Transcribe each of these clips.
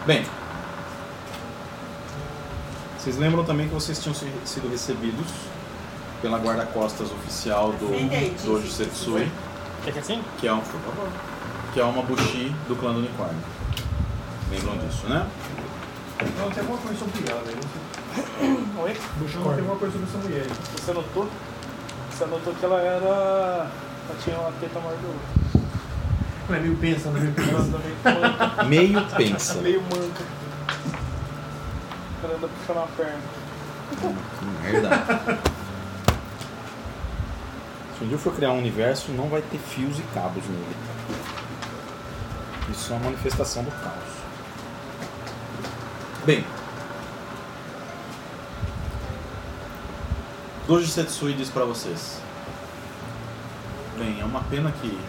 Bem, vocês lembram também que vocês tinham sido recebidos pela guarda-costas oficial do Dojo Setsui, assim? que é uma bushi do clã do unicórnio. Lembram disso, né? Não, tem alguma coisa sobre ela, velho. Oi? Não, tem alguma coisa sobre essa mulher. Você notou? Você notou que ela era... Ela tinha uma teta maior do outro. Ela é meio pensa, meio Ela anda meio manca. Meio pensa. Meio manca. Ela anda puxando a perna. Que merda. Se um dia eu for criar um universo, não vai ter fios e cabos nele. Isso é uma manifestação do caos. Bem, Dojo Setsui diz pra vocês. Bem, é uma pena que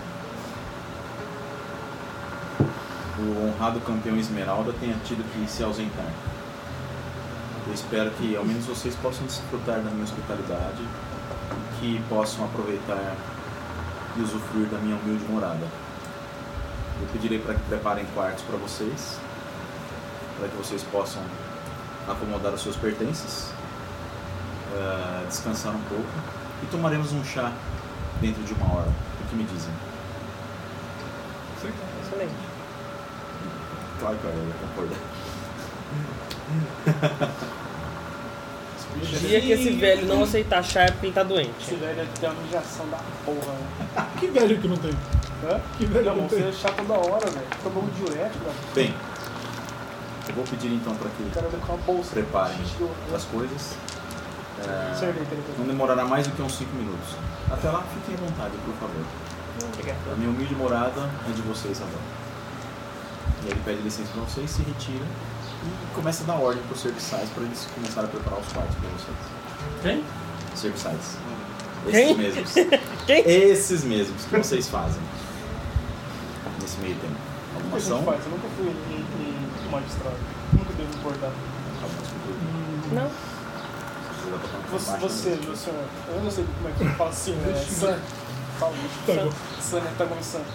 o honrado campeão Esmeralda tenha tido que se ausentar. Eu espero que ao menos vocês possam desfrutar da minha hospitalidade e que possam aproveitar e usufruir da minha humilde morada. Eu pedirei para que preparem quartos para vocês, para que vocês possam acomodar os seus pertences, descansar um pouco e tomaremos um chá dentro de 1 hora. O que me dizem? Excelente. Claro que eu ia concordar. O dia que esse velho não aceitar chá é porque ele tá doente. Esse velho deve ter uma injeção da porra, né? Que velho que não tem? Hã? Que velho Não, que não você tem? é chato toda hora, velho. Tomou um diurético, velho. Bem, eu vou pedir então para que O cara vem com uma bolsa. preparem Xixi, as coisas. Cerveja, Não demorará mais do que uns 5 minutos. Até lá, fiquem à vontade, por favor. A minha humilde morada é de vocês agora. E aí ele pede licença para vocês, se retira e começa a dar ordem para os serviçais para eles começarem a preparar os quartos para vocês. Quem? Serviçais. Quem? Esses mesmos. Quem? Esses mesmos que vocês fazem. Nesse meio tempo. O que Alguma a gente ação? faz? Eu nunca fui em magistrado. Nunca devo importar. Algumas culturas. Não. Precisa botar um pouco mais Você, baixo, meu senhor, eu não sei como é que fala assim, né? San. Fala isso. San, tá como San.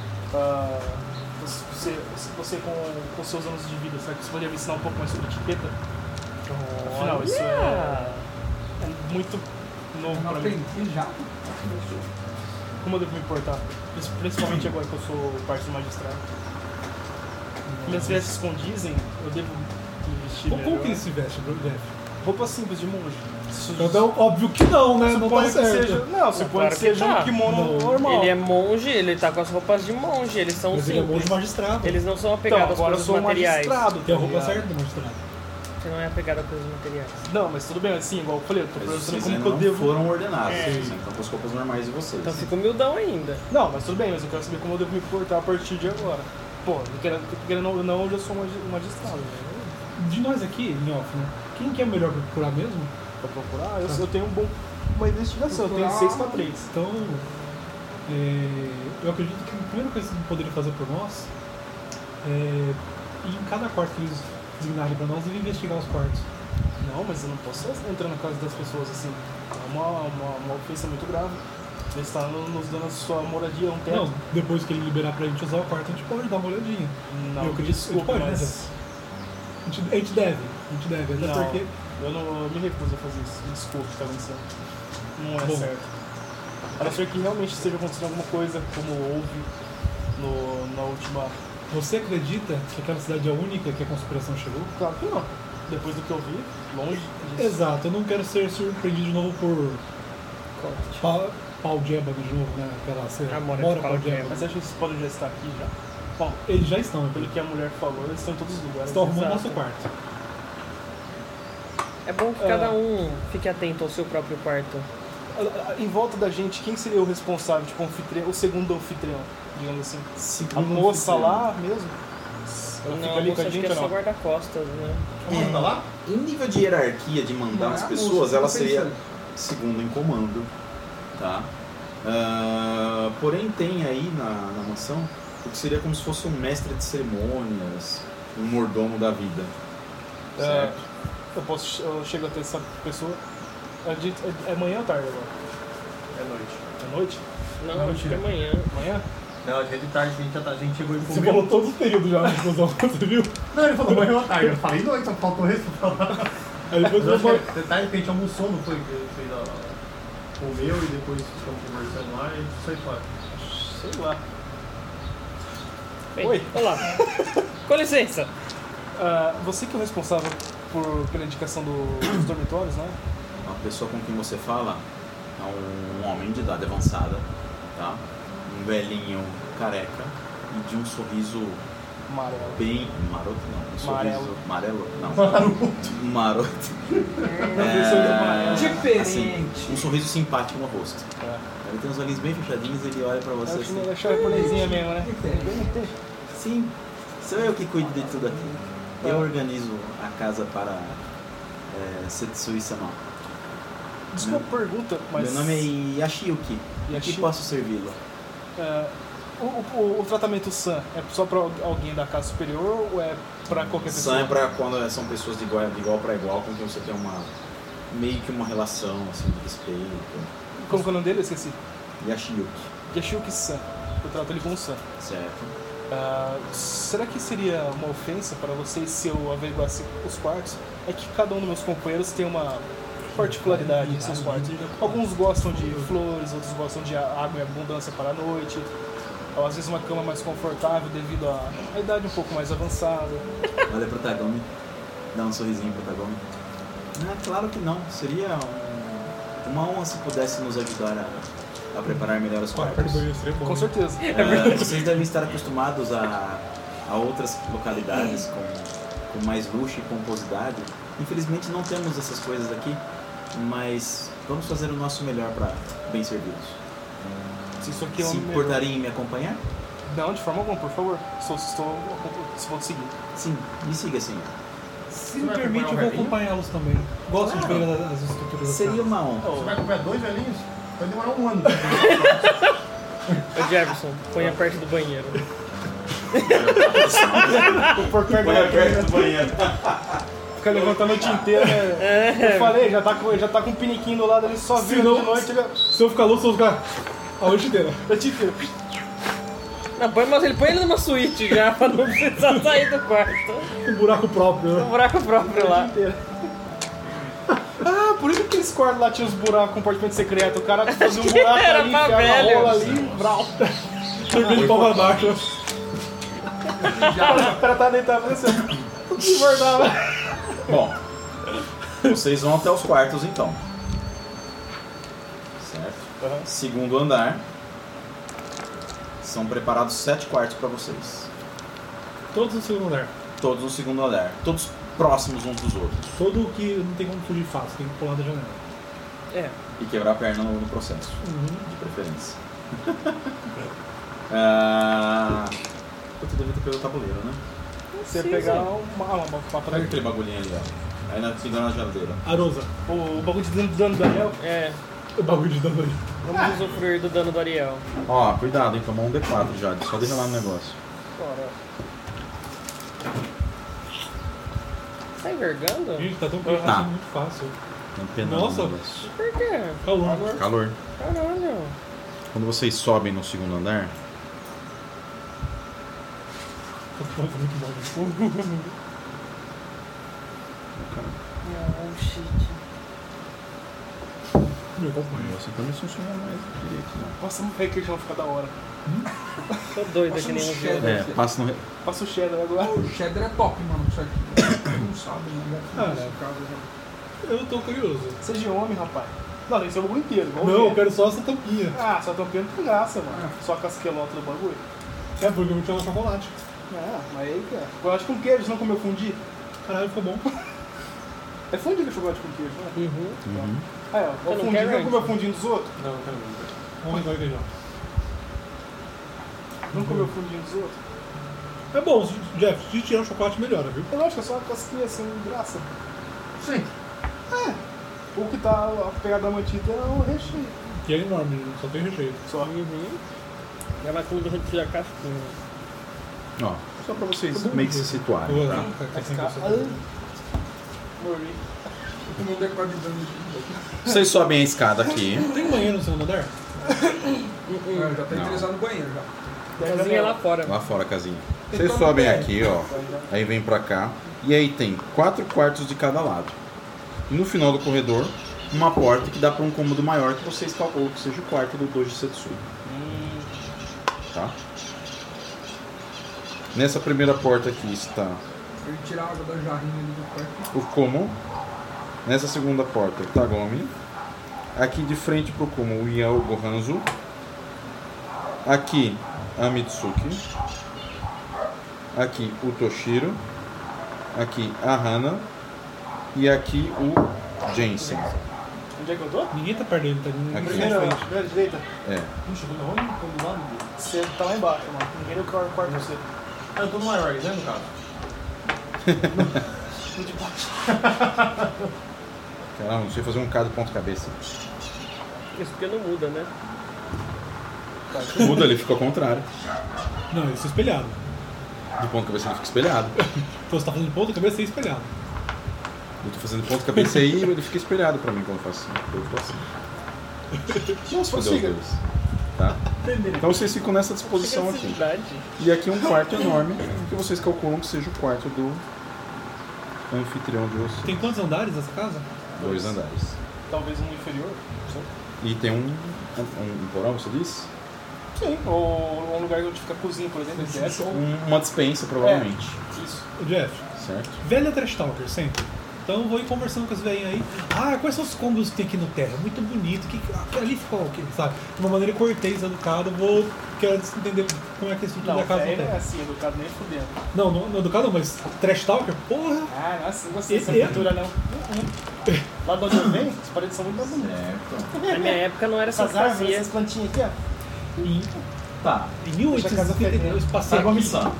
Você com seus anos de vida, será que você poderia me ensinar um pouco mais sobre etiqueta? Afinal, isso é muito novo pra mim. Aprendi já. Como eu devo me importar? Principalmente agora que eu sou parte do magistrado. Minhas vestes condizem, eu devo me vestir melhor. Como que ele se veste, Jeff? Roupa simples de monge. Então, óbvio que não, né? Não tá Suponho que certo. seja, não, suponho claro que que seja tá. um kimono Não. normal. Ele é monge, ele tá com as roupas de monge, eles são Mas ele é simples. monge magistrado. Eles não são Então, apegados às agora eu coisas sou um materiais. magistrado. Tem a roupa tá ligado? certa do magistrado. Você não é apegado a coisas materiais. Não, mas tudo bem, assim, igual eu falei, eu tô Mas perguntando vocês como ainda que eu não devo... foram ordenados. É. Vocês estão com as roupas normais de vocês. Então fica humildão ainda. Não, mas tudo bem, mas eu quero saber como eu devo me portar a partir de agora. Pô, querendo ou não, hoje eu sou um magistrado, né? De nós aqui, em off, né? Quem que é melhor pra procurar mesmo? Pra procurar, eu tenho uma investigação, eu tenho 6-3. Então, eu acredito que a primeira coisa que eles poderiam fazer por nós é ir em cada quarto que eles designarem pra nós e investigar os quartos. Não, mas eu não posso entrar na casa das pessoas assim. É uma ofensa muito grave. Ele está nos dando a sua moradia, um teto. Não, depois que ele liberar pra gente usar o quarto, a gente pode dar uma olhadinha. Não, eu acredito que a gente desculpa, pode, mas... A gente deve, até Não, porque... eu me recuso a fazer isso. Desculpa o que está acontecendo. Não é Bom. certo. A não ser que realmente esteja acontecendo alguma coisa, como houve na última... Você acredita que aquela cidade é a única que a conspiração chegou? Claro que não. Depois do que eu vi, longe disso. Exato, eu não quero ser surpreendido de novo por Paul Jebag de novo, né? Aquela cena. Mora de Paul Paul Jebag. Mas acho que esses podem já estar aqui já. Bom, Eles já estão aqui. pelo que a mulher falou, eles estão em todos os lugares. Estão arrumando Exato. nosso quarto. É bom que cada um fique atento ao seu próprio quarto. Em volta da gente, quem seria o responsável, tipo, o segundo anfitrião, digamos assim? A moça lá mesmo? Ela fica Não, ali moça, com a acho que gente é ou só não? guarda-costas, né? Tá lá? Em nível de hierarquia de mandar Não é as a pessoas, moça, ela eu tô seria pensando. segunda em comando, tá? Porém tem aí na mansão o que seria como se fosse um mestre de cerimônias, um mordomo da vida, certo? Eu chego até essa pessoa. É manhã ou tarde agora? É noite. É noite? Não, acho que é amanhã. Amanhã? Não, hoje é de tarde, a gente chegou e Você comeu. falou todos os períodos já na explosão, você viu? Não, ele falou manhã ou tarde. Eu falei noite, só faltou isso pra falar. Aí depois Mas eu acho que de tarde que a gente almoçou, não foi? Que a gente fez comeu e depois ficamos conversando lá e a gente saiu fora. Sei lá. Bem, Oi. olá. Com licença. Você que é o responsável pela indicação dos dormitórios, né? A pessoa com quem você fala é um homem de idade avançada, tá? Um velhinho careca e de um sorriso Amarelo. bem maroto, não. Um sorriso amarelo, não. Maroto. Diferente. Assim, um sorriso simpático no rosto. É. Ele tem os olhinhos bem fechadinhos, ele olha pra você Acho que assim. ele é japonesinha mesmo, né? Sim, sou eu que cuido de tudo aqui. Eu organizo a casa para Setsui-sama. Desculpa a pergunta, mas... Meu nome é Yashiyuki. Em que posso servi-lo? O tratamento SAN é só pra alguém da casa superior ou é pra qualquer pessoa? SAN é pra quando são pessoas de igual para igual, com quem você tem meio que uma relação assim, de respeito. Como que é o nome dele? Eu esqueci. Yashiyuki. Yashiyuki-san. Eu trato ele como SAN. Certo. Será que seria uma ofensa para vocês se eu averiguasse os quartos? É que cada um dos meus companheiros tem uma particularidade em seus quartos. Alguns gostam de flores, outros gostam de água em abundância para a noite. Ou às vezes uma cama mais confortável devido à idade um pouco mais avançada. Olha pro Tagome. Dá um sorrisinho pro Tagome. Claro que não. Seria uma honra se pudesse nos ajudar a preparar melhor os quartos. Com certeza. Vocês devem estar acostumados a outras localidades com mais luxo e pomposidade. Infelizmente não temos essas coisas aqui, mas vamos fazer o nosso melhor para bem servidos. Se isso aqui é Se importaria em me acompanhar? Não, de forma alguma, por favor. Se vou seguir. Sim, me siga, senhor. Se me permite, eu vou acompanhá-los também. Gosto de ver as estruturas. Seria uma honra. Você vai acompanhar 2 velhinhos? Vai demorar um ano. Ô Jefferson, ponha perto do banheiro. Por perto do banheiro. Fica levantando a noite inteira, né? Eu falei, já tá com um piniquinho do lado ali, só vira de noite. Se eu ficar louco, eu vou ficar a noite inteira. Eu te inteiro. Não, mas ele põe ele numa suíte já, pra não precisar sair do quarto. Um buraco próprio, né? Um buraco próprio lá. Por isso que aqueles quartos lá tinha os buracos, compartimento secreto. O cara fazia um buraco Era ali, pra enfiava a velho. rola ali, brau. Dormir de palma abaixo. O cara tá deitado assim, ó. Desbordava. Bom, vocês vão até os quartos então. Certo? Segundo andar. São preparados 7 quartos para vocês. Todos no segundo andar. Todos no segundo andar. Todos próximos uns dos outros. Todo que não tem como fugir fácil, tem que pular da janela. É. E quebrar a perna no processo. De preferência. Eu devia ter pego o tabuleiro, né? Você ia pegar uma Pega aquele bagulhinho ali, ó. Aí na segura na geladeira. Arosa. o bagulho de dano do anel. É. O bagulho de dano aí. Vamos usufruir do dano do Ariel. Ó, cuidado, hein? Tomou um D4 já. Só deixa lá no negócio. Bora. Tá envergando? Gente, tá tão quente, Tá. muito fácil. Tem pena Nossa. no negócio. Por quê? Calor. Calor. Caralho. Quando vocês sobem no segundo andar, Muito bom. Não, shit. Meu companheiro. você também funciona mais direito, não. Nossa, não vai que vai ficar da hora. Tô doido que nem um jogo. Passa no. Passa o cheddar agora. O cheddar é top, mano. Isso aqui. Não sabe, né? Eu tô curioso. Seja homem, rapaz. Não, isso é o bagulho inteiro. igual Não, o eu quê? quero só essa tampinha. Só tampinha com graça, mano. Só a casquelota do bagulho. É porque eu não tinha chocolate. Mas aí, cara. Chocolate com queijo, você não comeu fundi? Caralho, ficou bom. É fundi que é chocolate com queijo, né? Uhum. Aí, ó. Você O não fundi, quer não ranch? comeu fundinho dos outros? Não, não. Vamos agora que já. Não comeu fundinho dos outros? É bom, Jeff, se tirar o chocolate melhora, viu? É lógico, é só uma casquinha assim, graça. Sim. O que tá a pegada da mantita é o recheio. Que é enorme, só tem recheio. Só. Já vai tudo reduzir a casquinha. Ó, só pra vocês meio que se situarem, Vou tá? lá. Morri. Todo mundo é quase dando. Vocês sobem a escada aqui. Tem banheiro no segundo andar? Já tá interessado no banheiro já. Casinha lá fora. Lá fora a casinha. Vocês sobem aqui, ó. Aí vem pra cá. E aí tem 4 quartos de cada lado. E no final do corredor, uma porta que dá pra um cômodo maior que vocês calculam que seja o quarto do Doji Setsui. Tá? Nessa primeira porta aqui está Ele tira a água da jarrinha ali do quarto. o Komo. Nessa segunda porta, o Tagomi. Aqui de frente pro Komo, o Yao Gohanzo. Aqui, a Mitsuki. Aqui, o Toshiro. Aqui, a Hana. E aqui, o Jensen. Onde é que eu tô? Ninguém tá perto dele, tá ninguém Aqui. na frente. Primeira direita. É. Puxa, eu tô no rolo, tô do lado dele. Você tá lá embaixo, mano. Ninguém deu quarto pra você. Ah, eu tô no maior, né, no caso? No de baixo. Caramba, não sei fazer um K do ponto cabeça. Isso porque não muda, né? Muda, ele fica ao contrário. Não, isso é espelhado. Do ponto cabeça ele fica espelhado. Então você tá fazendo ponta cabeça e espelhado. Eu tô fazendo ponto cabeça aí e ele fica espelhado pra mim quando eu faço assim. Eu tô assim. Nossa, fodeu os dois. Tá? Então vocês ficam nessa disposição aqui. Agressividade. E aqui um quarto enorme que vocês calculam que seja o quarto do anfitrião de vocês. Tem quantos andares essa casa? 2 andares. Talvez um inferior. Não sei. E tem um porão, você disse? Sim, ou um lugar onde fica a cozinha, por exemplo. Uma dispensa, provavelmente. Isso. O Jeff, Certo? velha trash talker, sempre. Então eu vou ir conversando com as velhinhas aí. Ah, quais são os cômodos que tem aqui no terra? Muito bonito. Ali ficou o que, sabe? De uma maneira cortês, educada, quero entender como é que é a estrutura Não, da casa no velho é terra. assim, educado nem fudendo. Não, não educado não, mas trash talker, porra. Ah, não é assim, você essa cultura não. Lá de onde eu venho, as paredes são muito bonitas. Certo. Na minha época não era assim Essas que árvores, fazia. essas plantinhas aqui, ó. Em, Tá, em 1852 passei sabe uma aqui. missão.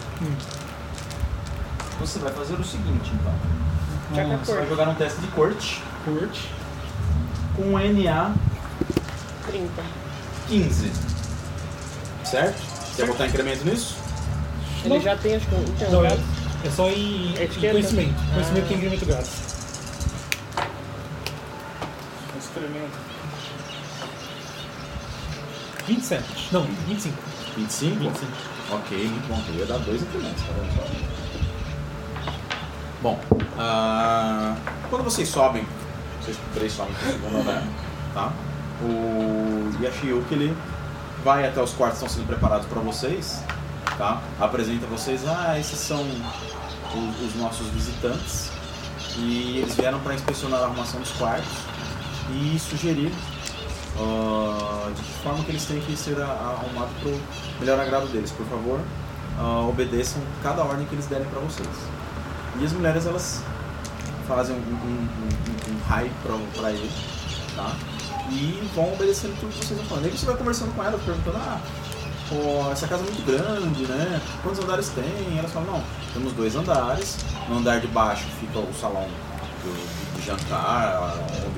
Você vai fazer o seguinte, então. Caca Você vai cor. jogar um teste de corte Curte. com NA 30. 15. Certo? Quer botar incremento nisso? Ele já tem, acho que um Não, grátis. é só em Etiqueta? conhecimento. Ah. Conhecimento tem incremento grátis. Um experimento. 27. Não, 25. 25? 25. Ok, muito bom. Eu ia dar 2 incrementos, tá vendo só? Bom, quando vocês sobem, vocês 3 sobem para o segundo andar, tá? O Yashiyuki, ele vai até os quartos que estão sendo preparados para vocês, tá? Apresenta a vocês, esses são os nossos visitantes e eles vieram para inspecionar a arrumação dos quartos e sugerir de que forma que eles têm que ser arrumados para o melhor agrado deles. Por favor, obedeçam cada ordem que eles derem para vocês. E as mulheres, elas fazem um raio pra ele, tá? E vão obedecendo tudo que vocês vão falando. Aí você vai conversando com ela, perguntando, essa casa é muito grande, né? Quantos andares tem? E elas falam, não, temos 2 andares. No andar de baixo fica o salão de jantar, onde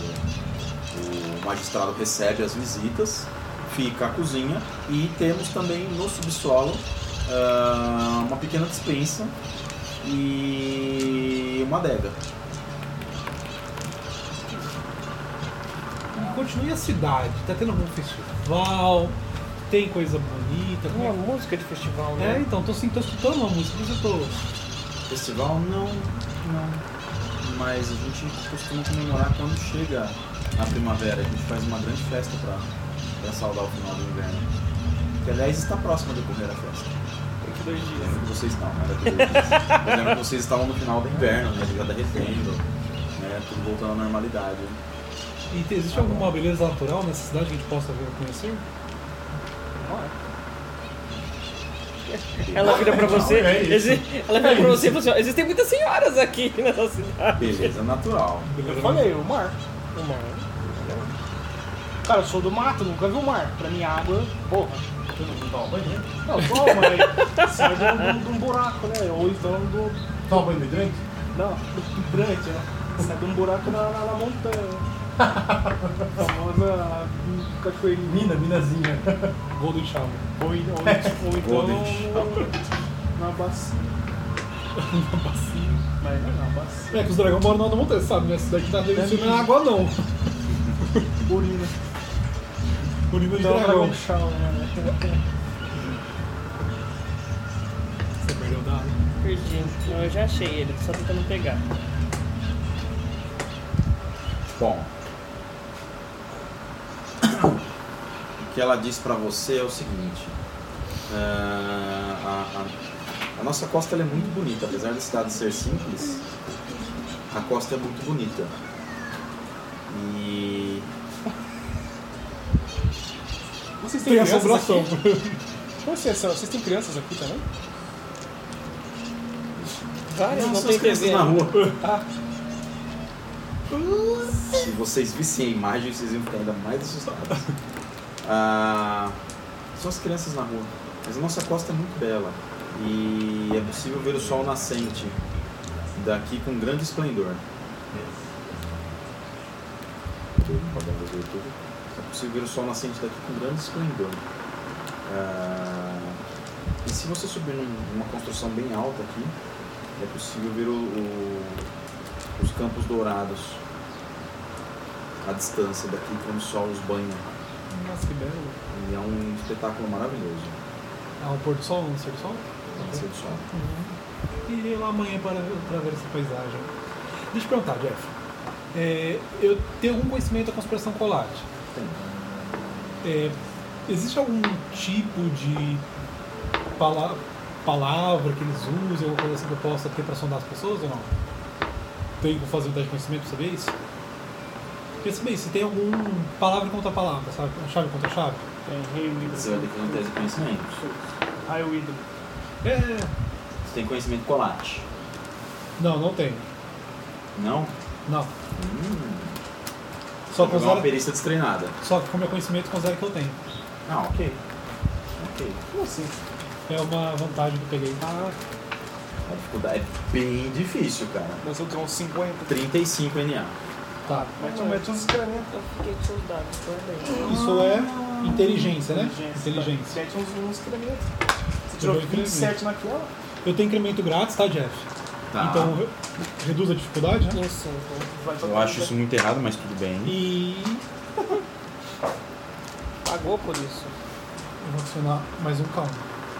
o magistrado recebe as visitas. Fica a cozinha e temos também no subsolo uma pequena despensa e uma adega. Continue a cidade. Tá tendo algum festival? Tem coisa bonita? Como Uma é que- música de festival, É, né? então, tô escutando uma música, por isso eu tô... Festival não. Mas a gente costuma comemorar quando chega a primavera. A gente faz uma grande festa pra saudar o final do inverno. Que aliás está próximo de ocorrer a festa. Daqui 2 dias. Lembro que vocês não, né? Daqui 2 dias. Mas lembro que vocês estavam no final do inverno, né? Já derretendo, né? Tudo voltando à normalidade. E existe alguma beleza natural nessa cidade que a gente possa ver ou conhecer? Ela vira pra você, é isso. ela vira pra você e fala assim, ó, existem muitas senhoras aqui nessa cidade. Beleza natural. Eu falei, o mar. Cara, eu sou do mato, nunca vi o mar. Pra mim, água, porra. Você não toma banho, né? Não, toma, mas sai de um buraco, né? Ou então do. Toma banho do hidrante? Não, do hidrante, né? Sai de um buraco na montanha. A famosa cachoeirinha. Minazinha. Golden Shower. Ou então Golden na bacia. Uma bacia. Mas não é na bacia. É que os dragões moram na montanha, sabe? Minha cidade tá dentro não é água, não. Urina. Urina de Então, dragão. dragão chão, né? Perdi. Não, eu já achei ele, tô só tentando pegar. Bom. O que ela diz pra você é o seguinte. A nossa costa ela é muito bonita. Apesar da cidade ser simples, a costa é muito bonita. E... Vocês têm Tem crianças assombração. aqui? Com licença, vocês têm crianças aqui também? Várias, não Nossa, tem as crianças TV. na rua. Ah, Se vocês vissem a imagem, vocês iam ficar ainda mais assustados. São as crianças na rua. Mas a nossa costa é muito bela. E é possível ver o sol nascente daqui com grande esplendor. É possível ver o sol nascente daqui com grande esplendor. E se você subir numa construção bem alta aqui, é possível ver os campos dourados à distância daqui, quando o sol os banha. Nossa, que belo. E é um espetáculo maravilhoso. Ah, o pôr do sol, o nascer do sol? O nascer do sol. Irei lá amanhã para ver essa paisagem. Deixa eu perguntar, Jeff. Eu tenho algum conhecimento da conspiração Collat? Tem. Existe algum tipo de palavra que eles usam, alguma coisa assim que eu possa ter para sondar as pessoas ou não? Tenho que fazer um teste de conhecimento para saber isso? Porque se tem alguma palavra contra palavra, sabe? Chave contra chave? tem rei, o Você vai ter que fazer um teste de conhecimento. Ai, o ídolo. Você tem conhecimento Collat? Não tenho. Não? Não. Só Só que é uma considera, perícia destreinada. só que com o meu conhecimento considera que eu tenho. Ah, ok. Como assim? É uma vantagem que eu peguei. A dificuldade é bem difícil, cara. Nós vamos ter uns 50. 35 NA. Tá. Mete uns excrementos. Eu fiquei com seus dados, foi bem. Isso é inteligência, né? Inteligência. Mete uns excrementos. Você Eu tirou vou incrementar. 27 naquela. Eu tenho incremento grátis, tá, Jeff? Tá. Então reduz a dificuldade, né? Isso, então. Vai Eu acho isso muito errado, mas tudo bem. E Pagou por isso. eu vou adicionar mais um calma.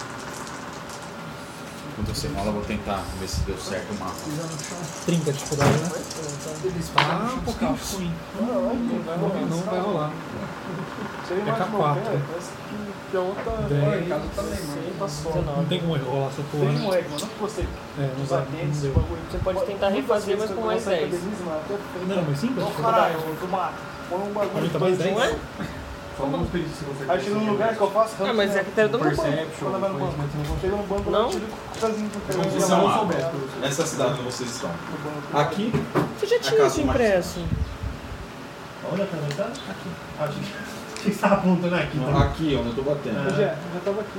Quando você rola, eu vou tentar ver se deu certo o mapa. 30 de dificuldade, né? Eles Ah, um pouquinho ruim. Não vai rolar. Você É imagina K4. o pé, parece que a outra... 10. casa tá lembrando. Passou. Não tem como rolar essa porra, Tem né? um ego, mano. Não gostei. Não Usar vai, tênis, não deu. bagulho. Você pode tentar refazer, mas com mais 10. Não, mas 5 de Não, dificuldade. caralho, eu mato. Põe um bagulho. 40 mais 10. Não é? Só alguns pedidos se você Aí chega num lugar que eu faço... Ah, mas é a critério do meu banco. Perception, Quando vai no banco. Chega no banco, Não? eu tiro o casinho pro cara. Esse é Eu um não mapa. souber. Essa é a cidade onde vocês estão. No banco. Aqui, Você já tinha casa isso do Marcos. impresso? Onde tá anotando? Aqui. Acho que você estava apontando aqui. Tá? aqui onde eu tô batendo. Já tava aqui.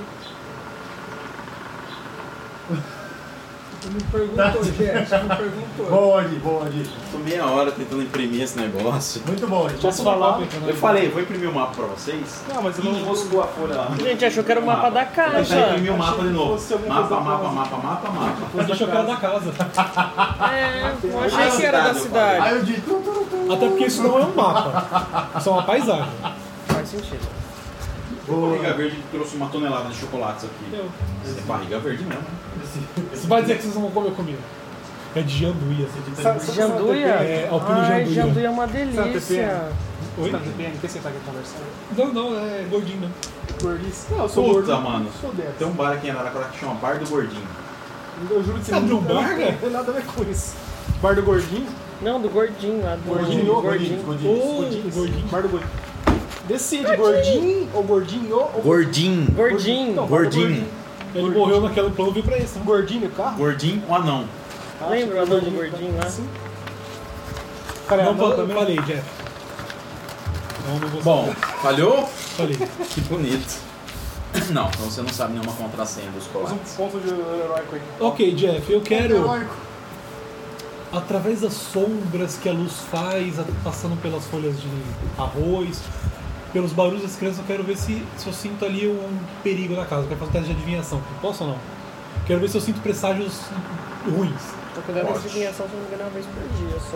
Tu me perguntou, Jeff, me perguntou. Pode. Tô meia hora tentando imprimir esse negócio. Muito bom, gente. Posso falar? Eu falei, vou imprimir o mapa pra vocês. Não, mas eu não moscou a folha lá. Gente, achou que era o mapa da Tentar casa. imprimir o mapa de novo. Fosse alguma Mapa, coisa mapa. Mas deixa eu cara da casa. É, eu achei que era da Aí cidade. eu disse, Até porque isso não é um mapa. Isso é uma paisagem. Faz sentido. Barriga Verde trouxe uma tonelada de chocolates aqui. Eu. É barriga verde mesmo. Você vai dizer que vocês não vão comer comigo. É de janduia. Janduia? É, alpino Ai, janduia. janduia é uma delícia. Oi? Tá TPM, quer sentar aqui conversando? Não, é gordinho, né? Gordice. Não, eu sou Puta, gordo. mano. Sou dessa. Tem um bar aqui em Araraquara que chama Bar do Gordinho. Eu juro que Você abriu um bar, não cara? tem nada a ver com isso. Bar do Gordinho? Não, do gordinho lá. Do Gordinho. Gordinho. Bar do Gordinho. Decide, gordinho ou gordinho ou... Gordinho. Gordinho. Não, Gordinho. Ele morreu naquela plano e veio pra esse. Né? Gordinho, carro? Gordinho ou anão? Lembra o anão do gordinho lá? Sim. Cara, Não, anão também falei, Jeff. Não vou Bom, falhou? Falei. Que bonito. Não, então você não sabe nenhuma contrassenha dos Faz um colates. ponto de heróico aí. Ok, Jeff, eu quero, Heróico. através das sombras que a luz faz, passando pelas folhas de arroz, pelos barulhos das crianças, eu quero ver se eu sinto ali um perigo na casa. Eu quero fazer um teste de adivinhação. Posso ou não? Quero ver se eu sinto presságios ruins. Tô cuidando Pode. dessa adivinhação, se não me engano, é uma vez por dia só.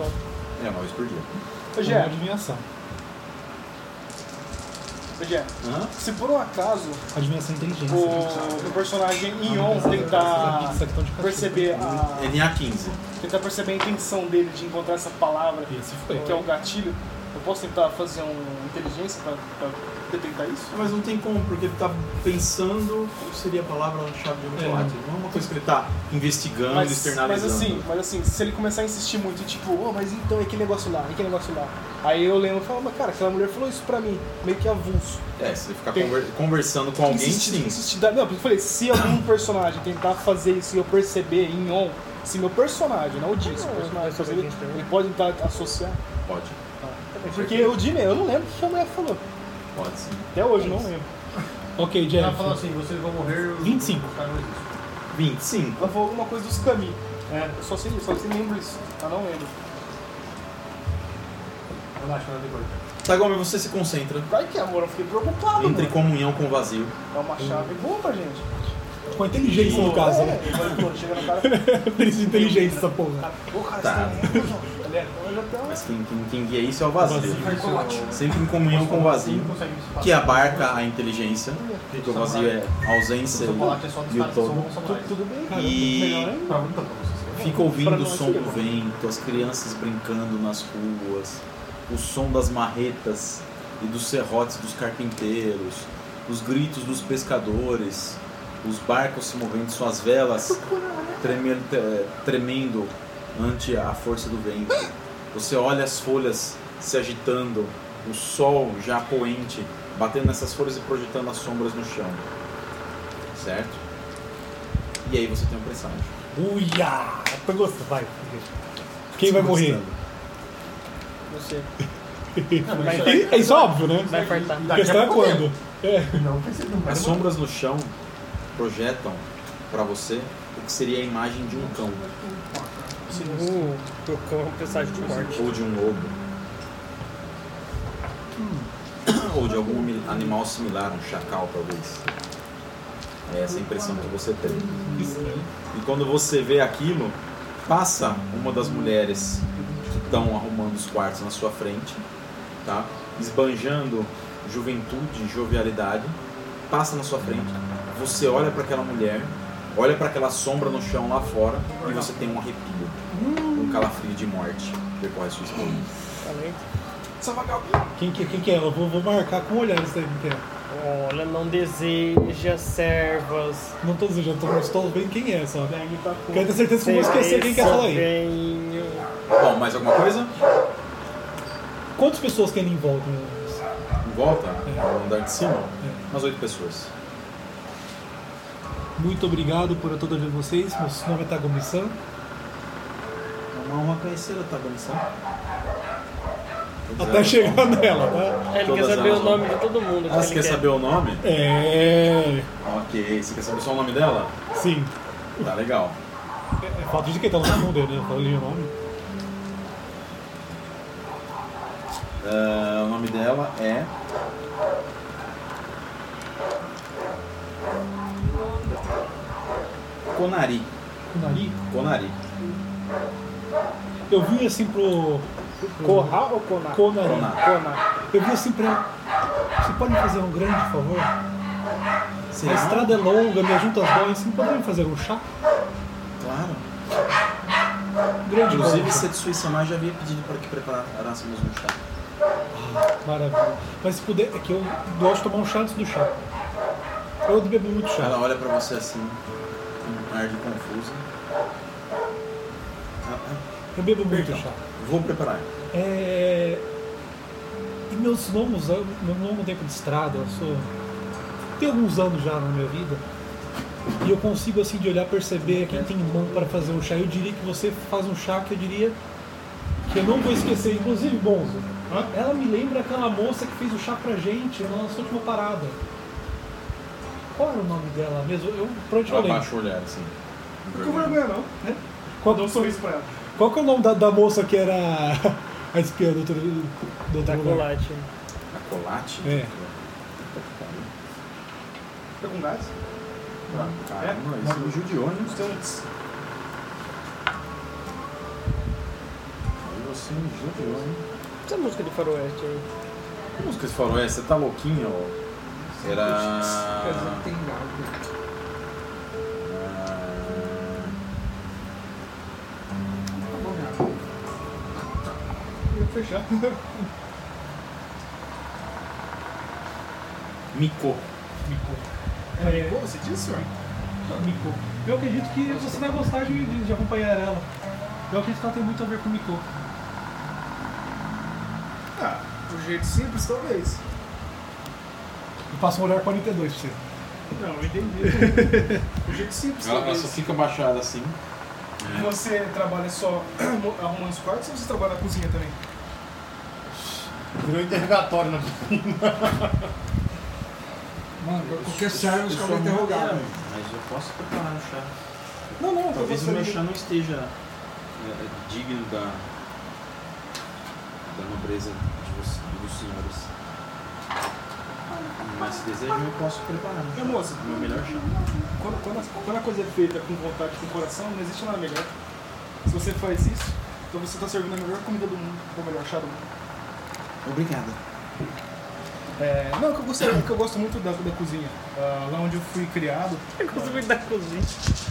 1 vez por dia. Ô, É uma Gé, adivinhação. Rogério, Hã? se por um acaso Adivinhação e inteligência. o personagem Ion tentar perceber tentar perceber a intenção dele de encontrar essa palavra, Esse foi. que é o gatilho, eu posso tentar fazer uma inteligência pra detectar isso? Mas não tem como, porque ele tá pensando qual seria a palavra-chave de chocolate. Não é uma coisa que ele tá investigando, externalizando. Mas assim, se ele começar a insistir muito, tipo, mas então é aquele negócio lá, Aí eu lembro e falo, mas cara, aquela mulher falou isso pra mim, meio que avulso. Se ele ficar conversando com alguém, sim. Não, porque eu falei, se algum personagem tentar fazer isso e eu perceber em on, se meu personagem, não o Jim, se o personagem fazer, ele pode tentar associar. Pode. Porque o Jim, eu não lembro o que a mulher falou. Pode sim. Até hoje, não lembro. Ok, Ela Jeff. falou assim, vocês vão morrer... 25. O cara não existe. 25. Ela falou alguma coisa dos Kami. Eu só sei lembro isso. Eu não lembro. Relaxa, nada depois. Tagome, você se concentra. Vai que amor, eu fiquei preocupado. Entre mano. comunhão com o vazio. É uma chave boa pra gente. Com inteligência no caso, né? Chega no cara. Precisa de inteligência essa porra. Tá. Mas quem guia isso é o vazio. Sempre em comunhão com o vazio, que abarca a inteligência, porque o vazio é a ausência e o todo. Tudo bem. E Pra muita coisa. fica ouvindo o som do vento, as crianças brincando nas ruas, o som das marretas e dos serrotes dos carpinteiros, os gritos dos pescadores, os barcos se movendo, suas velas tremendo ante a força do vento. Você olha as folhas se agitando, o sol já poente batendo nessas folhas e projetando as sombras no chão. Certo? E aí você tem um presságio. Uia! Pegou, vai. Quem vai morrer? Você. Isso é óbvio, né? Vai fartar. A questão é quando. Não, precisa, não vai As demorar. sombras no chão projetam para você o que seria a imagem de um cão O cão é um presságio de morte. ou de um lobo ou de algum animal similar, um chacal talvez. É essa a impressão que você tem. E quando você vê aquilo, passa uma das mulheres que estão arrumando os quartos na sua frente, tá? Esbanjando juventude e jovialidade, passa na sua frente. Você olha para aquela mulher, olha para aquela sombra no chão lá fora e você tem um arrepio, um calafrio de morte percorre sua espinha. Quem que é? Eu vou marcar com o olhar isso aí, quem que é. Olha, não deseja servas. Não tô desejando, estou vendo quem é só. Quero ter certeza que eu vou esquecer quem que é ela aí. Bom, mais alguma coisa? Quantas pessoas tem ali em volta? Em volta, no andar de cima, umas 8 pessoas. Muito obrigado por toda a vida de vocês. Meu nome é Tagome-san. É uma honra conhecer a Tagome-san. Até chegar nela, tá? Ele quer Todas saber elas o nome vão. de todo mundo. Ah, você quer saber o nome? É. Ok, você quer saber só o nome dela? Sim. Tá legal. É falta de quem tá no nome dele, né? Falei o nome. O nome dela é. Konari. Kunari? Konari. Eu vi assim pro. Corra ou Conar? Konari. Conar. Eu vi assim pra. Você pode me fazer um grande favor? Será? A estrada é longa, me junta as bolas. Você não poderia me fazer um chá? Claro. Grande Inclusive, favor. Setsui Sama já havia pedido para que preparássemos um chá. Maravilha. Mas se puder, é que eu gosto de tomar um chá antes do chá. Eu bebo muito chá. Ela olha pra você assim, com um ar de confuso. Eu bebo muito Perdão. chá. Vou preparar. E meus longos, meu longo tempo de estrada, eu sou. Tem alguns anos já na minha vida. E eu consigo assim de olhar perceber quem tem mão para fazer um chá. Eu diria que você faz um chá que eu diria que eu não vou esquecer. Inclusive, Bonzo, ela me lembra aquela moça que fez o chá pra gente na nossa última parada. Qual era o nome dela mesmo? Eu pronto eu Ela lembro. baixa o olhar assim. Não fica vergonha não. Dá um sorriso pra ela. Qual que é o nome da moça que era a espiã do outro Da lugar? colate. A Colate? É. Fica com gás? Caramba, isso me judiou, hein? Aí você me judiou, hein? Essa música de faroeste aí. Que música você falou? Você tá louquinho? Era... Tem nada. Tá bom, já. Eu vou fechar. Miko. Pô, você disse, senhor? Miko. Eu acredito que você vai gostar de acompanhar ela. Eu acredito que ela tem muito a ver com Miko. Ah, do jeito simples, talvez. E passa um olhar 42 pra você. Não, eu entendi. Do jeito simples, Ela talvez. só fica baixada assim. Você trabalha só arrumando os quartos ou você trabalha na cozinha também? Virou interrogatório na Mano, qualquer servo os caras vão interrogar. Mas eu posso preparar o chá. Não, Talvez o meu chá não esteja digno da nobreza dos senhores. Mas se desejam, eu posso preparar É, moça. o meu melhor chá. Quando a coisa é feita com vontade, com coração, não existe nada melhor. Se você faz isso, então você está servindo a melhor comida do mundo, ou o melhor chá do mundo. Obrigado. Não, que eu gosto muito da cozinha. Lá onde eu fui criado. Eu gosto muito da cozinha.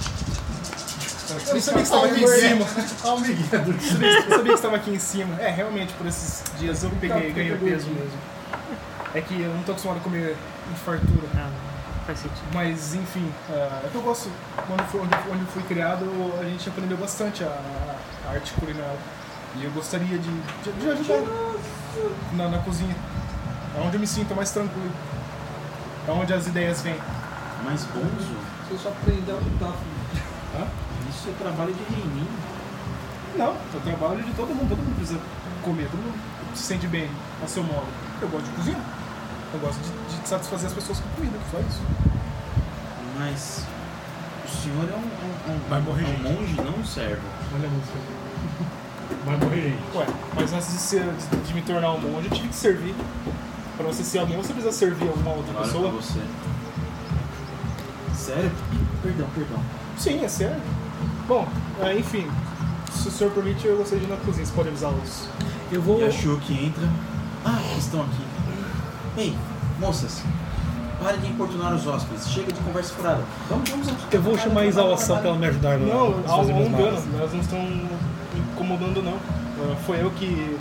Eu não sabia que estava aqui em cima. Olha o Miguel do Eu sabia que estava aqui em cima. Realmente, por esses dias eu peguei e ganhei peso mesmo. É que eu não estou acostumado a comer em fartura. Ah, faz sentido. Mas, enfim, é que eu gosto. Onde eu fui criado, a gente aprendeu bastante a arte culinária. E eu gostaria de ajudar na cozinha. É onde eu me sinto mais tranquilo. É onde as ideias vêm. Mas bonzo, Você só aprendeu a lutar, filho. isso é trabalho de reininho. Não, eu trabalho de todo mundo precisa comer, todo mundo se sente bem a seu modo. Eu gosto de cozinhar. Eu gosto de satisfazer as pessoas com comida, só isso. Mas o senhor é Vai morrer, um monge, não um servo. Olha a música. Vai morrer gente. Ué, mas antes de me tornar um monge, eu tive que servir. Pra você ser alguém, você precisa servir alguma outra Olha pessoa. pra você. Sério? Perdão. Sim, é sério. Bom, enfim, se o senhor permite, eu gostaria de ir na cozinha. Você pode avisar os... Eu vou. E a Shuki entra. Ah, estão aqui. Ei, moças, pare de importunar os hóspedes. Chega de conversa furada. Vamos. Eu vou chamar a Exalação pra ela me ajudar Não, a fazer meus engano. mapas. Elas não estão incomodando, não. Foi eu que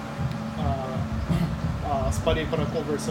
as parei para conversar.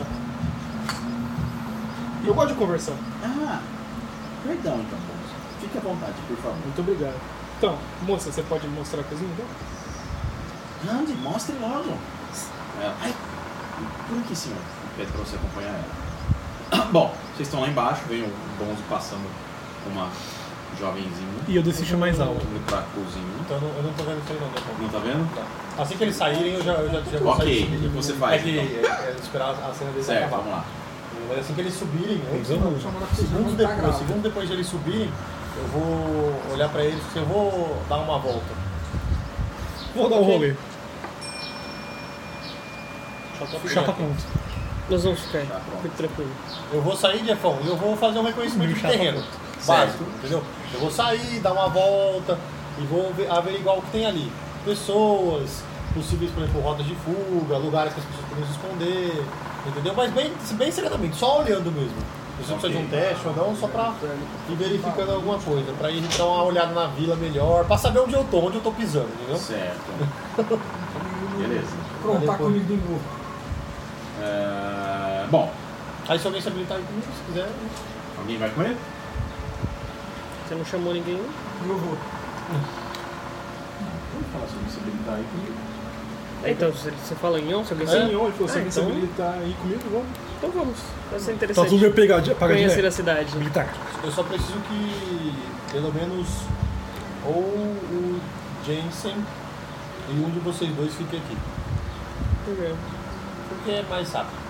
Eu gosto de conversar. Ah, perdão então, moça. Fique à vontade, por favor. Muito obrigado. Então, moça, você pode me mostrar a cozinha, então? Ande, mostre logo. Ai, por aqui, senhor. Pede pra você acompanhar ela. Bom, vocês estão lá embaixo, vem o Bonzo passando uma jovenzinha E eu decido mais alto. indo pra cozinha. Então eu não tô vendo isso aí não, né? Não tá vendo? Assim que eles saírem, eu já vou Ok, sair. o que você faz, É que então? esperar a cena deles Certo, acabar. vamos lá. Mas assim que eles subirem, Chamando a cozinha, não tá grávida. segundo depois de eles subirem, eu vou olhar pra eles, eu vou dar uma volta. Vou dar um rolê. Chapa conta. Nós vamos ficar aí. Tá, pronto. Fique tranquilo. Eu vou sair, Jeffão, e eu vou fazer um reconhecimento de Chapa terreno. conta. Básico, entendeu? Eu vou sair, dar uma volta e vou averiguar o que tem ali. Pessoas, possíveis, por exemplo, rotas de fuga, lugares que as pessoas podem se esconder, entendeu? Mas bem secretamente, só olhando mesmo. Você precisa de um teste ou não, só pra ir verificando alguma coisa, pra ir dar uma olhada na vila melhor, pra saber onde eu tô pisando, entendeu? Certo. Beleza. Pronto, tá comigo de novo. Bom, Aí se alguém se habilitar aí comigo, se quiser. alguém vai com ele? Você não chamou ninguém? Eu vou. Vamos falar sobre isso habilitar aí comigo. Então, você fala em on, se alguém Sim, ele falou, se alguém se então- habilitar aí comigo, vamos. Então vamos. Vai ser Tá interessante. tudo meio pegadinha. Conhecer a cidade. Militar. Eu só preciso que pelo menos ou o Jensen e um de vocês dois fique aqui. Por quê? Porque é mais rápido.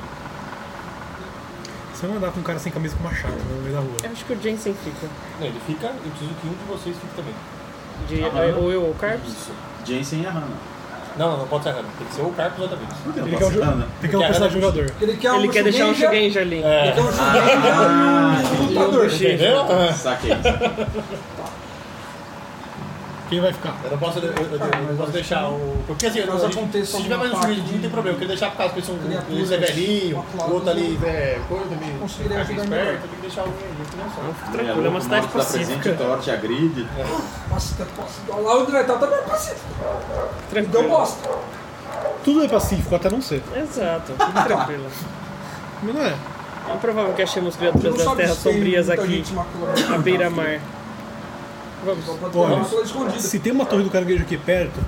Você vai andar com um cara sem camisa com machado no meio da rua. Eu acho que o Jensen fica. Não, ele fica, eu preciso que um de vocês fique também. Ou eu ou o Carlos? Isso. Jensen e a Hannah. Não pode ser a Hannah. Tem que ser o Carpos outra vez. Por que não Ele pode quer, ser Hannah? tem que Porque uma a personagem Hannah- jogador. Ele quer Ele quer deixar um Shugenja ali. Ele quer um Shugenja Ah, e um lutador. Entendeu? Saquei. Quem vai ficar? Eu não posso, eu não posso deixar o... Porque assim, Mas se acontece tiver mais um alguma juiz, não tem problema. Eu queria deixar por causa que eles é criaturas, velhinho, o outro ali é coisa, conseguiria mais ajudar esperto, melhor. eu tenho que deixar alguém junto, não só. Tranquilo, é uma cidade Dá presente, pacífica. Thor te agride. Nossa, lá onde vai estar também é pacífico. Deu Tranquilo. bosta. Tudo é pacífico, até não ser. Exato, tudo tranquilo. Mas não é. É provável que achemos Tu criaturas não das sabe terras se tem sombrias muita aqui, gente maculada. à beira-mar. Vamos. Olha, Escondida. se tem uma torre do caranguejo aqui perto,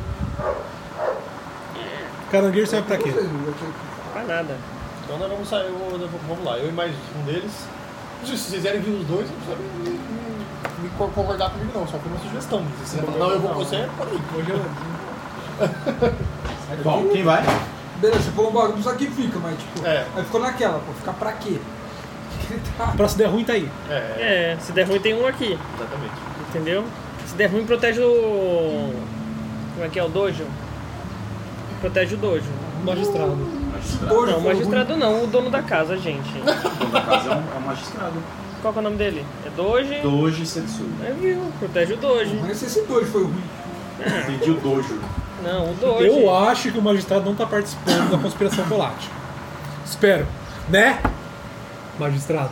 caranguejo serve pra quê? Pra nada. Então nós vamos sair, vamos lá, eu e mais um deles. Se vocês quiserem vir os dois, não precisa me concordar comigo não, só foi uma sugestão. Se você falar, não, eu vou com você, pode ir. Bom, quem vai? Beleza, você falou um bagulho, isso aqui fica, mas tipo. É. Aí ficou naquela, pô, ficar pra quê? Pra se der ruim, tá aí. É, se der ruim tem um aqui, Exatamente. entendeu? Se der ruim protege o... Como é que é? O dojo? Protege o dojo. Magistrado. Magistrado. Hoje Não, o foi magistrado não, o dono da casa, gente. O dono da casa é um magistrado. Qual que é o nome dele? É Doji? Doji Setsui. É, viu? Protege o Doji. ruim. Mas se esse dois foi ruim. Entendi o dojo. Não, o Doji. Eu acho que o magistrado não tá participando da conspiração volátil. Espero. Né? Magistrado.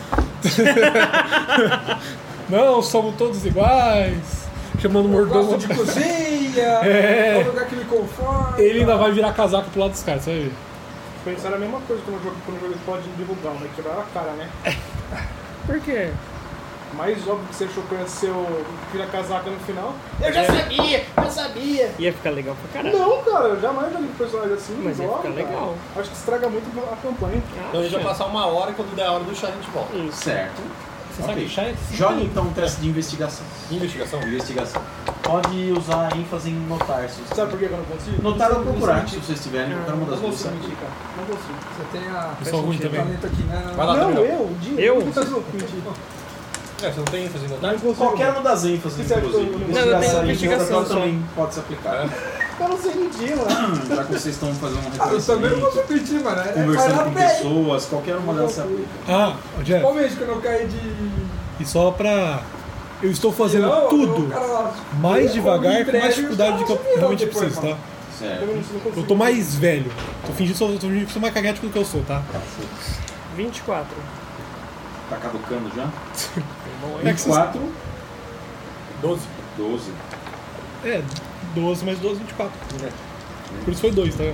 Não, somos todos iguais. Chamando o Eu mordomo. gosto de cozinha, É. é um lugar que me conforta. Ele ainda vai virar casaco pro lado dos caras, você vai ver. Pensaram a mesma coisa quando o jogo pode divulgar, né? Quebrar a cara, né? Por quê? Mais óbvio que você achou que ia ser o vira-casaca no final. Eu já sabia, eu sabia. Ia ficar legal pra caralho. Não, cara, eu jamais vi um personagem assim. Mas ia igual, ficar cara. legal. Acho que estraga muito a campanha. Então a gente vai passar uma hora e quando der a hora do chá a gente volta. Certo. Você sabe Ok. que chá é Jogue então um teste de investigação. Investigação? Investigação. Pode usar ênfase em notar. Se você... Sabe por que eu não consigo? Notar ou procurar, se Não vocês tiverem, qualquer uma das não duas. consigo mentir, cara. Não consigo. Você tem a Pessoal ruim também. talento aqui, né? Vai lá, Não, Gabriel. eu? O dinheiro. Eu? Não consigo mentir. É, você não tem ênfase em notar? Não consigo. Qualquer uma das ênfases, Isso é inclusive. tudo. Não, eu tenho e investigação outra só. também pode se aplicar. Eu não sei mentir, mano. Já que vocês estão fazendo um Ah, eu também não reconhecimento, consigo mentir, mano. É conversando parar com bem. pessoas, qualquer uma delas se aplica. Ah, Jeff, Principalmente quando eu caí de. e só pra. Eu estou fazendo Não, tudo o cara lá, mais eu devagar, comi com mais prédio, dificuldade do que eu os caras realmente depois, preciso, tá? mano. Certo. Eu tô mais velho. Tô fingindo que sou mais caguético do que eu sou, tá? 24. Tá caducando já? É que vocês- 24, 12. 12. É, 12 mais 12, 24. Por isso foi 2, tá vendo?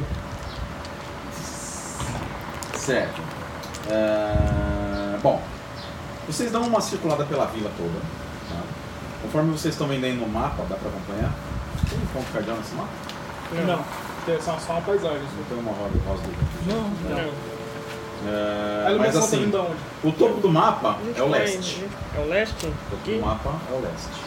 Certo. Bom, vocês dão uma circulada pela vila toda. Tá? Conforme vocês estão vendo aí no mapa, dá pra acompanhar. Tem um ponto cardeal nesse mapa? Não. Tem só uma paisagem. Não tem uma roda rosa do Não. Não. A mas iluminação tá assim, vindo de onde? o topo do mapa A gente é o vai- leste. É o leste? O topo Aqui? do mapa é o leste.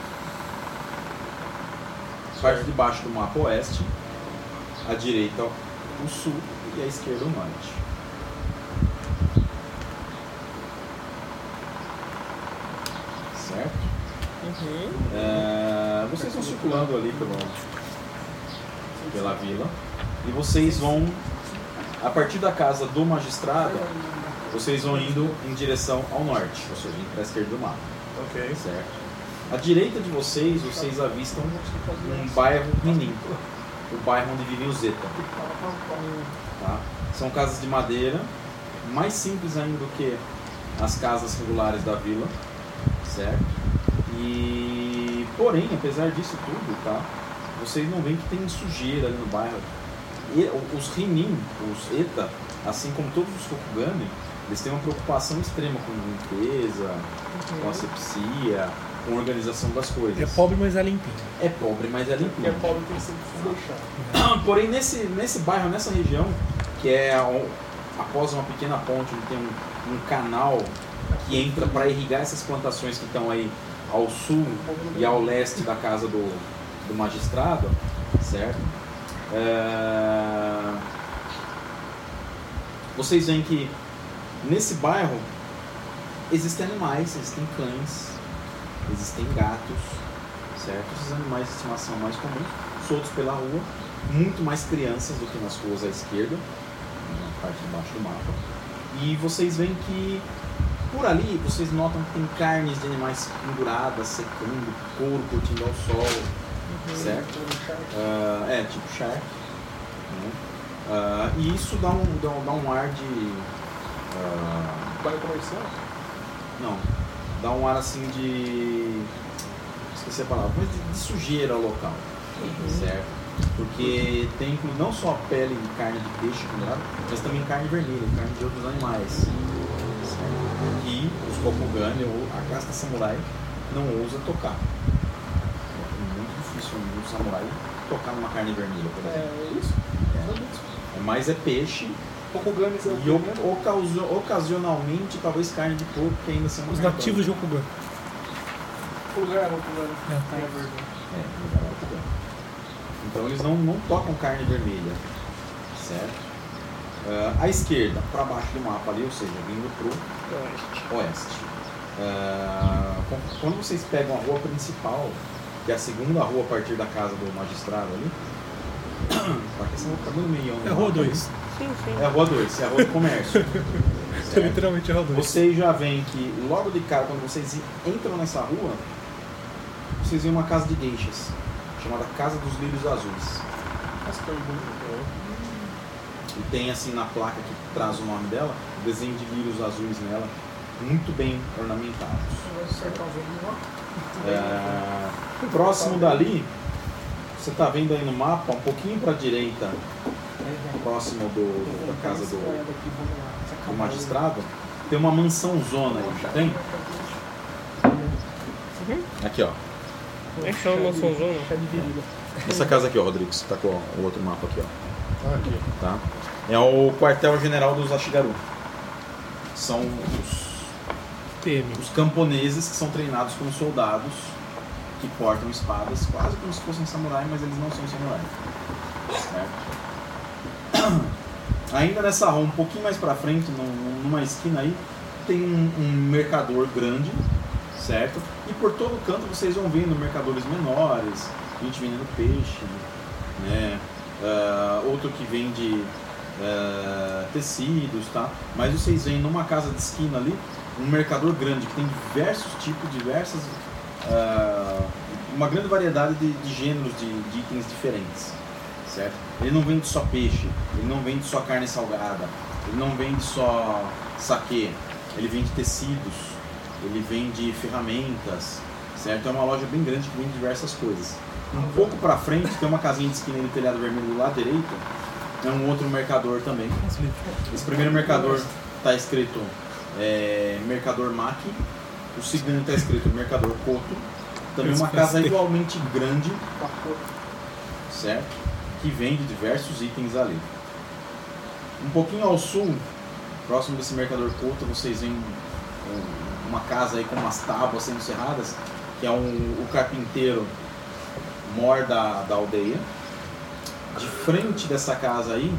Parte de baixo do mapa oeste, a direita o sul e a esquerda o norte. Certo? Uhum. Vocês estão circulando ali pela vila e vocês vão, a partir da casa do magistrado, vocês vão indo em direção ao norte, ou seja, indo para a esquerda do mapa. Ok. Certo? À direita de vocês avistam um bairro Rinin, o bairro onde vive o Zeta. Tá? São casas de madeira, mais simples ainda do que as casas regulares da vila, certo? E, porém, apesar disso tudo, tá? Vocês não veem que tem sujeira ali no bairro. E os Rinin, os Eta, assim como todos os Rokugami, eles têm uma preocupação extrema com limpeza, com asepsia, com organização das coisas. É pobre, mas é limpinho. É pobre, mas é Porque limpinho. é pobre tem sempre que se deixar. Porém, nesse bairro, nessa região, que é após uma pequena ponte, onde tem um canal que entra para irrigar essas plantações que estão aí ao sul e ao leste da casa do magistrado, certo? Vocês veem que nesse bairro existem animais, existem cães, existem gatos, certo? Esses animais de estimação mais comuns, soltos pela rua, muito mais crianças do que nas ruas à esquerda, na parte de baixo do mapa. E vocês veem que por ali vocês notam que tem carnes de animais penduradas, secando, couro curtindo ao sol, certo? Tipo Shark. Né? E isso dá um ar de... Bairro comercial? Não, dá um ar assim de... esqueci a palavra, mas de sujeira ao local, certo? Porque tem não só pele e carne de peixe pendurada, mas também carne vermelha, carne de outros animais, certo? E os Kokugane, ou a casta samurai, não ousa tocar. É muito difícil um samurai tocar numa carne vermelha, por exemplo. É isso? Mas é peixe. Kokuganes é o E ocasionalmente, talvez carne de porco, que ainda são Os nativos de Okugan. lugar Rokugan. É verdade. lugar Rokugan. Então eles não tocam carne vermelha, certo? À esquerda, para baixo do mapa ali, ou seja, vindo pro oeste. Quando vocês pegam a rua principal, que é a segunda rua a partir da casa do magistrado ali, é a rua 2. Sim, sim. É a rua 2, é a rua do comércio. É literalmente a rua 2. Vocês já veem que logo de cara, quando vocês entram nessa rua, vocês veem uma casa de geishas, chamada Casa dos Lírios Azuis. E tem assim na placa que traz o nome dela, o desenho de lírios azuis nela, muito bem ornamentados. Próximo dali, você está vendo aí no mapa, um pouquinho para a direita, próximo da casa do magistrado, tem uma mansão zona aí, já tem? Aqui, ó. Como é que chama a mansãozona? Essa casa aqui, ó, Rodrigo, você tá com o outro mapa aqui, ó. Aqui. Tá? É o quartel-general dos Ashigaru. São os camponeses que são treinados como soldados que portam espadas, quase como se fossem samurai, mas eles não são samurai. Certo? Ainda nessa rua, um pouquinho mais pra frente, numa esquina aí, tem um mercador grande, certo? E por todo canto vocês vão vendo mercadores menores, gente vendendo peixe, né? Outro que vende tecidos, tá? Mas vocês veem numa casa de esquina ali, um mercador grande que tem diversos tipos, uma grande variedade de gêneros de itens diferentes, certo? Ele não vende só peixe, ele não vende só carne salgada, ele não vende só saquê, ele vende tecidos, ele vende ferramentas, certo? É uma loja bem grande que vende diversas coisas. Um pouco pra frente tem uma casinha de esquina no telhado vermelho do lado direito, é um outro mercador também. Esse primeiro mercador está escrito Mercador Maki, o segundo está escrito Mercador Koto, também uma casa igualmente grande, certo? Que vende diversos itens ali. Um pouquinho ao sul, próximo desse Mercador Koto, vocês veem uma casa aí com umas tábuas sendo serradas, que é o carpinteiro mor da aldeia. De frente dessa casa aí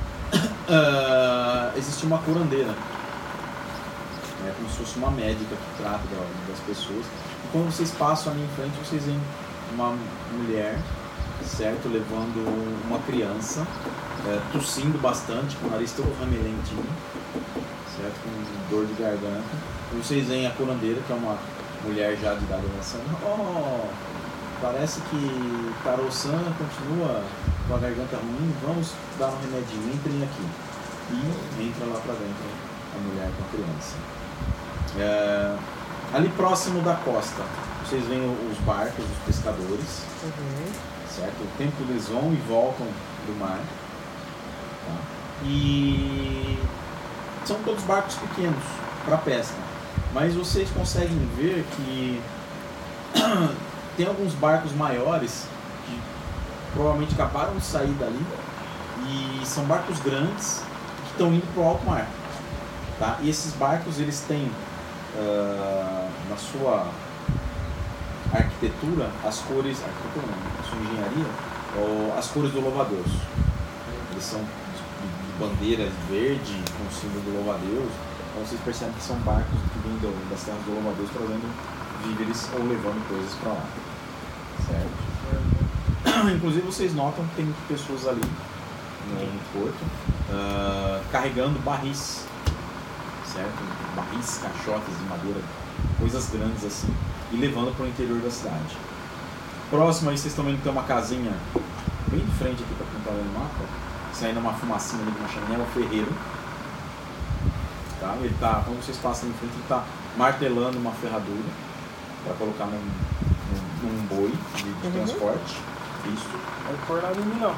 existe uma curandeira, como se fosse uma médica que trata das pessoas. E quando vocês passam ali em frente, vocês veem uma mulher, certo, levando uma criança, tossindo bastante, com o nariz todo ramelentinho, certo, com dor de garganta. E vocês veem a curandeira, que é uma mulher já de idade avançada. Parece que Taro-san continua com a garganta ruim, vamos dar um remedinho, entrem aqui. E entra lá pra dentro a mulher com a criança. Ali próximo da costa, vocês veem os barcos, os pescadores, certo? O tempo eles vão e voltam do mar. Tá? E são todos barcos pequenos para pesca, mas vocês conseguem ver que tem alguns barcos maiores que provavelmente acabaram de sair dali e são barcos grandes que estão indo para o alto mar, tá? E esses barcos eles têm na sua arquitetura as cores, na sua engenharia, as cores do louva-a-Deus. Eles são de bandeiras verde com o símbolo do louva-a-Deus. Então vocês percebem que são barcos que vêm das terras do louva-a-Deus trazendo víveres ou levando coisas para lá, certo? Inclusive vocês notam que tem pessoas ali no porto carregando barris, certo? Barris, caixotes de madeira, coisas grandes assim, e levando para o interior da cidade. Próximo aí vocês estão vendo que tem uma casinha bem de frente aqui pra quem tá vendo o mapa. Saindo uma fumacinha ali de uma chaminé, é um ferreiro. Tá? Ele tá, quando vocês passam em frente, ele tá martelando uma ferradura para colocar num boi de transporte. Isso. Não vai pôr nada em mim, não.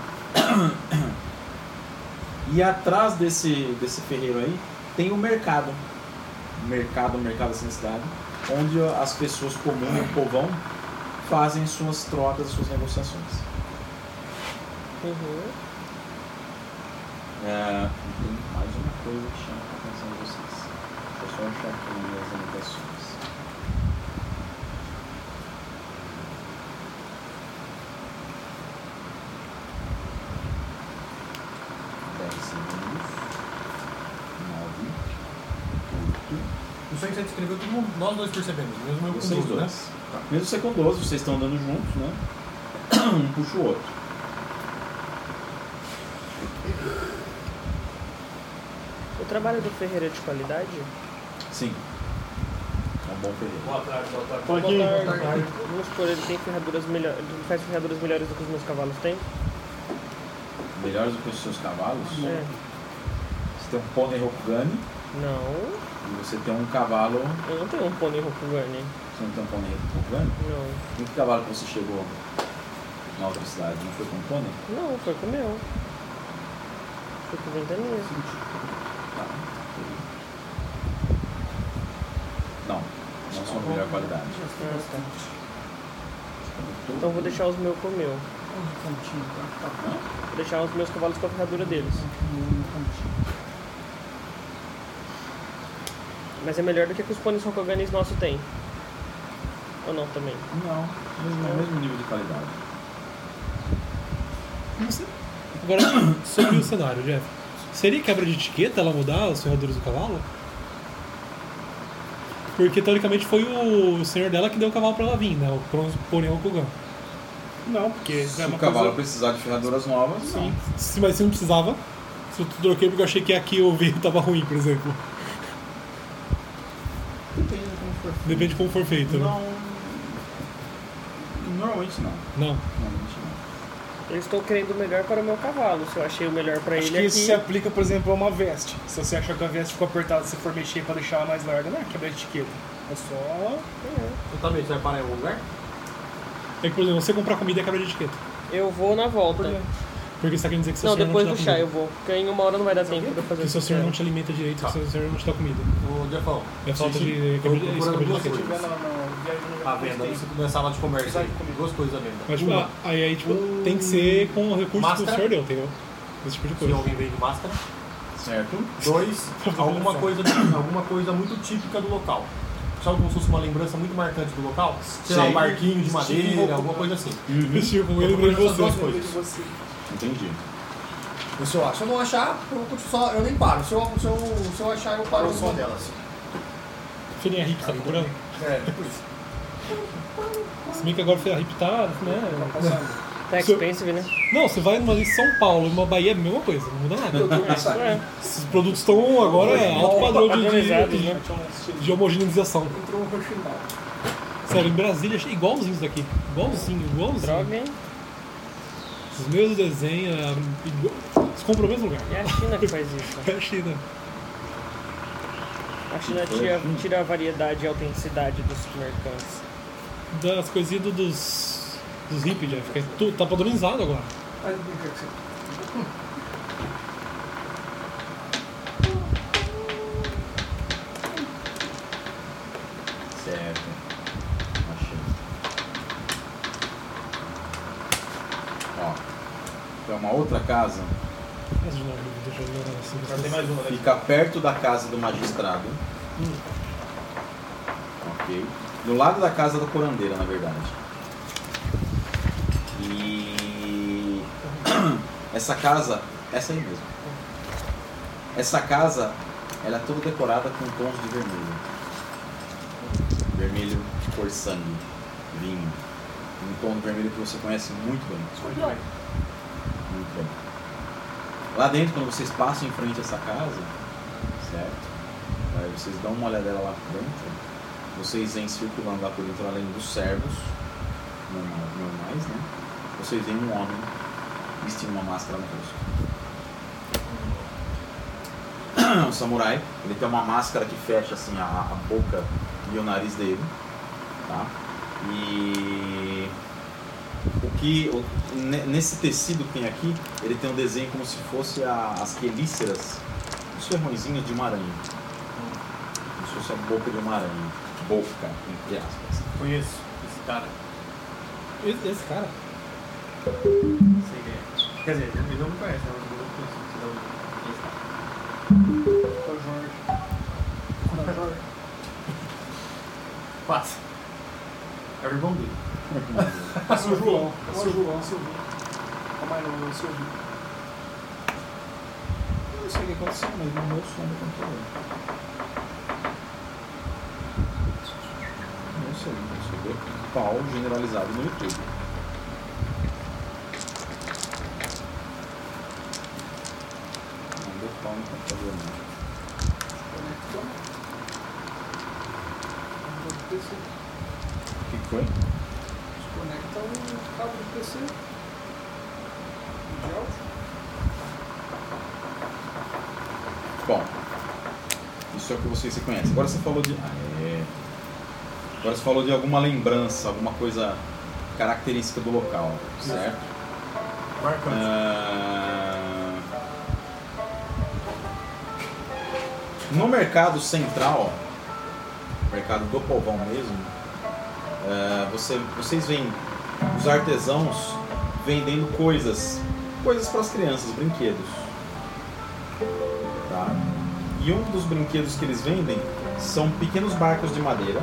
E atrás desse ferreiro aí tem o mercado. Mercado assim na cidade, onde as pessoas comuns, o povão, fazem suas trocas, suas negociações. Tem mais uma coisa que chama a atenção de vocês. Deixa eu só achar aqui as anotações. Isso aí que você descreveu, todo mundo, nós dois percebemos, mesmo eu com Vocês 12, dois. né? Tá. Mesmo você com 12, vocês estão andando juntos, né? Um puxa o outro. O trabalho do ferreiro é de qualidade? Sim. É um bom ferreiro. Boa tarde. Boa tarde. Vamos supor, ele tem ferraduras melhores. Ele faz ferraduras melhores do que os meus cavalos têm? Melhores do que os seus cavalos? É. Você tem um pônei Rokugani Não. e você tem um cavalo. Eu não tenho um pônei Rokugani. Você não tem um pônei Rokugani? Não. Em que cavalo que você chegou na outra cidade? Não foi com um pônei? Não, foi com o meu. Foi com ventania. Tá. Não são de melhor qualidade. Ah, tá. Então vou deixar os meus com o meu. Vou deixar os meus cavalos com a ferradura deles. Mas é melhor do que os pôneis Rokoganis nossos tem. Ou não também? Não, mesmo nível de qualidade. Agora, sobre o cenário, Jeff. Seria quebra de etiqueta ela mudar as ferraduras do cavalo? Porque teoricamente foi o senhor dela que deu o cavalo pra ela vir, né? O pônei Rokugan. Não, porque Se é o uma cavalo coisa... precisar de ferraduras novas, Sim. Mas se não precisava, se eu troquei porque eu achei que aqui o veio tava ruim, por exemplo. depende de como for feito. Depende de como for feito, né? Normalmente não. Não. Normalmente não. Eu estou querendo o melhor para o meu cavalo. Se eu achei o melhor para Acho ele que aqui... isso se aplica, por exemplo, a uma veste. Se você achar que a veste ficou apertada, se for mexer pra deixar ela mais larga, não é quebra de etiqueta. É só... Totalmente, você vai parar em algum lugar? É que, por exemplo, você comprar comida é quebra de etiqueta. Eu vou na volta. Porque você tá querendo dizer que seu Não, senhor depois não do te dá chá comida. eu vou. Porque em uma hora não vai dar tempo de eu fazer Porque seu isso. senhor não te alimenta direito, Tá. seu senhor não te dá comida. Ô, Jeffão, É falta sim, de sim. quebra Tô de procurando duas etiqueta. Se tiver coisas. na viagem no A venda, na sala de comércio aí. Duas coisas à venda. Mas, tipo, Uma, aí tipo, tem que ser com o recurso que o Máscara. senhor deu, entendeu? Esse tipo de se coisa. alguém vende máscara. Certo? Dois, alguma coisa muito típica do local. Sabe como se fosse uma lembrança muito marcante do local? Sei lá, um Sim. barquinho de madeira, alguma coisa assim. Vestiu com ele Tô de procurando essas você. duas coisas. Entendi. E se eu acho? Se eu não achar, eu nem paro. Se eu achar, eu paro uma delas. Feirinha hippie, tá procurando? É, tipo isso. Se bem que agora a Feira hippie tá, né? Tá expensive, né? Não, você vai numa em São Paulo, numa Bahia é a mesma coisa, não muda nada. É. Esses produtos estão agora alto padrão Padronizados, né? de homogeneização. Entrou um roxinal. Sério, em Brasília achei igualzinho isso daqui. Igualzinho. Droga, hein? Os mesmos desenhos, eles compram no mesmo lugar. É a China que faz isso. É a China. A China tira a variedade e a autenticidade dos mercantes. Das coisinhas dos hippies, Jeff. Que tá padronizado agora. Faz brincar com você. Certo. Achei. Ó. Tem uma outra casa. Mas de novo, deixa eu olhar assim. Tem mais uma, né? Fica perto da casa do magistrado. Ok. Do lado da casa da curandeira, na verdade. E essa casa, essa aí mesmo. Essa casa, ela é toda decorada com tons de vermelho. Vermelho cor sangue, vinho. Um tom de vermelho que você conhece muito bem. Muito bem. Lá dentro, quando vocês passam em frente a essa casa, certo? Aí vocês dão uma olhadela lá dentro. Vocês vêm circulando lá por dentro, além dos servos, normais, né? Vocês veem um homem vestindo uma máscara no rosto. Um samurai, ele tem uma máscara que fecha assim a boca e o nariz dele, tá? E nesse tecido que tem aqui, ele tem um desenho como se fosse as quelíceras, os ferrõezinhos de uma aranha. Como se fosse a boca de uma aranha. Boca, entre aspas. Conheço esse cara. Esse cara? Sei quem é. Quer dizer, ele não me conhece, né? Mas eu conheço. É o Jorge. Passa. É o irmão dele. É o João. É o João, Silvio. Calma aí, não, Silvio. Eu não sei o que aconteceu, mas no meu som do computador. Não sei, deu pau generalizado no YouTube. Não deu pau no computador, não. O que foi? Desconecta o cabo do PC. De áudio. Bom, isso é o que você conhece. Agora você falou de... Agora você falou de alguma lembrança, alguma coisa característica do local, certo? Marcante. No mercado central, mercado do povão mesmo, vocês veem os artesãos vendendo coisas para as crianças, brinquedos. Tá? E um dos brinquedos que eles vendem são pequenos barcos de madeira.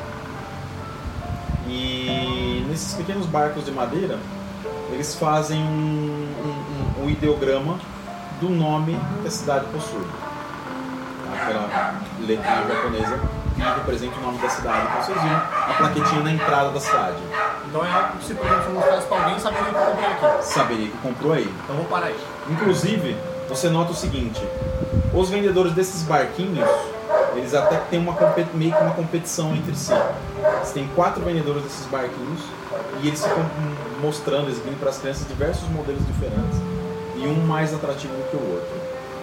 E nesses pequenos barcos de madeira, eles fazem um ideograma do nome que a cidade possui. Aquela letrinha japonesa que representa o nome da cidade. Então vocês viram a plaquetinha na entrada da cidade. Então é algo que se, por exemplo, se eu mostrasse pra alguém, saberia que eu comprei aqui. Saberia que comprou aí. Então vou parar aí. Inclusive, você nota o seguinte: os vendedores desses barquinhos, eles até têm meio que uma competição entre si. Você tem 4 vendedores desses barquinhos e eles ficam mostrando, exibindo para as crianças diversos modelos diferentes e um mais atrativo do que o outro.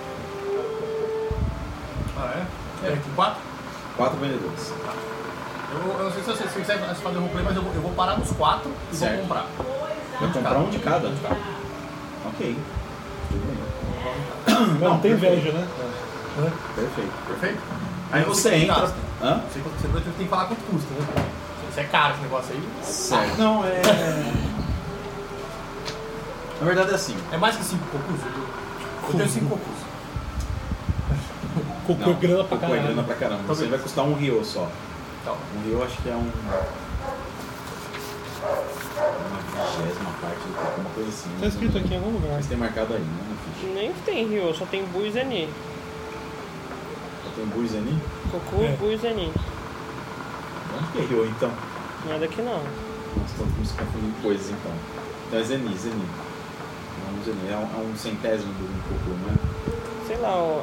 Ah, é? Tem 4? 4 vendedores. Eu não sei se você quiser fazer um roleplay, mas eu vou parar nos 4 e Certo. vou comprar. Vai comprar um de cada? Ok. Tudo bem. Não tem inveja, né? Perfeito. Perfeito? Aí você quanto entra. gasta. Hã? Você tem que falar quanto custa, né? Se é caro esse negócio aí. Certo. Não, Na verdade é assim. É mais que 5 cocos? Eu tenho 5 cocos. Cocô é grana pra Cocô é grana caralho. pra caramba. Então, Você vai custar um rio só. Então, Um rio acho que é uma 20ª parte do cocô, uma coisa assim. Tá escrito aqui em algum lugar. Mas tem marcado aí, né? No ficha. Nem tem Rio, só tem Bu e Zeni. Só tem Bui Zeni? Cocu, É. Bu e Zeni. Onde que é rio então? Nada aqui não. Nós estamos confundindo coisas então. Então é Zeni. Não, Zeni é um centésimo do cocô, né? Sei lá, ó,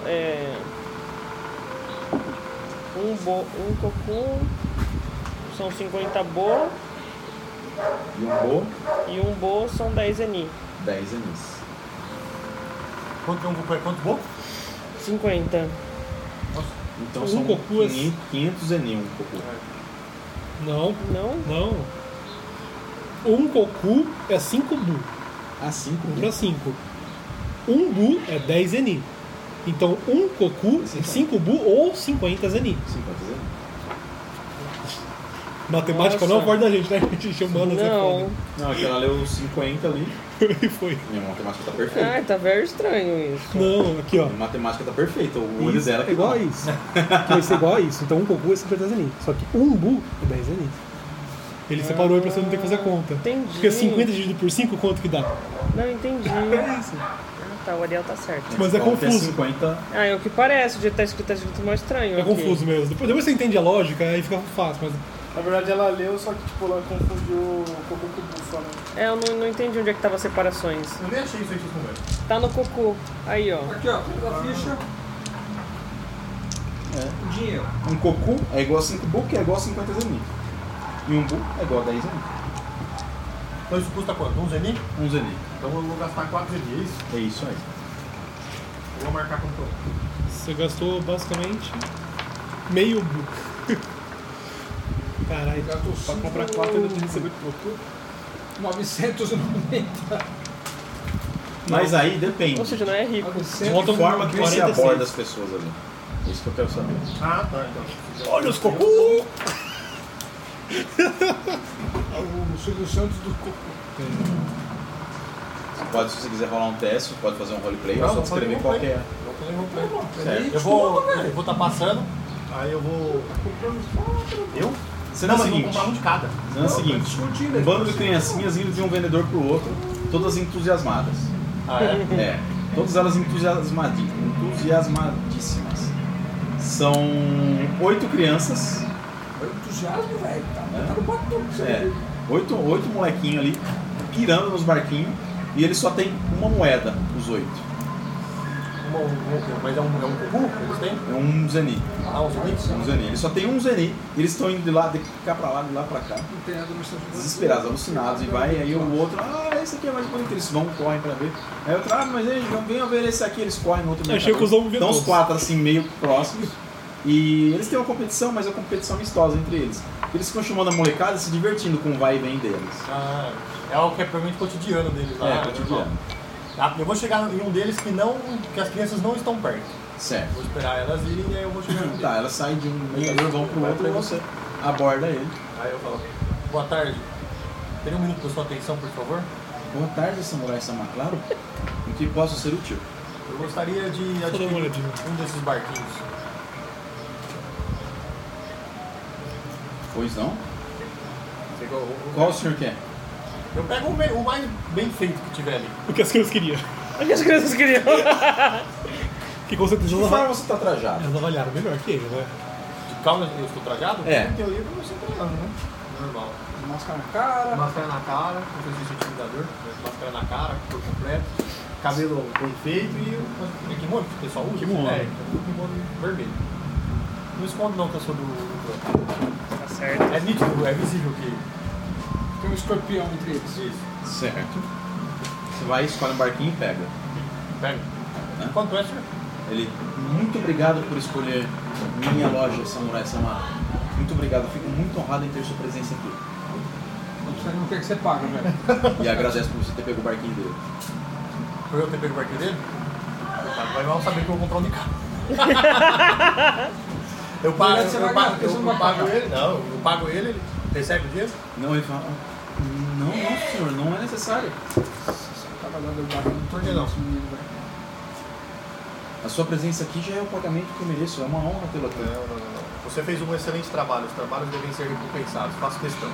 um cocu são 50 bo E um bo, e um bo são 10 Zeni. 10 zenis. quanto bom? 50. Então Um são cocô é 500 zeni um cocô. Não, Não? não. Um cocu é 5 bu. Ah, 5 1 para 5. Um bu é 10 zeni. Então um cocu é 5 bu ou 50 zeni. 50 zeni. Matemática Nossa. não acorda a gente, né? A gente chamando Não. Não, aquela leu 50 ali. E foi. Minha matemática tá perfeita. Ai, tá very estranho isso. Não, aqui ó. Minha matemática tá perfeita. O olho Isso dela é que igual a não. isso. Que vai ser igual a isso. Então um cocu é 50 zeni. Só que um bu é 10 zeni. Ele separou aí pra você não ter que fazer a conta. Entendi. Porque 50 dividido por 5, quanto que dá? Não, entendi. É isso. Tá, o Ariel tá certo. Mas é Então, tem confuso. 50. Ah, é o que parece, o jeito tá escrito mais estranho. É aqui. confuso mesmo. Depois você entende a lógica, aí fica fácil. Mas Na verdade ela leu, só que tipo, ela confundiu o cocô com o bufa, né? É, eu não entendi onde é que tava as separações. Eu nem achei isso aí que vocês conversam. Tá no cocu. Aí, ó. Aqui, ó, a ficha. O dinheiro. Um cocu é igual a 5 bu, que é igual a 50 zeni. E um bu é igual a 10 zeni. Então isso custa quanto? Um Zeni? Um Zeni. Então eu vou gastar 4 Zeni, é isso? É isso aí. Eu vou marcar como tô. Você gastou basicamente meio blue. Caralho, pra comprar 4 ainda tem que receber pouco. 990. Mas aí depende. Ou seja, não é rico. De que forma que você 46. aborda as pessoas ali. É isso que eu quero saber. Ah, tá. Então. Olha os cocô! O Silvio Santos do Coco. Você pode, se você quiser rolar um teste, você pode fazer um roleplay Não, ou só vou fazer descrever qual que é. Vou fazer roleplay. Certo. Eu vou estar passando, aí eu vou. Eu? Cena Não, mas eu vou seguinte. comprar um de cada. Cena seguinte. Um bando de criancinhas indo de um vendedor pro outro, todas entusiasmadas. Ah, é? É, todas elas entusiasmadíssimas. São 8 crianças, Olha o entusiasmo, velho. É. Tá no botão. é, 8 molequinhos ali, pirando nos barquinhos, e eles só tem uma moeda, os 8. Mas é um cubu que eles têm? É um Zeni. Ah, um Zeni? Um Zeni. Eles só tem um Zeni, e eles estão indo de cá pra lá, de lá pra cá, Não tem nada no Santos. desesperados, alucinados, e vai, aí o outro, esse aqui é mais bonito, eles vão, correm pra ver. Aí o outro, mas eles venham ver esse aqui, eles correm no outro mercado. Achei que os homens viam Então os todos. 4 assim, meio próximos. E eles têm uma competição, mas é uma competição amistosa entre eles. Eles ficam chamando a molecada e se divertindo com o vai e vem deles. Ah, é algo que é provavelmente cotidiano deles lá. É, né? cotidiano. Ah, eu vou chegar em um deles que as crianças não estão perto. Certo. Vou esperar elas irem e aí eu vou chegar num Tá, deles. elas saem de um mercador, vão pro outro, aí você aborda ele. Aí eu falo, boa tarde. Teria um minuto da sua atenção, por favor? Boa tarde, Samurai Sama, claro. Em que posso ser útil? Eu gostaria de dar uma adquirir olhadinha. um desses barquinhos. Pois não? Sei qual- Qual o senhor quer? Eu pego o mais bem feito que tiver ali. O que as crianças queriam. O que as crianças queriam? Que com certeza De que elas forma você tá trajado? avaliaram melhor que ele, né? De calma eu estou trajado? É. Em teoria eu não estou trajado, né? Normal. Máscara na cara. Máscara na cara, não sei se isso é intimidador, mas máscara na cara, por completo. Cabelo bem feito e é kimono que o pessoal usa? Kimono. É, kimono vermelho. Não escondo não que eu sou do clã. Tá certo. É nítido, é visível que... Tem um escorpião entre eles. Isso. Certo. Você vai, escolhe um barquinho e pega. Pega. Hã? Quanto é, senhor? Ele, muito obrigado por escolher minha loja, Samurai Sama. Muito obrigado, fico muito honrado em ter sua presença aqui. Não quer que você paga, velho. E agradece por você ter pego o barquinho dele. Por eu ter pego o barquinho dele? Coitado, vai mal saber que eu vou comprar um de carro. Eu pago, Você vai ganhar, porque você não vai pago pagar. ele, não, eu pago ele recebe o dinheiro? Não, ele fala, não, senhor, não é necessário. Tava dando barra no Por que não? esse menino, velho. A sua presença aqui já é o pagamento que eu mereço, é uma honra tê-lo aqui. Não. Você fez um excelente trabalho, os trabalhos devem ser recompensados, faço questão.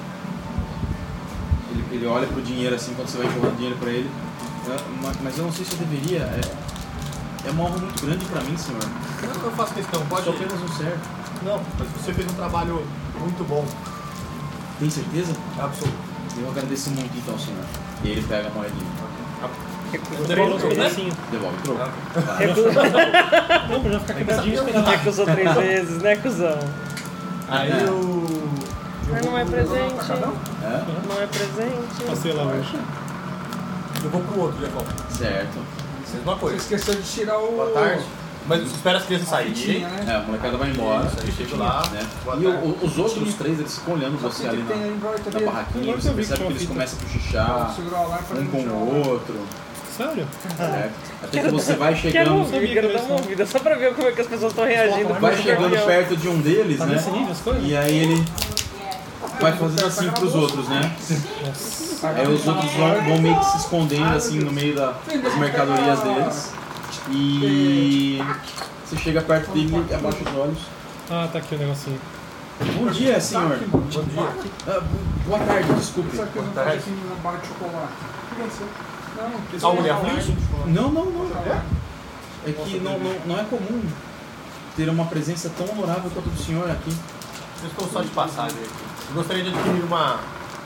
Ele olha pro dinheiro assim, quando você vai empurrando dinheiro pra ele. Mas eu não sei se eu deveria. É uma honra muito grande pra mim, senhor. Não, eu faço questão, pode... Só apenas um certo. Não, mas você fez um trabalho muito bom, Tem certeza? absoluto. Eu agradeço muito então, senhor. E ele pega a moedinha. Recusou 3 vezes. Devolve, troco. Tá. Não, pra já ficar quebradinho esperando. Recusou 3 vezes, né, cuzão? Aí É. eu... Mas não é presente. É? Não é presente. Passei lá hoje. Eu vou pro outro, Jefão. Certo. Mesma Você coisa. esqueceu de tirar o... Boa tarde. Mas você espera as crianças saírem. Fitinha, né? É, a molecada vai embora. Isso, aí chega lá. Né? Boa E tarde. os outros 3, eles ficam olhando Só você que ali tem na em volta barraquinha. Agora Você que eu vi percebe que que eles tinha começam a cochichar Segurou a alarme pra um não com deixar o outro. Sério? Certo? Até que você vai Quero chegando. ouvir, quero dar uma ouvida, só pra ver como é que as pessoas estão reagindo. Vai chegando perto de um deles, Tá né? nesse nível as coisas? E aí ele vai fazendo assim pros outros, né? Aí os outros vão meio que se escondendo assim no meio das mercadorias deles. E você chega perto dele e abaixa os olhos. Ah, tá aqui o negocinho. Bom dia, senhor. Bom dia. Boa tarde, desculpe. Só que eu não Boa faço tarde. assim na barra de chocolate. O que aconteceu? Não, A mulher aflige? Não. É que não é comum ter uma presença tão honorável quanto a do senhor aqui. Eu estou só de passagem aqui. Eu gostaria de adquirir uma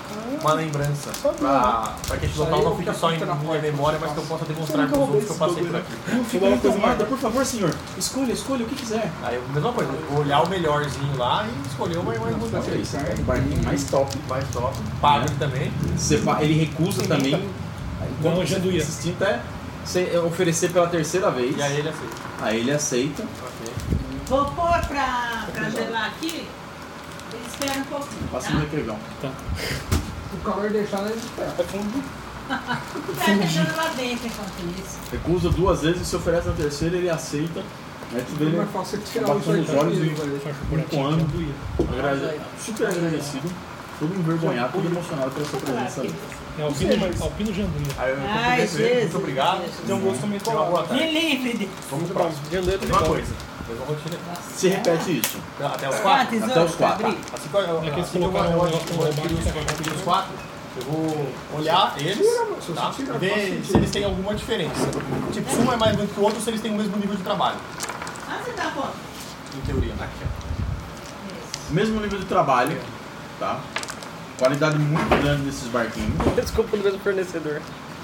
uma lembrança. Pra que esse local não fique só em minha memória, mas que eu possa demonstrar para os outros que eu passei por aqui. Não fica incomodado, por favor, senhor. Escolha o que quiser. Aí, mesma coisa, vou olhar o melhorzinho lá e escolher o mais bonito. É isso, é o barquinho mais top. Mais top. Paga ele também. Ele recusa também. Não, Quando já você doía. insistir até você oferecer pela terceira vez. E aí ele aceita. Aí ele aceita. Ok. Vou pôr pra gelar aqui. Espera um pouquinho. Passa Tá? no requeijão. O calor deixar ele espera. Tá deixando lá dentro enquanto isso. Recusa 2 vezes e se oferece na terceira, ele aceita. Aí tu vê É ele mais fácil você tirar batendo isso os olhos aí. e encoando, super agradecido, todo envergonhado, todo emocionado pela sua presença ali. É Alpino Janduia. Aí eu Ai, Jesus. muito obrigado. Tem um gosto muito Tenha uma boa Me tarde. livre de... Vamos pro próximo. Mesma coisa. Mesma rotina. Se repete isso. Até os Ah, 4? tesouro, Até os 4. abrir. Assim que eu É que eles assim que eu colocaram vou um negócio com adquirir os 4, eu vou olhar eles, tá? E ver se eles têm alguma diferença. Tipo, se um é mais bonito que o outro, se eles têm o mesmo nível de trabalho. Ah, você dá conta. Em teoria. Aqui, ó. Mesmo nível de trabalho, tá? Qualidade muito grande desses barquinhos. Desculpa do mesmo fornecedor.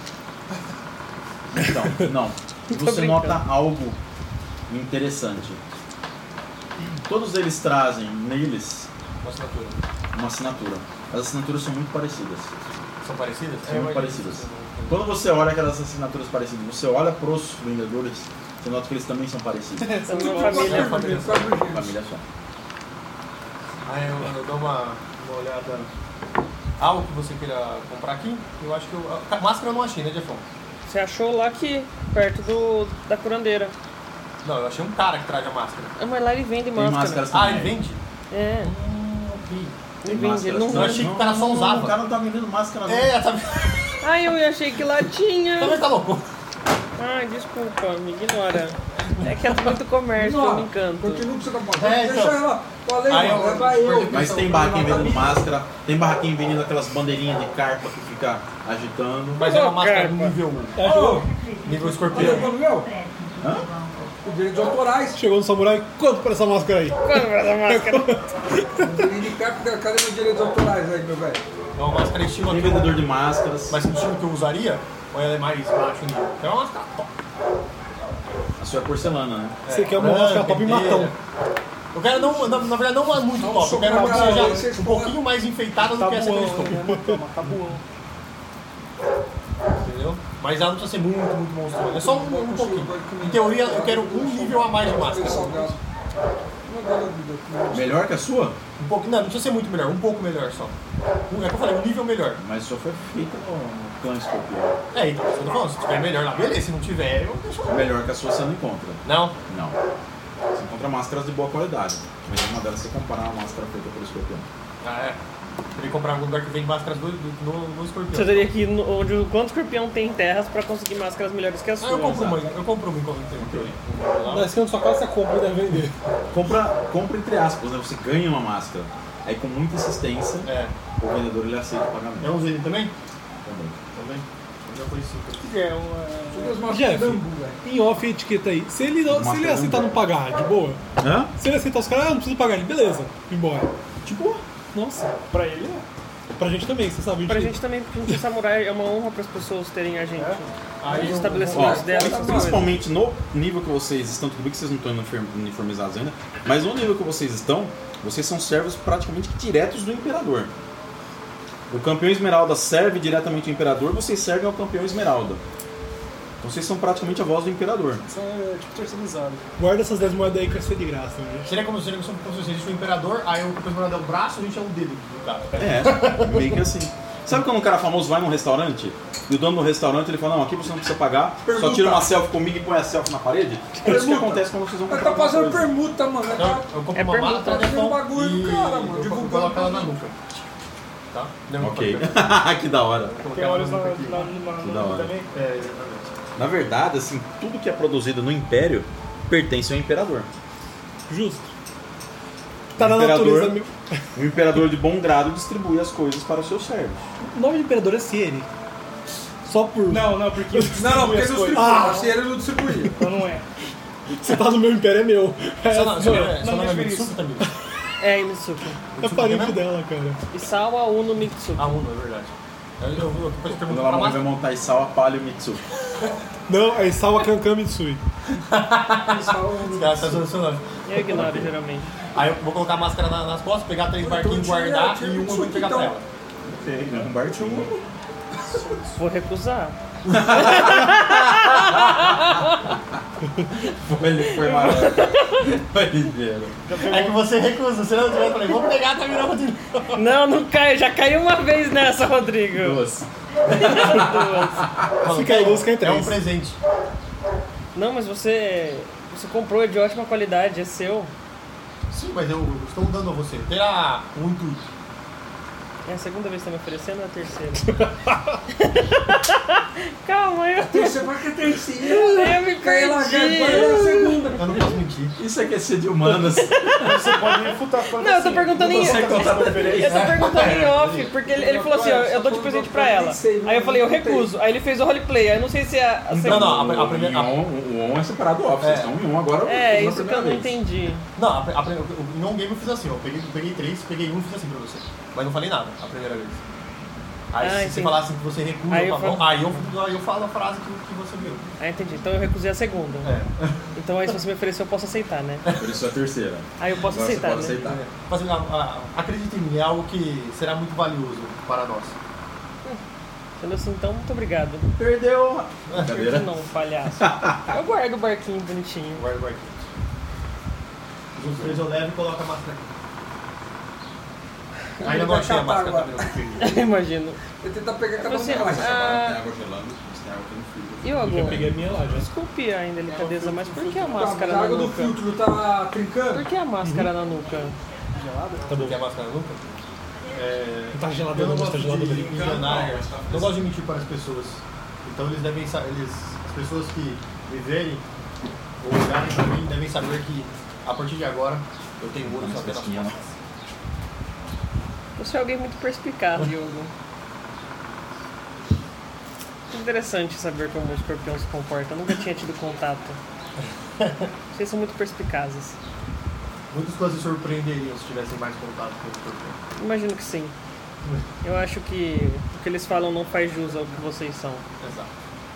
Então, não. Você brincando. nota algo interessante. Todos eles trazem neles Uma assinatura. uma assinatura. As assinaturas são muito parecidas. São parecidas? São muito parecidas. Quando você olha aquelas assinaturas parecidas, você olha pros vendedores, você nota que eles também são parecidos. Essa minha família. Família só. Aí eu dou uma olhada. Algo que você queira comprar aqui, eu acho que a máscara eu não achei, né, Jeffão? Você achou lá aqui, perto da curandeira. Não, eu achei um cara que traz a máscara. Ah, mas lá ele vende Tem máscara. máscaras Ah, também. ele vende? É, Ok. ele vende. Ele não Eu achei vende. que o cara só usava. O cara não tá vendendo máscara, não. É, tá. Ai, eu achei que lá tinha. Também tá louco. Ai, desculpa, me ignora. É que é muito comércio, eu me encanto. Continua o que você tá falando. É, então. Deixa ela. Falei, Aí mano, eu- leva eu. Mas tem barraquinho vendendo máscara, tem barraquinho vendendo aquelas bandeirinhas de carpa que fica agitando. Mas é uma máscara Carpa. nível Olha escorpião. o meu. Hã? Os direitos autorais. Chegou no samurai, quanto por essa máscara aí? Quando vai essa máscara? Tem de cá, cadê meus direitos autorais aí, meu velho? É uma máscara estilo Tem aqui. vendedor de máscaras. Mas o estilo que eu usaria, ou ela é mais baixo nível? É uma máscara top. A sua é porcelana, né? Você quer uma máscara top e matão. Eu quero não, na verdade não uma muito top, eu quero uma que seja um pouquinho mais enfeitada do que essa que eu estou. Tabuão. Entendeu? Mas ela não precisa ser muito monstruosa. É só um pouquinho. Em teoria, eu quero um nível a mais de máscara. Salgado. Melhor que a sua? Um pouco, não precisa ser muito melhor, um pouco melhor só. É que eu falei, um nível melhor. Mas só foi feita no clã escorpião. É, então, você tá falando, se tiver melhor lá, beleza, se não tiver, eu deixo. Melhor que a sua você não encontra. Não? Não. Você encontra máscaras de boa qualidade. Mas uma delas você comparar uma máscara feita pelo escorpião. Ah, é. Teria que comprar em algum lugar que vende máscaras no escorpião. Você teria que ir onde o quanto escorpião tem terras pra conseguir máscaras melhores que a Ah, sua. eu compro uma enquanto em teoria. Na esquina da sua casa você compra e deve vender. Compra entre aspas, né? Você ganha uma máscara. Aí com muita insistência, É. o vendedor ele aceita o pagamento. É um Zene também? Também. Também. Já foi 5. É uma... Jeff, em off a etiqueta aí. Se ele aceitar não pagar, de boa. Hã? Se ele aceitar os caras, não precisa pagar ele, beleza, embora. Tipo, Nossa, Pra ele é. pra gente também, você sabe Pra disso. gente também, porque a gente é samurai, é uma honra para as pessoas terem a gente. Aí Os eu- estabelecimentos ó, delas, essas coisas. principalmente no nível que vocês estão, tudo bem que vocês não estão uniformizados ainda, mas no nível que vocês estão, vocês são servos praticamente diretos do Imperador. O campeão Esmeralda serve diretamente ao Imperador, vocês servem ao campeão Esmeralda. Então vocês são praticamente a voz do Imperador. Isso é tipo terceirizado. Guarda essas 10 moedas aí que vai ser de graça, né? Seria como se existe o imperador, aí o campeão é o braço, a gente é o dedo do cara. É, meio que assim. Sabe quando um cara famoso vai num restaurante e o dono do restaurante ele fala, não, aqui você não precisa pagar, só tira uma selfie comigo e põe a selfie na parede? É isso que acontece quando vocês vão Ele comprar tá fazendo alguma coisa. permuta, mano. Ele Então, tá eu compro É uma mala, pergunta, tá fazendo bagulho do cara, mano. Eu Divulgando. coloco ela na nuca. Tá? Não, Ok, que da hora. Tem olhos na da hora. também. É, exatamente. Na verdade, assim, tudo que é produzido no Império pertence ao Imperador. Justo. Tá na Imperador. natureza. Meu... O Imperador de bom grado distribui as coisas para os seus servos. O nome do imperador é Siene. Só por. Não, porque Não, porque as ele não coisas. distribui. Assim ele não distribuía. Então não é. Você tá no meu império, é meu. Seu nome não é me Mitsuki isso. também. É, e Mitsuki. É parente dela, cara. Isawa Uno Mitsuki. A Uno, é verdade. Eu depois Quando pergunto ela pra morrer, vai Máscara. montar Isawa, Palio e Mitsuki. Não, é Isawa Kankan Mitsui. Os caras estão solucionando. Eu ignoro geralmente. Aí eu vou colocar a máscara nas costas, pegar 3 barquinhos, guardar e um eu vou entregar pra ela. Ok, um barquinho. Vou recusar. Ele foi maior. Foi ligeiro. É que você recusa, se não tiver, eu falei, vou pegar, tá virando de novo. Não, não cai. Já caiu uma vez nessa, Rodrigo. Duas. Fala, Se cair duas, cai é três. um presente. Não, mas você comprou, é de ótima qualidade, é seu. Sim, mas eu estou dando a você. Terá um intuito. É a segunda vez que tá me oferecendo ou a terceira? Calma, Você vai que é terceira. eu me Cai lá, perdi. agora é a segunda. Eu não posso mentir. Isso aqui é ser de humanas. Você pode refutar quando Não, eu tô perguntando em Você conta a eu tô perguntando em off, porque ele falou assim, ó, eu dou de presente pra ela. Aí eu falei, eu recuso. Aí ele fez o roleplay, aí eu não sei se é a segunda. Não, a primeira. O on é separado do off. Vocês estão em on agora. É, na isso que eu primeira não vez. entendi. Não, em um game eu fiz assim, ó. Peguei 3, peguei um e fiz assim pra você. Mas não falei nada a primeira vez. Aí se entendi. você falar assim que você recusa, Aí eu eu falo, falo- aí eu falo a frase que você viu. Ah, entendi. Então eu recusei a segunda. É. Então aí se você me oferecer, eu posso aceitar, né? Por isso é a terceira. Aí eu posso Agora aceitar, você pode né? aceitar. Mas, acredite em mim, é algo que será muito valioso para nós. Sendo assim, então, muito obrigado. Perdeu. Por Brincadeira. que não, palhaço? Eu guardo o barquinho bonitinho. Guarda o barquinho. Os outros 3 eu levo e coloco a máscara aqui. Ainda não achei a máscara agora. também, eu peguei. Imagino. Eu tentar pegar cada um Você- delas. Tem água gelando, mas tem água aqui no frio. E o Eu já Agô? peguei a minha lá já. Desculpe a indelicadeza, mas por que a A máscara na água do nuca? filtro tá trincando. Por que a máscara na nuca? Tá bom. Quer a máscara nunca? Não tá gelado Eu não não, mas gosto tá gelado de ali. enganar, não gosto de mentir para as pessoas. Então eles devem saber, as pessoas que me verem ou olharem para mim devem saber que a partir de agora eu tenho ouro só apenas fresquinha, costas. Você é alguém muito perspicaz, Diogo. Interessante saber como o escorpião se comporta. Eu nunca tinha tido contato. Vocês são muito perspicazes. Muitas coisas se surpreenderiam se tivessem mais contato com o escorpião. Imagino que sim. Eu acho que o que eles falam não faz jus ao que vocês são. Exato.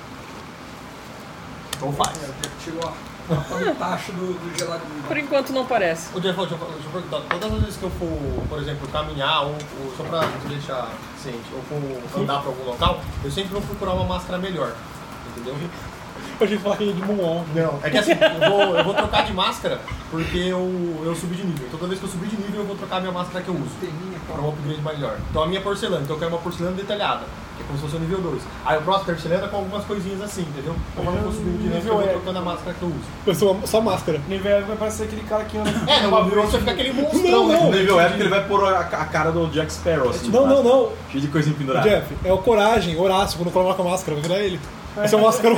Ou faz. Tirou a taxa do geladinho. Por enquanto não parece. Ô, Jeff, deixa eu perguntar, todas as vezes que eu for, por exemplo, caminhar ou só pra te deixar ciente, ou for andar pra algum local, eu sempre vou procurar uma máscara melhor, entendeu? A gente fala que ele é de Moon. Não, é que assim, eu vou trocar de máscara porque eu subi de nível. Toda vez que eu subir de nível, eu vou trocar a minha máscara que eu uso para um upgrade melhor. Então a minha porcelana, então eu quero uma porcelana detalhada, que é como se fosse o nível 2. Aí o próximo porcelana com algumas coisinhas assim, entendeu? Conforme eu vou subindo de nível, eu vou trocando a máscara que eu uso. Eu sou só máscara. Nível vai parecer aquele cara que anda. É, no nível você fica aquele monstrão, né? No nível épico ele vai pôr a cara do Jack Sparrow assim. Não. Cheio de coisinha pendurada. Jeff, é o Coragem, Horácio, quando coloca a máscara, vai virar ele. Esse é o máscara.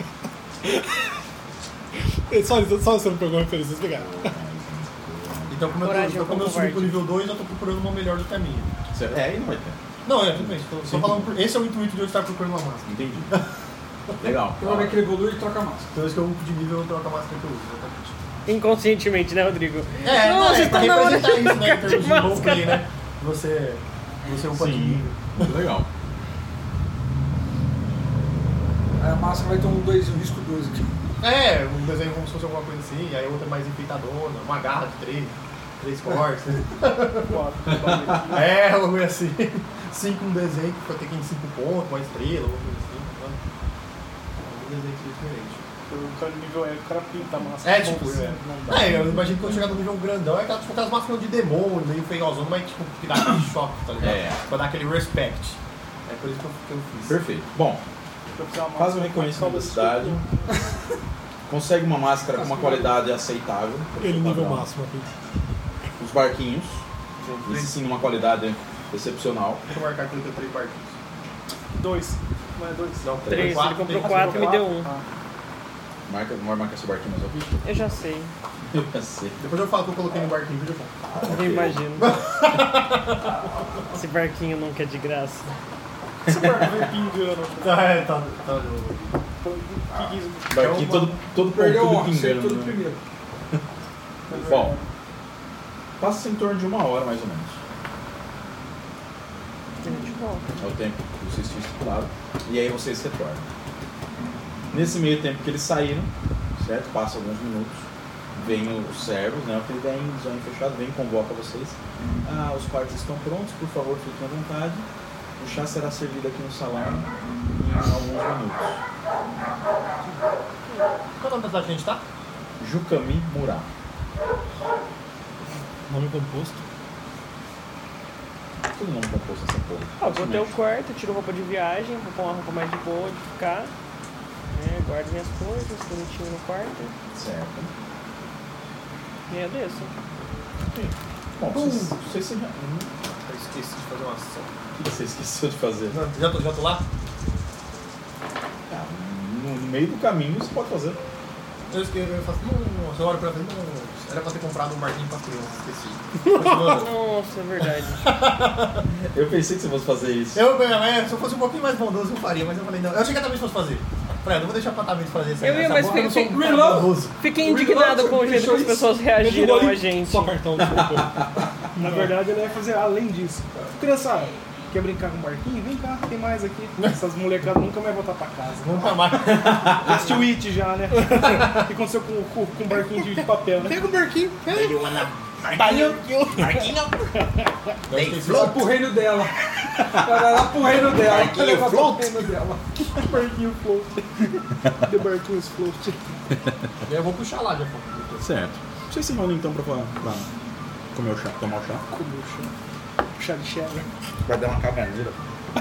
Só você não pegou a referência, vocês pegaram. Então como Coragem, eu subi covarde. pro nível 2, eu tô procurando uma melhor do que a minha. É, e não vai ter. Não, tudo bem. Tô falando esse é o intuito de eu estar procurando uma máscara. Entendi. Legal. Toda vez que ele evolui, ele troca a máscara. Toda vez que eu upo de nível, eu troco a máscara que eu uso. Exatamente. Inconscientemente, né, Rodrigo? É, Não, não, você é pra tá na hora representar de isso, né, em trocar termos de de roleplay, máscara. né? Você upa de Sim. nível. Muito legal. Aí a máscara vai ter um 2 e um risco 2 aqui. É, um desenho como se fosse alguma coisa assim, aí a outra é mais enfeitadona, uma garra de 3 cortes. É, uma coisa assim. 5 um desenho que vai ter que ir em 5 pontos, uma estrela, alguma coisa assim. Né? Um desenho diferente. O cara de nível é, o cara pinta a máscara. É, tipo, eu imagino que quando chegar no nível grandão é aquela, tipo, aquelas máscaras de demônio, meio feiosona, mas tipo, que dá aquele choque, tá ligado? É. Pra dar aquele respect. É por isso que eu fiz. Perfeito. Bom, faz um reconhecimento da cidade. Consegue uma máscara com uma qualidade aceitável. Ele nível Padrão. máximo aqui. Os barquinhos. Esse sim, uma qualidade excepcional. Deixa eu marcar que eu tenho 3 partidos. 2. Não é 2? Não, 3, ele comprou tem 4 e me deu 1. Marca seu barquinho mais ao vivo? Eu já sei. Eu pensei. Depois eu falo que eu coloquei no barquinho, viu, Japão? Eu imagino. Esse barquinho nunca é de graça. Esse barco vem pingando. Tá. Que isso? Barquinho todo Perdeu pontudo o acertou pingando. no Né? primeiro. Bom, Passa em torno de 1 hora, mais ou menos. É o tempo que vocês tinham estipulado. E aí vocês retornam. Nesse meio tempo que eles saíram, certo? Passa alguns minutos. Vem os servos, né? Ele vem, zona fechado, vem e convoca vocês. Os quartos estão prontos, por favor, fiquem à vontade. O chá será servido aqui no salão em alguns minutos. Qual é o nome da cidade que a gente tá? Jukami Murá. Nome composto. Todo nome composto nessa porra. Vou ter o quarto, tiro roupa de viagem, vou pôr uma roupa mais de boa de ficar. Guardo minhas coisas, bonitinho no quarto. Certo. E é desse. Bom, vocês se... Eu esqueci de fazer uma ação. O que você esqueceu de fazer? Já tô lá? No meio do caminho você pode fazer. Eu faço, você olha pra frente, era pra ter comprado um barquinho pra criança, esqueci. Nossa, é verdade. Eu pensei que você fosse fazer isso. Se eu fosse um pouquinho mais bondoso eu faria, mas eu falei, não. Eu achei que a Tamires fosse fazer. Falei, não vou deixar pra Tamires fazer isso. Eu ia, mas fiquei indignado com o jeito que as pessoas reagiram a gente. Só cartão, desculpa. Na verdade, ele vai fazer além disso. Criançada, quer brincar com um barquinho? Vem cá, tem mais aqui. Essas molecadas nunca mais voltar pra casa. Nunca mais. Assistiu o It já, né? O que aconteceu com um barquinho de papel, né? Pega um barquinho. Barquinho. Vai pro reino dela. Vai lá pro reino dela. Barquinho float. Barquinho float. The barquinhos float. E eu vou puxar lá, já foi. Certo. Vocês se reúnem então pra comer o chá, tomar o chá. Comer o chá. Chá de chega. Vai dar uma caganeira.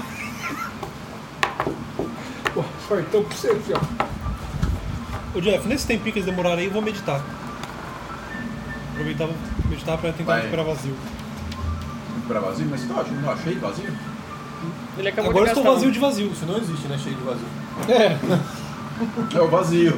Pô, cortou pra você, filho. Ô Jeff, nesse tempinho que eles demorarem aí, eu vou meditar. Aproveitar e meditar pra tentar Vai. recuperar vazio. Pra vazio? Mas você não achei vazio? Ele acabou Agora de eu estou gastar vazio de vazio. Isso não existe, né? Cheio de vazio. É o vazio.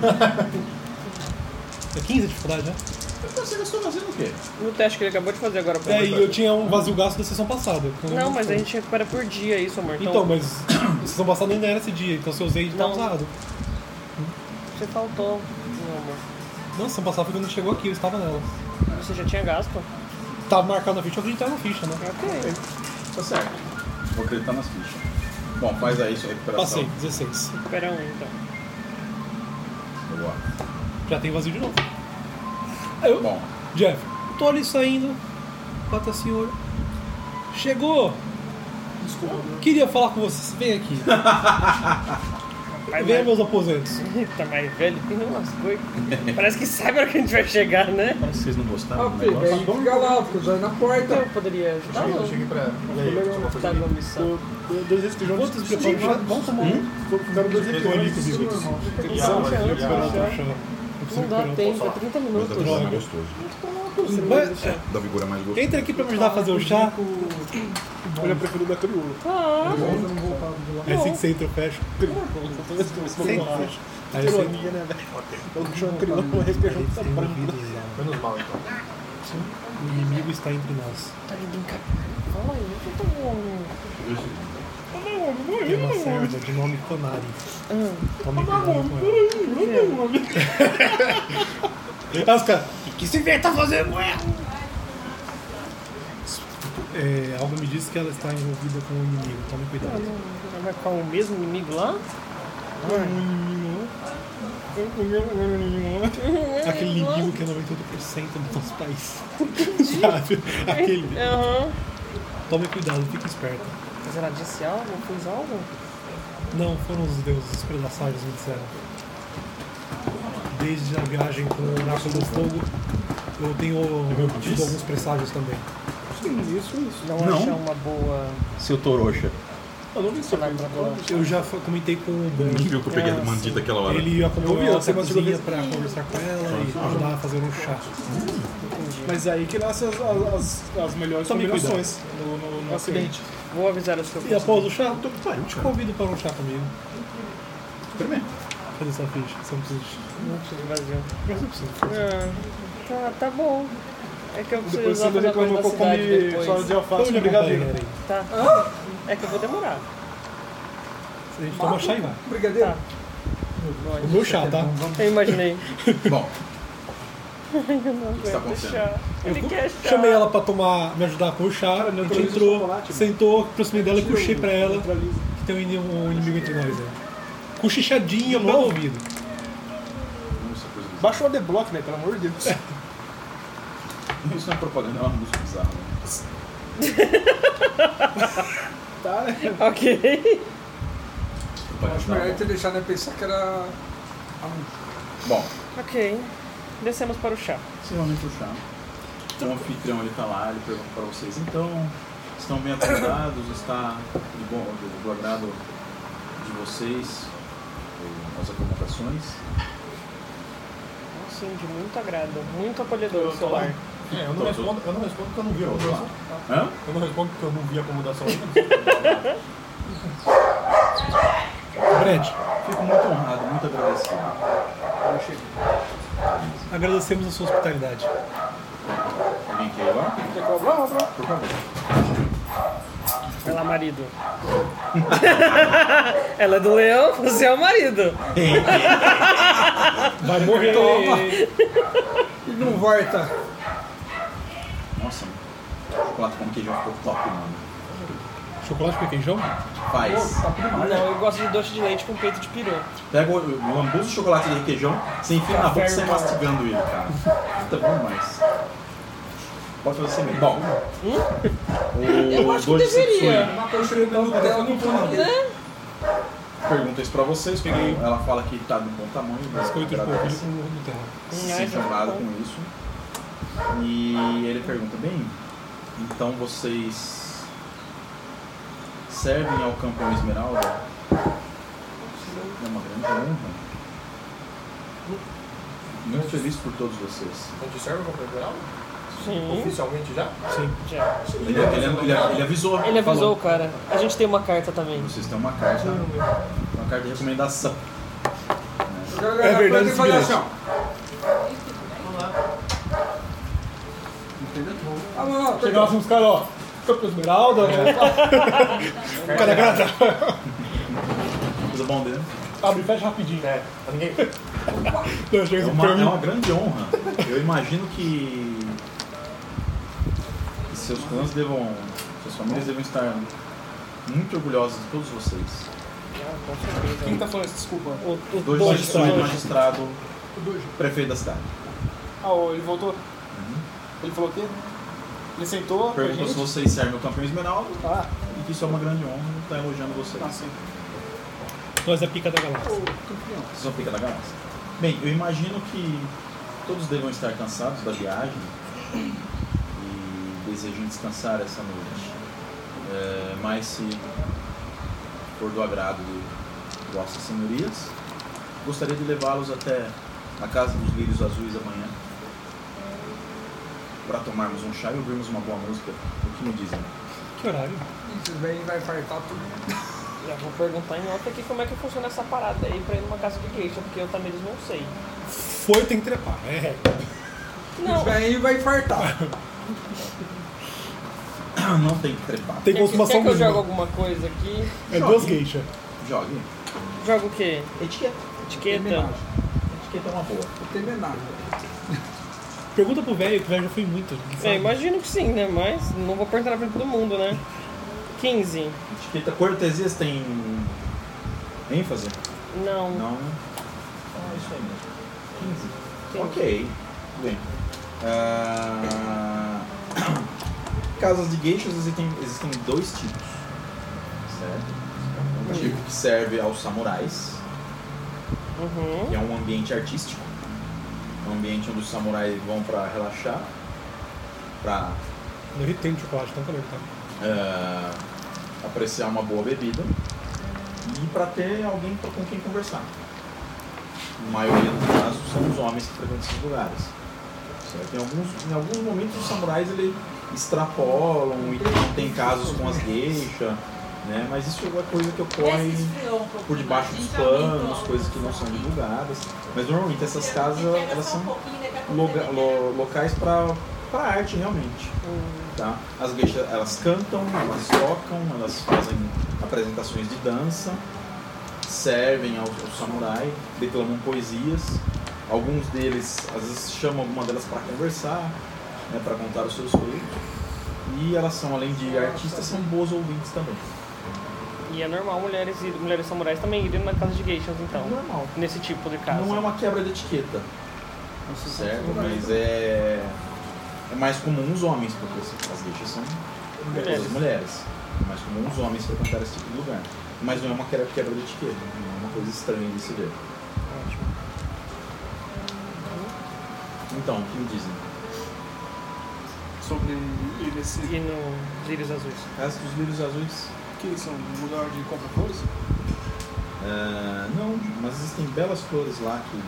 É 15 a dificuldade, né? Você gastou vazio no quê? no teste que ele acabou de fazer agora. E eu tinha um vazio gasto da sessão passada. Não, mas a gente recupera por dia isso, amor. Então, mas a sessão passada ainda era esse dia, então se eu usei, tá Não. usado. Você faltou, meu amor. Não, sessão passada foi quando chegou aqui, eu estava nela. Você já tinha gasto? Tava marcado na ficha, eu acreditava na ficha, né? Ok. Tá certo. Vou acreditar nas fichas. Bom, faz aí sua recuperação. Passei, 16. Recupera um, então. Boa. Já tem vazio de novo. Aí eu, Bom, Jeff, tô ali saindo. Bata a senhora. Chegou! Queria falar com você, vem aqui. Venha meus aposentos. Tá mais velho, tem umas coisas. Parece que sabe a hora que a gente vai chegar, né? parece que vocês não gostaram Ah, do filho, negócio. aí vamos ficar lá, porque vai na porta. Eu poderia ajudar? Eu cheguei pra... E aí, tinha uma coisa Tá ali? numa missão. Dois vezes que juntos. Quantos preparam o chá? Vamos tomar um. Ficaram dois episódios. Isso é normal. Não dá tempo, é 30 minutos. Mas da vigor é mais gostoso. Da vigor é mais gostoso. Entra aqui pra me ajudar a fazer o chá. Olha, preferido da crioulo. Ah, Aí assim que você entra, eu fecho. Toda vez que eu vou Sempre falar. fecho. Aí você Ironia, né, velho? Eu chamo crioulo, uma respiração tá branca. Menos mal, então. O inimigo está entre nós. tá de brincadeira. Fala aí, eu tô bom. Tem uma serva de nome Konari. Tome cuidado com ela. Os caras, o que esse velho tá fazendo com ela? Algo me diz que ela está envolvida com o inimigo. Tome cuidado. Vai ficar o mesmo inimigo lá? Aquele inimigo que é 98% do nosso país. Sabe? Aquele. Aham. Tome cuidado, fique esperto. Mas ela disse algo? Fez algo? Não, foram os deuses, os predassários me disseram. Desde a viagem com o Oráculo do Fogo, eu tenho tido alguns presságios também. Sim, isso. Não, Não. acha uma boa. Seu Toroxa. Eu não vi isso aqui. Eu já comentei com o Bumi. Viu que eu peguei a mandita aquela hora? Ele acompanhou Eu vi, ela você pra mostrou cozinha que- pra conversar com ela e ajudar a fazer um chá. Mas aí que nascem as melhores Tome combinações no acidente. Vou avisar os que eu E após o chá, eu te convido para um chá comigo. Experimenta. Cadê essa ficha? Você não precisa de... Não preciso vazio. Mas eu preciso. Tá bom. É que eu preciso Depois usar você pra coisa reclamou da que eu cidade comi depois. só de alface Onde com é brigadeiro. aí? Tá. É que eu vou demorar. A gente toma chá e vai. Brigadeiro. Tá. O meu chá, tá? Eu imaginei. Bom, O que está acontecendo? Ele quer chá. Chamei ela pra me ajudar a pôr chá, a gente entrou, sentou, aproximei dela e puxei pra ela que tem um inimigo entre nós aí. Cochichadinho no ouvido. Baixa o ADBlock, né? Pelo amor de Deus. Isso não é propaganda, é uma música bizarra. Tá, né? Ok. Acho melhor ter deixado eu pensar que era. Bom, Ok. Descemos para o chá. vocês vão pro chá. O anfitrião ele tá lá, ele pergunta para vocês, então, estão bem acomodados, está do agrado de vocês as acomodações? Sim, de muito agrado. Muito acolhedor o seu lar. Eu não respondo porque eu não vi a acomodação. Hã? Eu não respondo porque eu não vi a acomodação ainda. Brad, Fico muito honrado, muito agradecido. agradecemos a sua hospitalidade. Alguém quer ir lá? Por favor. Vai lá, marido. Ela é do leão, você é o marido. Vai morrer. E não volta. Nossa, chocolate com queijo ficou top, mano. Chocolate com queijão? Faz. Não, eu gosto de doce de leite com peito de peru. Pega o lambuço de chocolate de requeijão, você enfia na boca e sai mastigando ele, cara. Tá bom demais. Pode fazer assim mesmo. Bom, Eu acho que deveria. Uma coxinha de Nutella no fundo. Né? pergunta isso pra vocês. Ela fala que tá de bom tamanho, mas Biscoito de polvilho agradece. com Nutella. Se sente honrado com isso. E ele pergunta, bem, então vocês servem ao campeão Esmeralda? É uma grande honra. Muito feliz por todos vocês. A gente serve o campeão Esmeralda? Sim. Oficialmente já? Sim. Já. Ele avisou. Ele avisou, falou. cara. A gente tem uma carta também. Vocês têm uma carta de recomendação. É verdade esse bilhete. Vamos lá. Vamos lá. Chegar assim, os caras, ó. Campeão Esmeralda, né? O cara grata. Coisa bom dele. Abre e fecha rapidinho. É, pra ninguém. Não, chega assim, É uma grande honra. Eu imagino que seus clãs suas famílias devam estar muito orgulhosos de todos vocês. Com certeza. Quem tá falando isso? Desculpa. Dois magistrado, prefeito da cidade. Ah, ele voltou? Ele falou o quê? Ele sentou pra Perguntou se gente? vocês servem o campeão Esmeralda Ah, e que isso é uma grande honra e está elogiando vocês. tá sim. Nós é pica da galáxia. Vocês são pica da galáxia. Bem, eu imagino que todos devam estar cansados da viagem e desejam descansar essa noite. Mas se for do agrado de vossas senhorias, gostaria de levá-los até a casa dos lírios azuis amanhã para tomarmos um chá e ouvirmos uma boa música. O que me dizem? Que horário? Isso bem vai fartar tudo. Já vou perguntar em off aqui como é que funciona essa parada aí pra ir numa casa de geisha, porque eu também não sei. Foi, tem que trepar. É. Não, Isso aí vai fartar. Não tem que trepar. Tem quer consumação que eu jogue mínima. alguma coisa aqui? É duas geishas. Jogue. Joga o quê? Etiqueta. Etiqueta? Etiqueta é uma boa. Não tem nada. Pergunta pro velho, que o velho já foi muito. ele sabe. Imagino que sim, né? Mas não vou perguntar na frente do mundo, né? 15. Etiqueta, cortesias tem ênfase? Não. Não, né? Ah, isso aí mesmo. 15. 15. Ok. Bem. Casas de geishas existem dois tipos. Certo? Um tipo que serve aos samurais, Uhum. que é um ambiente artístico. Um ambiente onde os samurais vão para relaxar, para Eu irritei no chocolate, tão calor, tá? apreciar uma boa bebida e para ter alguém com quem conversar. A maioria dos casos são os homens que frequentam esses lugares. Certo? Em alguns momentos os samurais ele extrapolam e tem casos com as geishas, né? Mas isso é coisa que ocorre por debaixo dos panos, coisas que não são divulgadas. Mas normalmente essas casas elas são locais para arte realmente. Tá? As geishas elas cantam, elas tocam, elas fazem apresentações de dança, servem ao samurai, declamam poesias. Alguns deles, às vezes, chamam alguma delas para conversar, né, para contar os seus feitos. E elas são, além de artistas, são boas ouvintes também. E é normal mulheres samurais também irem na casa de geishas, então. É normal. Nesse tipo de casa. Não é uma quebra de etiqueta, certo? Mas é mais comum os homens, porque as geishas são todas mulheres. É mais comum os homens frequentar esse tipo de lugar. Mas não é uma quebra de etiqueta, não é uma coisa estranha de se ver. Ótimo. Então, o que me dizem? Sobre esse... E nos lírios azuis. Casa dos Lírios Azuis? Que são um lugar de compra flores? Não, mas existem belas flores lá que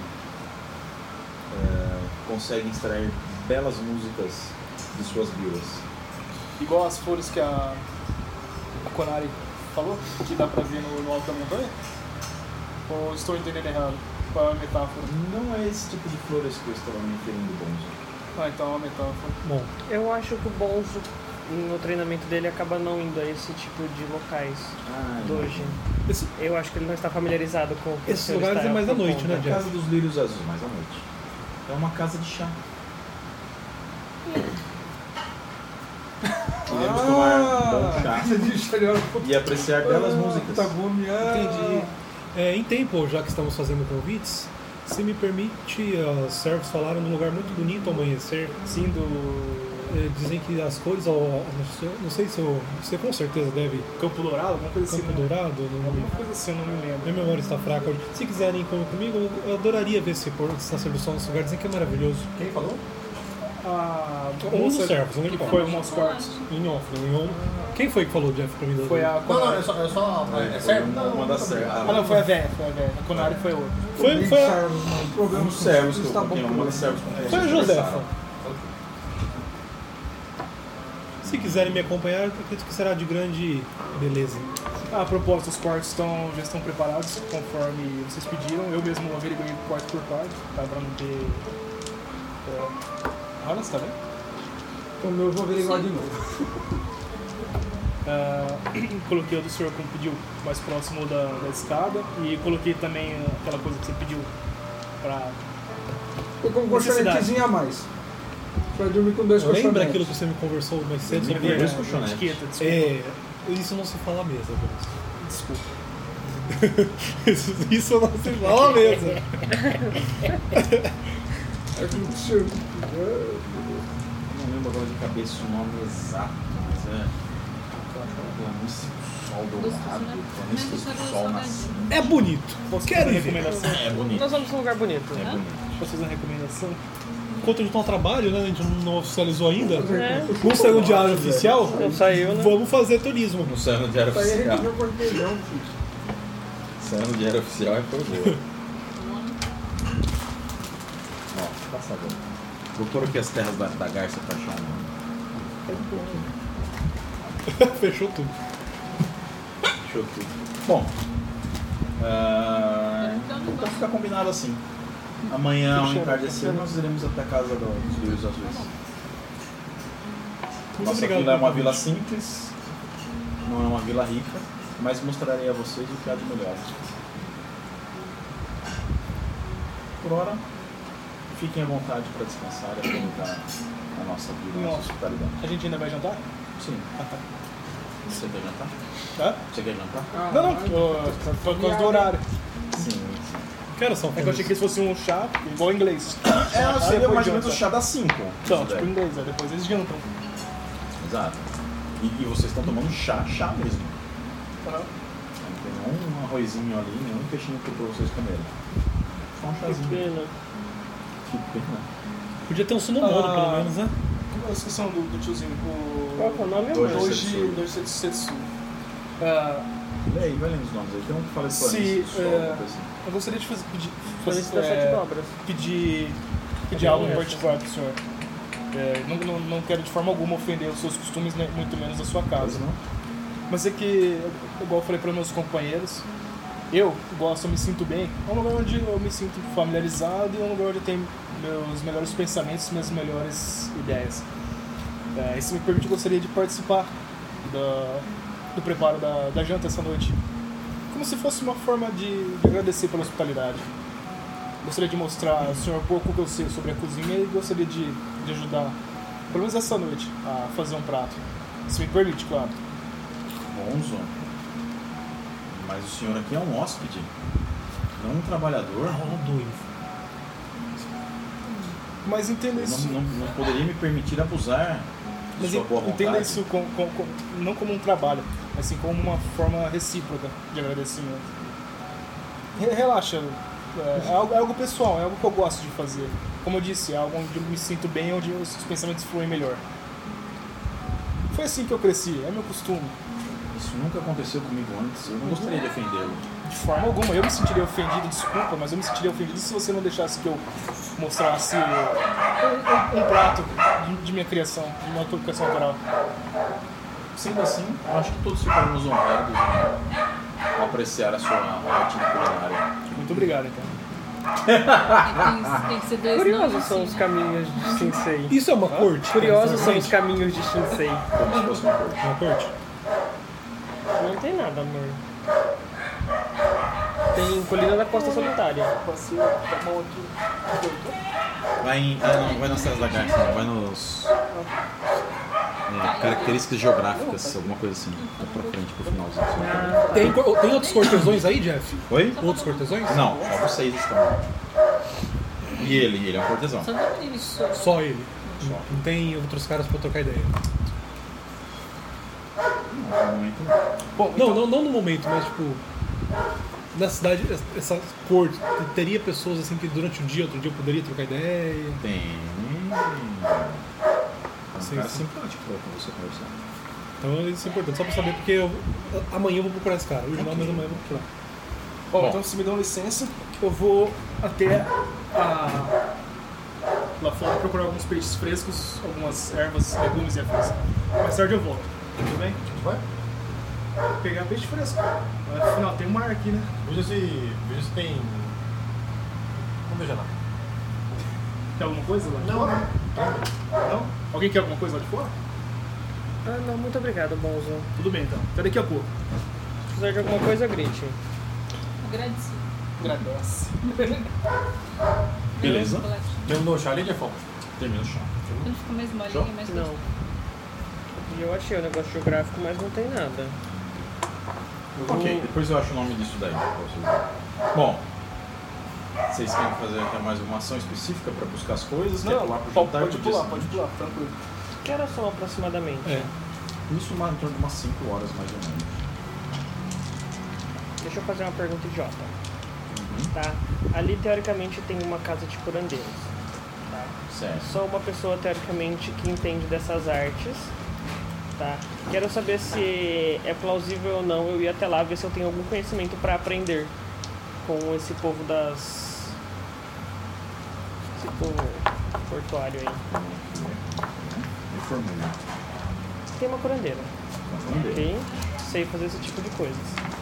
conseguem extrair belas músicas de suas bilas. Igual as flores que a Konari falou, que dá pra ver no alto da montanha? Ou estou entendendo errado? Qual é a metáfora? Não é esse tipo de flores que eu estava me referindo, Bonzo. Ah, então é uma metáfora. Bom, Eu acho que o Bonzo, no treinamento dele, acaba não indo a esse tipo de locais doji. Eu acho que ele não está familiarizado com o que esses lugares é mais à noite, né, A Jeff? Casa dos Lírios Azuis, mais à noite. É uma casa de chá. Iremos tomar bom chá e apreciar belas músicas. Entendi. Em tempo, já que estamos fazendo convites, se me permite, os servos falaram de um lugar muito bonito ao amanhecer. Sim, Dizem que as cores, não sei se você com certeza deve. Campo Dourado, alguma coisa assim. Campo Dourado? Alguma coisa assim, eu não me lembro. Minha memória está fraca hoje. Se quiserem ir comigo, eu adoraria ver esse nascer do sol nesse lugar. Dizem que é maravilhoso. Quem falou? Um dos servos, não que importa. foi um dos quartos. Em off, em on. Quem foi que falou, Jeff, pra mim? Foi a Não, Konari. é só serve? Uma das servas. Não, foi a velha. A Konari foi outra. Foi Um dos servos que eu coloquei, uma das servas com quem Foi a vocês Josefa. conversaram. Se quiserem me acompanhar, eu acredito que será de grande beleza. A propósito, os quartos já estão preparados conforme vocês pediram. Eu mesmo averiguei quarto por quarto, tá? Pra não ter... Olha, você tá vendo? Então eu vou averiguar de novo. Coloquei o do senhor como pediu, mais próximo da escada. E coloquei também aquela coisa que você pediu pra... E com um colchonetezinho a mais. Pra dormir com 2 colchonetes. Lembra aquilo que você me conversou mais cedo sobre Dois colchonetes. Etiqueta, desculpa. isso não se fala mesmo, Desculpa. Isso não se fala mesmo. Aquilo que o senhor... Eu não lembro agora de cabeça o nome exato, mas é planície do sol dourado, planície do sol nascendo. É bonito. Posso Quero fazer ver. recomendação? É bonito. Nós vamos num lugar bonito. É bonito. Posso fazer uma recomendação? Enquanto a gente tá no trabalho, né? A gente não oficializou ainda. É. Não saiu no diário oficial. Não saiu, né? Vamos fazer turismo. Não saiu no diário Isso aí a oficial. gente viu quarteirão, filho. Saiu no diário oficial e foi boa. Ó, passa agora. Procura aqui as terras da Garça pra achar um nome. Fechou tudo. Fechou tudo. Bom, então fica combinado assim. Amanhã, ao entardecer, nós iremos até a casa dos Lírios Azuis. Muito Nossa obrigado. vila é uma vila simples, não é uma vila rica, mas mostrarei a vocês o que há de melhor. Por hora, fiquem à vontade para descansar e aproveitar a nossa vida, a nossa hospitalidade. A gente ainda vai jantar? Sim. Ah, tá. Você quer jantar? Hã? Você quer jantar? Não, foi por causa do horário. Sim. Que horas são? É que eu achei que isso fosse um chá igual em inglês. Seria depois mais ou menos janta. o chá das 5. Então, tipo em inglês, aí depois eles jantam. Exato. E vocês estão tomando chá mesmo. Tá. Não tem nenhum arrozinho ali, nenhum peixinho para vocês comerem. Só um Que chazinho. pena. Que pena. Podia ter um sunomoro, pelo menos, né? Qual é a inscrição do tiozinho? Qual que é o nome? Doji. Setsu. Lê aí, vai lendo os nomes aí. Tem um que fala de Se, planície do sol, alguma coisa assim. Eu gostaria de Planície das Sete Dobras. pedir algo em particular pro senhor. Não quero de forma alguma ofender os seus costumes, nem muito menos a sua casa. Não? Mas é que, igual eu falei para meus companheiros, eu gosto, eu me sinto bem. É um lugar onde eu me sinto familiarizado e é um lugar onde eu tenho meus melhores pensamentos, minhas melhores ideias. E se me permite, eu gostaria de participar do preparo da janta essa noite. Como se fosse uma forma de agradecer pela hospitalidade. Gostaria de mostrar ao senhor pouco que eu sei sobre a cozinha e gostaria de ajudar, pelo menos essa noite, a fazer um prato. Se me permite, claro. Bonzo. Mas o senhor aqui é um hóspede, não um trabalhador. Mas entenda Eu isso. não poderia me permitir abusar de Mas sua boa vontade. entenda isso não como um trabalho, mas sim como uma forma recíproca de agradecimento. Relaxa, é algo pessoal, é algo que eu gosto de fazer. Como eu disse, é algo onde eu me sinto bem, onde os pensamentos fluem melhor. Foi assim que eu cresci, é meu costume. Isso nunca aconteceu comigo antes, eu não gostaria de ofendê-lo. De forma alguma, eu me sentiria ofendido, desculpa, mas eu me sentiria ofendido se você não deixasse que eu mostrasse um prato de minha criação, de minha criação autoral. Sendo assim, eu acho que todos ficaremos honrados ao apreciar a sua arte culinária. Muito obrigado, então. Tem que ser dois Curiosos nomes, são assim, os né? caminhos de Shinsei. Isso é uma corte? Curiosos são os caminhos de Shinsei. Como se fosse uma corte. Uma corte? Não tem nada, amor. Tem Colina da Costa Solitária. Vai nas Terras da Garça, não, vai nos... características geográficas, alguma coisa assim. Tá pra frente, pro finalzinho. Tem outros cortesões aí, Jeff? Oi? Outros cortesões? Não, só vocês estão. E ele é um cortesão. Só dois meninos só. Só ele. Não tem outros caras pra trocar ideia. No momento, não. Bom, Não no momento, mas tipo. Na cidade, essa corte, teria pessoas assim que durante o dia, outro dia eu poderia trocar ideia. Tem. Sim, Um cara sim. simpático pra você conversar. Então isso é importante, só pra saber, porque amanhã eu vou procurar esse cara. Hoje não, mas amanhã eu vou procurar. Bom, então se me dão licença, eu vou até lá fora procurar alguns peixes frescos, algumas ervas, legumes e afins. Mais tarde eu volto. Tudo bem? Vai? Vou pegar peixe fresco. Afinal, tem um mar aqui, né? Veja se tem... Vamos ver lá. Quer alguma coisa lá de Não. fora? Não? Alguém quer alguma coisa lá de fora? Ah, não, muito obrigado, bonzo. Tudo bem então. Até daqui a pouco. Se precisar de alguma coisa, grite. Agradecido. Agradece. Beleza. Terminou o chá ali, Jeffão? Termina o chá. Quando fica mais molinho, mais Não. E eu achei o negócio geográfico, mas não tem nada. Ok, depois eu acho o nome disso daí pra vocês verem. Bom, vocês querem fazer até mais uma ação específica pra buscar as coisas? Quer pular pro jantar? pode pro dia pular, seguinte? pode pular, tranquilo. Que horas são aproximadamente? Isso em torno de umas 5 horas mais ou menos. Deixa eu fazer uma pergunta idiota. Uhum. Tá? Ali, teoricamente, tem uma casa de curandeiros. Tá? Certo. Sou uma pessoa, teoricamente, que entende dessas artes. Tá? Quero saber se é plausível ou não eu ir até lá ver se eu tenho algum conhecimento para aprender com esse povo das... esse povo portuário aí. Informei. Tem uma curandeira. Curandeira. Ok? Sei fazer esse tipo de coisas.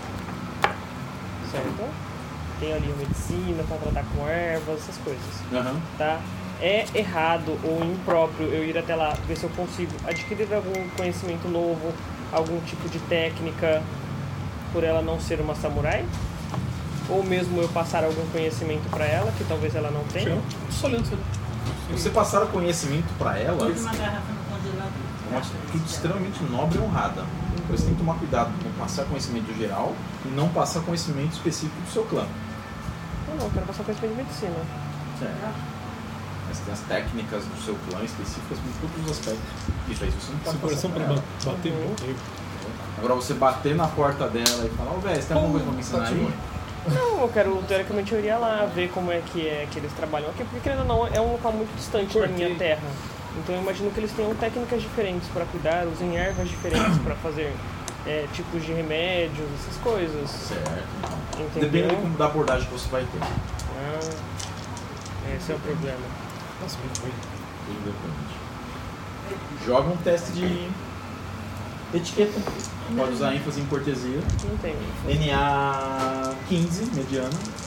Certo? Tenho ali a medicina para tratar com ervas, essas coisas. Aham. Tá? É errado ou impróprio eu ir até lá ver se eu consigo adquirir algum conhecimento novo, algum tipo de técnica, por ela não ser uma samurai? Ou mesmo eu passar algum conhecimento para ela, que talvez ela não tenha? Só olhando isso. Você passar o conhecimento pra ela Uma é garrafa no congelador. uma atitude extremamente nobre e honrada. Você tem que tomar cuidado com passar conhecimento geral e não passar conhecimento específico do seu clã. Não, eu quero passar conhecimento de medicina. Certo. Mas tem as técnicas do seu clã específicas em todos os aspectos. Isso aí você não pode passar Segurança pra pra ela. bater um pouco. Agora você bater na porta dela e falar, ô velho, você tem alguma coisa pra me ensinar aí? Não, eu quero, teoricamente, eu iria lá ver como é que eles trabalham aqui, porque querendo ou não, é um local muito distante da minha terra. Então eu imagino que eles tenham técnicas diferentes para cuidar, usem ervas diferentes para fazer tipos de remédios, essas coisas. Certo. Entendeu? Depende da abordagem que você vai ter. Ah, esse é o problema. Nossa, muito bem. Tudo depende. Joga um teste de etiqueta. Pode usar ênfase em cortesia. Não tem. NA 15, mediana.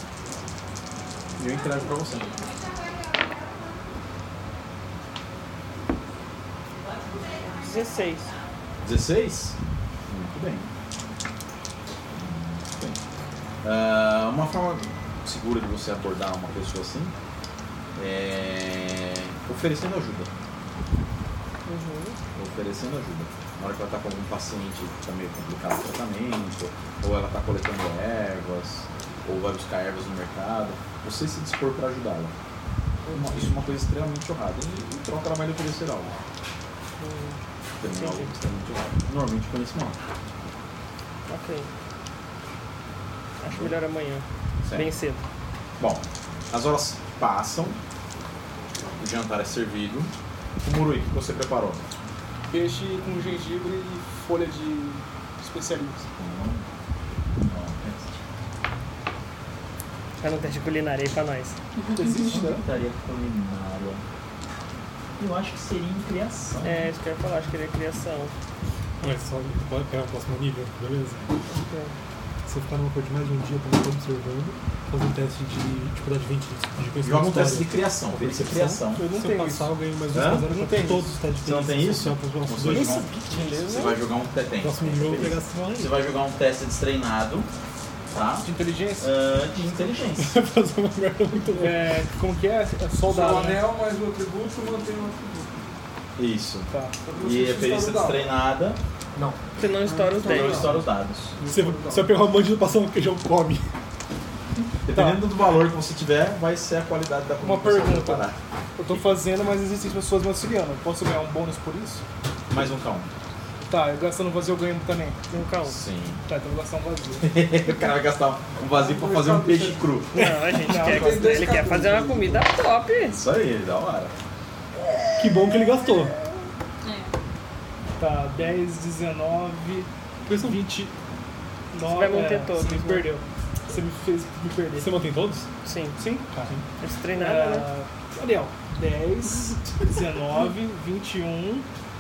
E eu entrego pra você. É 16. 16? Muito bem. Muito bem. Uma forma segura de você abordar uma pessoa assim, oferecendo ajuda. Oferecendo ajuda. Na hora que ela está com algum paciente que está meio complicado o tratamento, ou ela está coletando ervas, ou vai buscar ervas no mercado, você se dispor para ajudá-la. Isso é uma coisa extremamente honrada. E em troca ela vai lhe oferecer algo. Também algo extremamente honrado. Normalmente conhecimento. Ok. Acho melhor amanhã. Certo. Bem cedo. Bom, as horas passam, o jantar é servido. O Murui, o que você preparou? Peixe com gengibre e folha de especiarias. Faz um teste de culinária aí pra nós. Existe, né? Secretaria culinária. Eu acho que seria em criação. É, isso que eu ia falar, acho que ele é criação. Mas só pode pegar o próximo nível, beleza? Se você ficar numa cor de mais de um dia, também estou observando, fazer um teste de dificuldade 20 de conhecimento. Joga um teste de história. criação, perícia criação. Eu não Se eu tenho passar, isso. eu ganho mais Hã? 2 0 Não tem todos os testes de Você não tem isso? social para os próximos Você vai dois. jogar um, você vai jogar um tem. Próximo nível eu vou pegar essa Você vai jogar um teste destreinado, tá? De inteligência? De inteligência. fazer uma merda muito boa. É, como que é? É Só soldado, o né? anel mais o atributo mantém o atributo. Isso. Tá. E a perícia destreinada, Você não estoura os não 10. estoura os dados. Você vai pegar uma mandíbula e passar um queijão, come. Dependendo do valor que você tiver, vai ser a qualidade da comida Uma que você vai pergunta. preparar. Eu tô fazendo, mas existem pessoas me auxiliando. Eu posso ganhar um bônus por isso? Mais um K1. Tá, eu gastando vazio eu ganho também. Um K1. Sim. Tá, então eu vou gastar um vazio. O cara vai gastar um vazio pra fazer um peixe cru. Não, a gente Não, quer, tem dois ele quer fazer uma comida top. Isso aí, da hora. Que bom que ele gastou. Tá, 10, 19, 20. Você vai manter todos, Você me né? perdeu. Você me fez me perder. Você mantém todos? Sim. Sim? Tá. Esse treinado, né? Ariel, 10, 19, 21,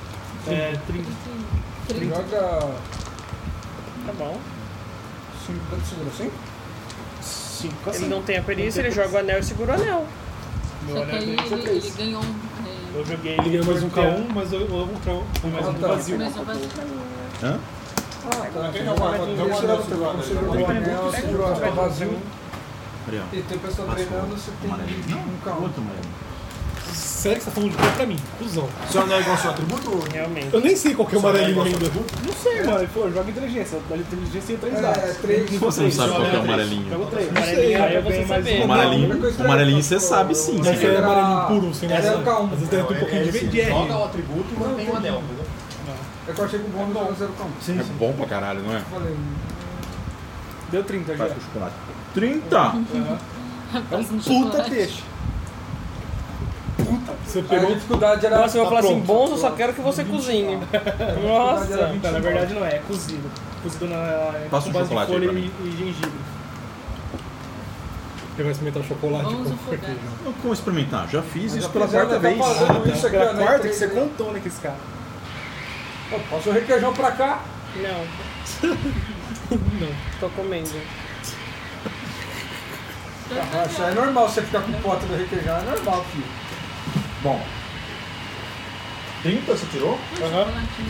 30. Joga Tá bom. 5 de segura assim? 5 Ele assim. não tem a perícia, ele joga o anel e segura o anel. Meu Só que anel aí dele foi ele 3. ganhou um. Eu joguei Ele ganhou mais um porque- K1, mas eu vou mais um tá. vazio. Mas eu vou Hã? Ah, tá. Quem joga o anel? Joga o anel, segura o anel. Você jogou o anel, você jogou o vazio. Ariel. E tem pessoa treinando, você tem um carro. Outro amarelo. Sério que você tá falando de cor pra mim? Cusão. Seu anel é igual ao seu atributo? Realmente. Eu nem sei qual que é o amarelinho Seu anel é ainda. igual ao seu Não sei, mano. Ele falou, joga inteligência. Da inteligência tem 3 dados. É, 3. Você não sabe qual que é o amarelinho. Jogou 3. Amarelinho Aí é eu você ganhei mais saber. um. O amarelinho você sabe sim. Mas Você é Era- amarelinho puro, sem Essa é nada. o K1. Às vezes deve ter um pouquinho de Joga o R. atributo e mantém o anel, entendeu? É que eu achei que o bônus era 0 carro. Sim, É sim. bom pra caralho, não é? Falei, Deu 30 já. Faz com chocolate. 30! É um puta peixe. Você a pegou. dificuldade era. Nossa, eu vou falar assim, pronto. bom, eu só quero que você cozinhe. Nossa. Tá, na verdade não é cozido. Cozido Passa com um base de chocolate aí folha pra e, mim. e gengibre. Você vai experimentar o chocolate Vamos com afogar. requeijão. Como experimentar? Já fiz Mas isso já pela fizeram, quarta tá vez. fazendo isso aqui, Pela ó, né? quarta que você Três- contou, né, com esse cara. Pô, passa o requeijão pra cá. Não. Não. Tô comendo. Ah, isso é normal você ficar com pote do requeijão, é normal, filho. Bom. 30 você tirou? Aham.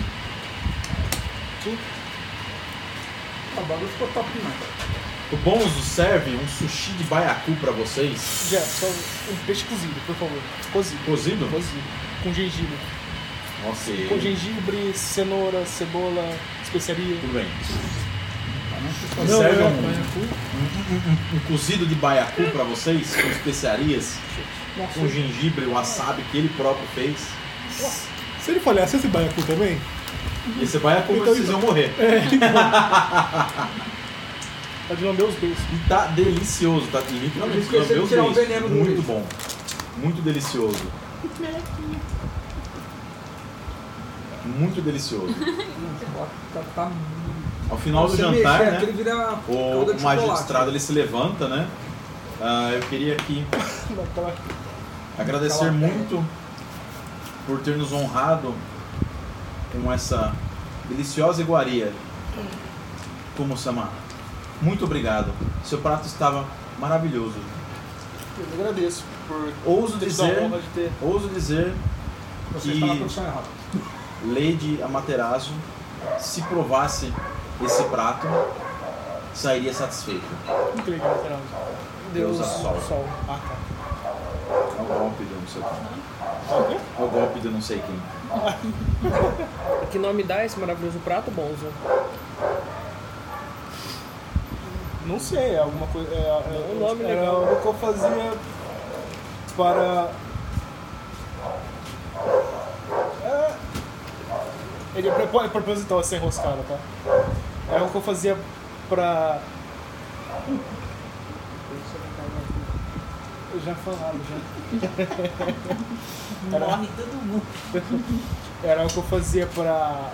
A bagulho ficou top demais. O Bonzo serve um sushi de baiacu pra vocês. Já, só um peixe cozido, por favor. Cozido. Cozido? Cozido. Com gengibre. Nossa, Com gengibre, cenoura, cebola, especiaria. tudo bem. Não, Serve é, um cozido de baiacu pra vocês, com especiarias, com gengibre, o wasabi que ele próprio fez. Se ele falhasse, esse baiacu também? Esse baiacu Então, vocês iam morrer. Tá de lamber os beijos. E tá delicioso, tá literalmente Esqueci de lamber os tirar o beijos. veneno do Muito beijo. bom. Muito delicioso. Muito delicioso. Tá Ao final do Você jantar, mexer né? aqui, ele vira calda O de Magio de chocolate. Estrada ele se levanta, né? Eu queria aqui agradecer muito por ter nos honrado com essa deliciosa iguaria. Como Sama, muito obrigado. Seu prato estava maravilhoso. Eu agradeço por Ouso ter tido a dizer, honra de ter. Você que está na posição errada. Lady Amaterasu, se provasse esse prato, sairia satisfeita. Muito legal, Fernando. Deus Deusa Sol. Sol. Ah, tá. É o golpe de não sei quem. É o golpe de não sei quem. Que nome dá esse maravilhoso prato, Bonzo? Não sei, é alguma coisa. Um nome era legal. algo que eu fazia para. Ele é proposital essa enroscada, tá? É algo que eu fazia pra. Eu já falava, já. Morre todo mundo. Era algo que eu fazia pra.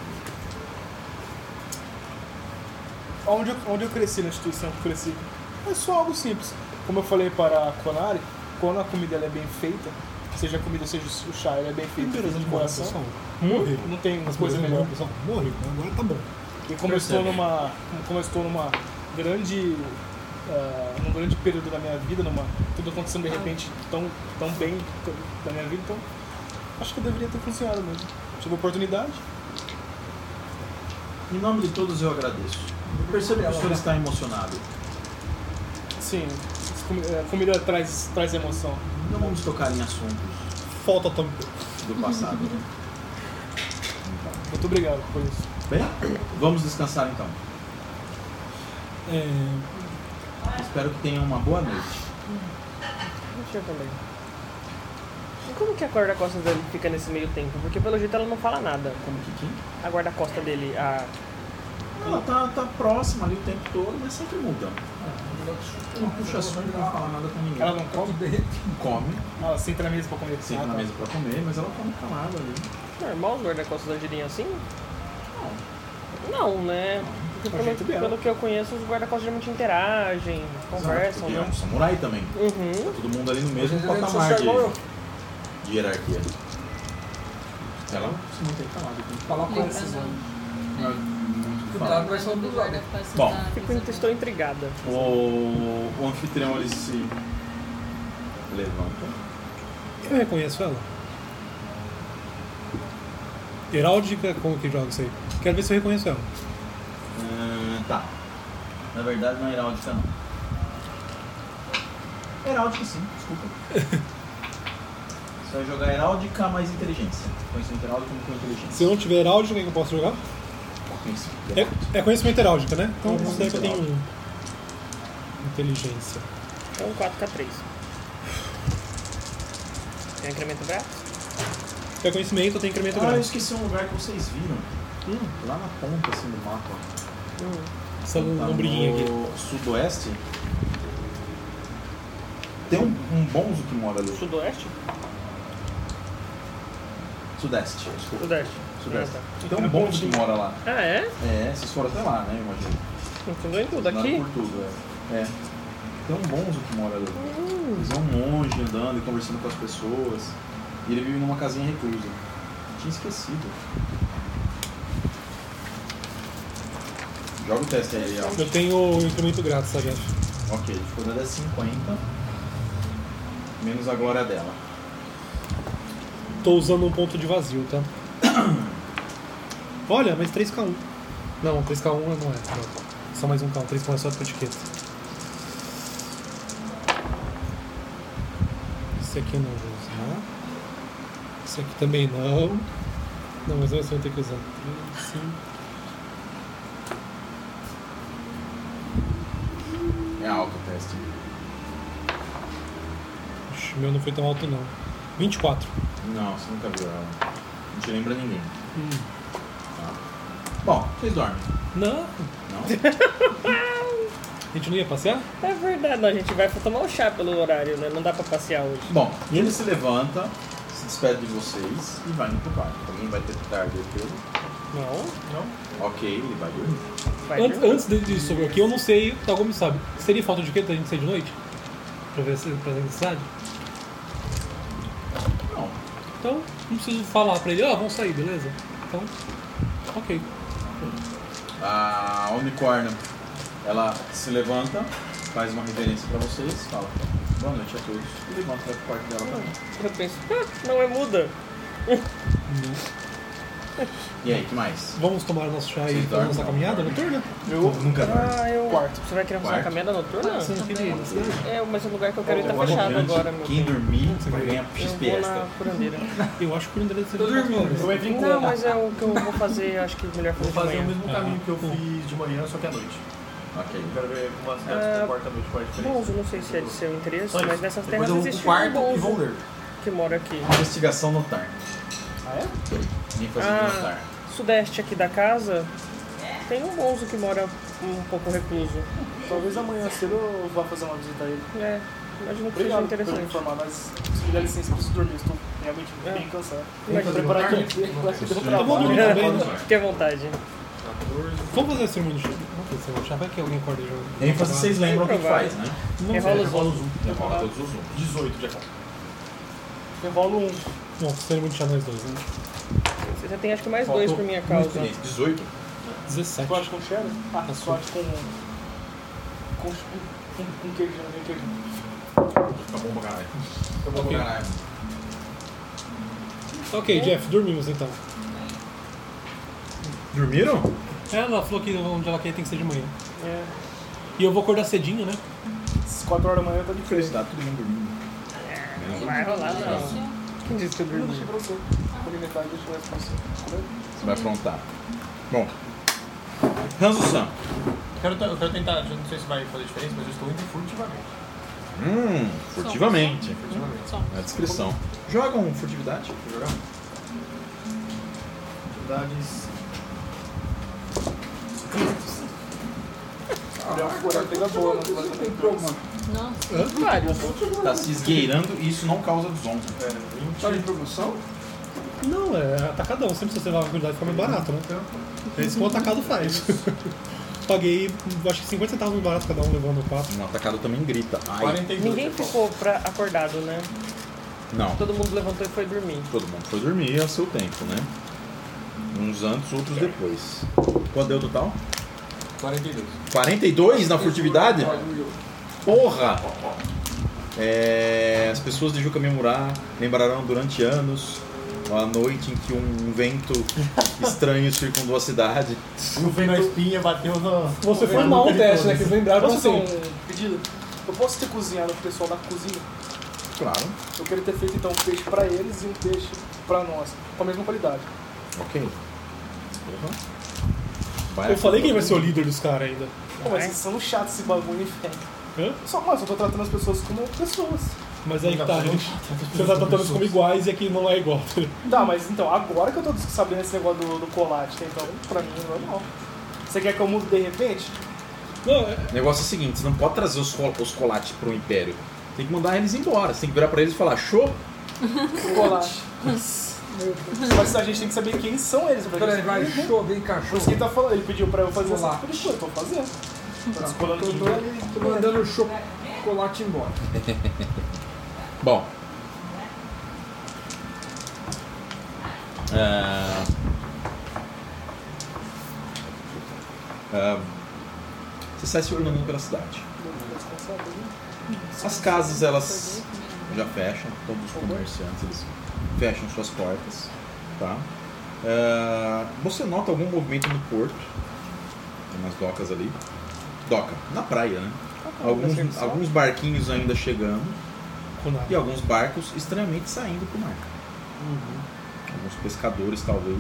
Onde eu cresci, na instituição que eu cresci. É só algo simples. Como eu falei para a Konari, quando a comida ela é bem feita, seja a comida, seja o chá, ele é bem feito, feito de coração, Morreu. não tem As coisa coisas melhor. Morreu, agora tá bom. E como eu estou numa grande num grande período da minha vida, tudo acontecendo de repente tão bem da minha vida, então acho que eu deveria ter funcionado mesmo. Tive a oportunidade. Em nome de todos eu agradeço. Eu percebo que o senhor está emocionado. Sim, a comida traz emoção. Não vamos tocar em assuntos Falta Tom. do passado. Muito obrigado por isso. Bem, vamos descansar então. Espero que tenham uma boa noite. Deixa eu também. E como que a guarda-costas dele fica nesse meio tempo? Porque pelo jeito ela não fala nada. Como que quem? A guarda-costa dele, Ela tá próxima ali o tempo todo, mas sempre muda. Não puxa assunto, não fala nada com ninguém. Ela não come? Come, Ela senta na mesa pra comer. senta na mesa pra comer, mas ela come calada ali. normal os guarda-costas agirem assim? Não, né? Porque O jeito dela. pelo que eu conheço, os guarda-costas geralmente interagem, conversam, Porque é né? um samurai também. Tá Uhum. todo mundo ali no mesmo Hoje em dia patamar social igual eu. de hierarquia. Ela se mantém calada. Falar com esses cuidado, vai ser um abusado. Bom. Estou intrigada. O anfitrião ele se levanta. Eu reconheço ela. Heráldica, como que joga isso aí? Quero ver se eu reconheço ela. Tá. Na verdade não é heráldica não. Heráldica sim, desculpa. Você vai jogar heráldica mais inteligência. Conhecimento heráldico com inteligência. Se eu não tiver heráldica, o que eu posso jogar? É conhecimento heráldica, né? Então Conhecimento considero que eu tenho heráldico. inteligência. Então 4K3. Tem incremento grátis? Se é conhecimento, eu tenho incremento Eu grátis. esqueci um lugar que vocês viram. Lá na ponta assim do mapa. Essa Tá lombriguinha aqui. no sudoeste. Tem um bonzo que mora ali. Sudoeste? Sudeste, desculpa. Sudeste. Sudeste. Ah, Tem um bonzo que mora lá. tá. Ah, é? É, vocês foram até lá, né, eu imagino. Entendeu em tudo Nada aqui? por tudo, é. Tem um bonzo que mora ali. Eles é um monge andando e conversando com as pessoas. E ele vive numa casinha reclusa. Eu tinha esquecido. Joga o teste aí, ó. Eu tenho incremento grátis, sabe? Ok, ficou dada 50. Menos a glória dela. Tô usando um ponto de vazio, tá? Olha, mas 3K1. Não, 3K1 não é. Não. Só mais um K1. 3K1 é só pra etiqueta. Esse aqui eu não vou usar. Esse aqui também não. Não, mas você vai ter que usar. Sim. É alto o teste. Ixi, o meu não foi tão alto não. 24. Não, você nunca viu ela. Não te lembra ninguém. Tá. Bom, vocês dormem. Não. Não? A gente não ia passear? É verdade, não, a gente vai tomar um chá pelo horário, né? Não dá pra passear hoje. Bom, ele se levanta, se despede de vocês e vai indo pro quarto. Alguém vai ter tarde depois. Não? Ok, ele vai dormir. Vai Antes, dormir. antes disso sobre aqui, eu não sei, tal como sabe. Seria falta de quê da gente sair de noite? Pra ver se pra necessidade? Não. Então, não preciso falar pra ele, vamos sair, beleza? Então, ok. A unicórnio, ela se levanta, faz uma reverência pra vocês, fala boa noite a todos e levanta e vai pro quarto dela também. Eu penso, não é muda. E aí, que mais? Vamos tomar nosso chá e Vocês fazer dormem? nossa caminhada noturna? Nunca eu... Quarto. Você vai querer fazer uma Quarto. caminhada noturna? Você não queria ir na cidade? Mas o lugar que eu quero ir tá fechado agora, meu Quem bem. dormir vai ganhar Eu XP vou extra. na curandeira. Eu acho que o André Tô dormindo. Eu entro em Não, coma. mas é o que eu vou fazer, acho que é melhor Vou fazer de fazer o manhã. mesmo caminho que eu fiz de manhã, só que à noite. Ok. Eu quero ver como as cidades se comportam à noite, qual é a diferença. Bom, eu não sei se é de seu interesse, Só isso. mas nessas Depois terras eu vou existe pro quarto um e vou bonzo ler. que mora aqui. Investigação notar. Ah, é? Nem fazer notar. Sudeste aqui da casa, tem um bonzo que mora um pouco recluso. Talvez amanhã cedo eu vá fazer uma visita a ele. Imagino que seja Obrigado por me interessante. informar, mas se me der licença, eu preciso dormir. Estou realmente bem cansado. Vai Vou preparar aquele tempo, vai ser um Tá bom, dormir trabalho. também, né? Fique à vontade. Vamos fazer a cerimônia de chá. Vamos fazer a cerimônia de chá. Vai que alguém acorda já. E aí vocês lembram o que faz, né? Enrola os Rola outros. os Enrola todos os 18 de acordo. Enrolo um. Bom, cerimônia de chá nós dois, né? Você já tem acho que mais dois por minha causa. 18. 17. Sorte com cheddar? Ah, sorte com queijo, não tem queijo. Fica bom pra caralho. Fica bom pra caralho. Ok, Jeff, dormimos então. Dormiram? Ela falou que onde ela quer tem que ser de manhã. É. E eu vou acordar cedinho, né? Às 4 horas da manhã tá difícil. Felicidade, todo mundo dormindo. Não vai rolar, não. Quem disse que eu Eu dormi? deixei pra você. Por metade, deixa eu ver pra você. Você vai aprontar. Bom. Hanzo-san. Eu quero tentar, eu não sei se vai fazer diferença, mas eu estou indo furtivamente. Furtivamente. Furtivamente. Na descrição. Jogam furtividade? Vou jogar. Atividades. Agora pega boa, mas vai Tem problema. Nossa. Vários. Tá se esgueirando e isso não causa desonra. Tá de promoção? Não, é atacadão. Sempre se você levar a quantidade fica mais barato, né? É isso que o atacado faz. Paguei, acho que 50 centavos mais barato cada um levando 4. Um atacado também grita. Ai. 42. Ninguém ficou acordado, né? Não. Todo mundo levantou e foi dormir. Todo mundo foi dormir a seu tempo, né? Uns antes, outros depois. Quanto deu o total? 42. 42 na furtividade? Porra! As pessoas de Jucamimurá lembrarão durante anos a noite em que um vento estranho circundou a cidade. E o vento na espinha bateu no. Você foi no mal o território. teste, né? Que eles lembraram Posso fazer assim. um pedido? Eu posso ter cozinhado o pessoal da cozinha? Claro. Eu queria ter feito então um peixe pra eles e um peixe pra nós, com a mesma qualidade. Ok. Porra. Vai Eu falei que ele vai ser o líder dos caras ainda. Pô, mas vocês são chatos esse bagulho, enfim. Hã? Mas eu tô tratando as pessoas como pessoas. Mas aí que tá, gente. Você tá tratando eles como iguais e aqui não é igual. Tá, mas então, agora que eu tô sabendo esse negócio do colate, então, pra mim não é normal. Você quer que eu mude de repente? Não, é... O negócio é o seguinte, você não pode trazer os colates pro Império. Tem que mandar eles embora. Você tem que virar pra eles e falar, show? O colate. Mas a gente tem que saber quem são eles. Pra Peraí, gente- vai, show, vem Por cachorro. isso que ele tá falando, ele pediu pra eu fazer essa Colate. coisa, eu tô fazendo. Tá Tá, descolando eu quem tô, tá ali. tô mandando o chocolate embora. Bom. Você sai circulando pela cidade. As casas, elas já fecham, todos os comerciantes eles fecham suas portas, tá? Você nota algum movimento no porto, umas docas ali, na praia, né? Alguns barquinhos ainda chegando com nada. e alguns barcos estranhamente saindo pro mar. Alguns pescadores talvez.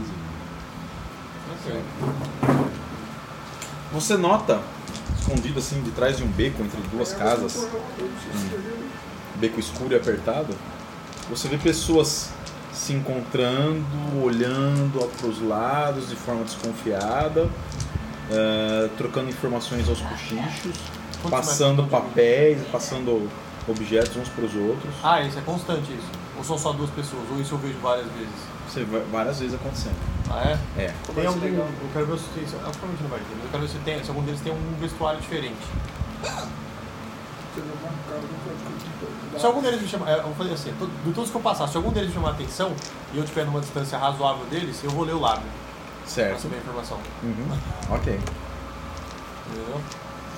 Você nota, escondido assim de trás de um beco entre duas casas, um beco escuro e apertado, você vê pessoas se encontrando, olhando para os lados de forma desconfiada, trocando informações aos cochichos, passando papéis, passando objetos uns para os outros. Ah, isso é constante isso. Ou são só duas pessoas? Ou isso eu vejo várias vezes? Você vê várias vezes acontecendo. Ah, é? É. Tem algum. Eu quero ver se tem. Provavelmente não vai ter, mas eu quero ver se algum deles tem um vestuário diferente. Se algum deles me chamar. Eu vou fazer assim: de todos que eu passar, se algum deles me chamar a atenção e eu estiver numa distância razoável deles, eu vou ler o lábio. Pra Certo. saber a informação. Ok. Entendeu?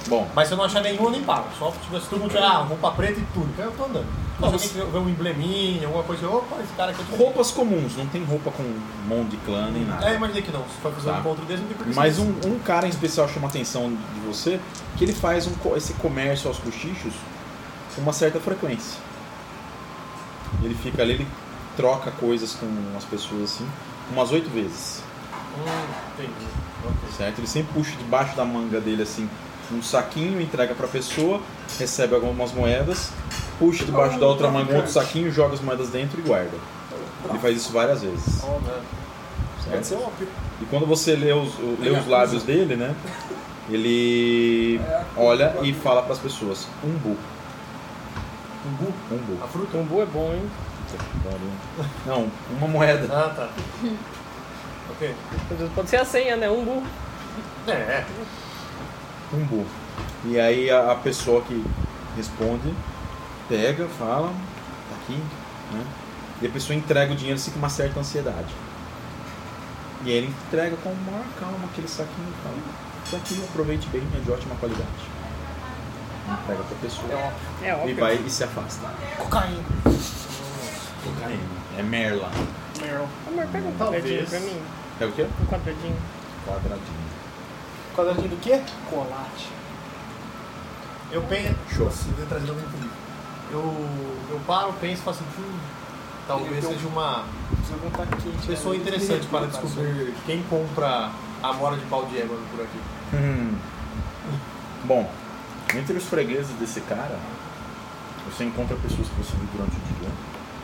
Bom, Mas se eu não achar nenhum, eu nem paro. Só se todo mundo tiver roupa preta e túnica, eu tô andando. Mas se alguém vê um embleminha, alguma coisa, opa, esse cara aqui é roupas comuns, não tem roupa com um monte de clã nem nada. imaginei que não. Se for fazer um encontro desse, não tem por que Mas ser. um cara em especial chama a atenção de você, que ele faz esse comércio aos cochichos com uma certa frequência. Ele fica ali, ele troca coisas com as pessoas assim, umas 8 vezes. Entendi. Certo? Ele sempre puxa debaixo da manga dele assim um saquinho, entrega pra pessoa, recebe algumas moedas, puxa debaixo da outra manga um outro saquinho, joga as moedas dentro e guarda. Ele faz isso várias vezes. Pode ser óbvio. E quando você lê os lábios dele, né? Ele olha e fala pras pessoas: umbu. Umbu? Umbu. A fruta? Umbu é bom, hein? Não, uma moeda. Ah, tá. Ok. Pode ser a senha, né? Umbu. É. Umbu. E aí a pessoa que responde pega, fala, tá aqui, né? E a pessoa entrega o dinheiro assim com uma certa ansiedade. E aí ele entrega com maior calma aquele saquinho e fala: isso aqui aproveite bem, é de ótima qualidade. Entrega pra pessoa. É óbvio. E vai e se afasta. Cocaína. Cocaína. É Merla. Amor, pega um Talvez. quadradinho pra mim. É o quê? Um quadradinho. Quadradinho. Quadradinho do quê? Colate. Eu penso. Show. Eu trazer alguém comigo. Eu paro, penso e falo assim, talvez seja uma pessoa interessante para descobrir quem compra a mora de pau de ébano por aqui. Bom, entre os fregueses desse cara, você encontra pessoas que você viu durante o dia,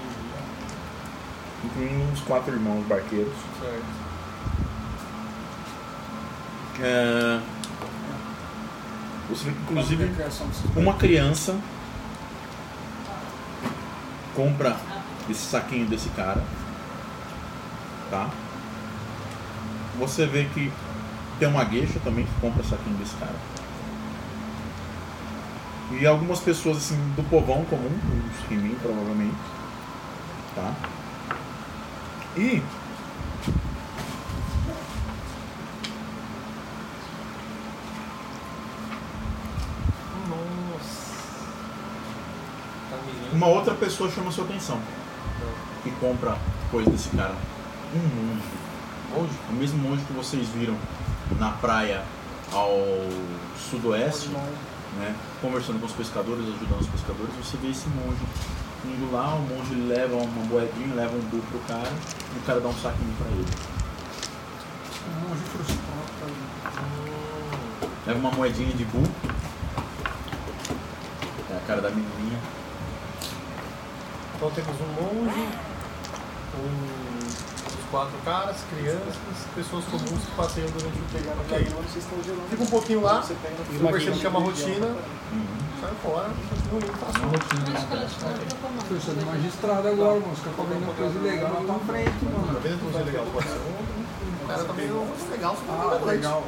incluindo uns 4 irmãos barqueiros. Certo. Você vê que, inclusive, uma criança compra esse saquinho desse cara, tá? Você vê que tem uma gueixa também que compra saquinho desse cara. E algumas pessoas assim do povão comum, os Rimin provavelmente, tá? E uma outra pessoa chama sua atenção e compra coisa desse cara. Um monge. O mesmo monge que vocês viram na praia ao sudoeste, né, conversando com os pescadores, ajudando os pescadores. Você vê esse monge indo lá, o monge leva uma moedinha, leva um bu pro cara e o cara dá um saquinho pra ele. Um monge frustrado. Leva uma moedinha de bu. É a cara da menininha. Então temos um monge, os 4 caras, crianças, pessoas comuns que passeiam durante o dia. Ok. Fica um pouquinho lá, eu percebo que é uma rotina, sai fora, continua indo, faço uma rotina. Você é magistrado agora, mano. Você tá fazendo coisa ilegal lá pra frente, Tá mano. vendo que coisa legal pode ser um cara tá meio legal, só Ah, que legal.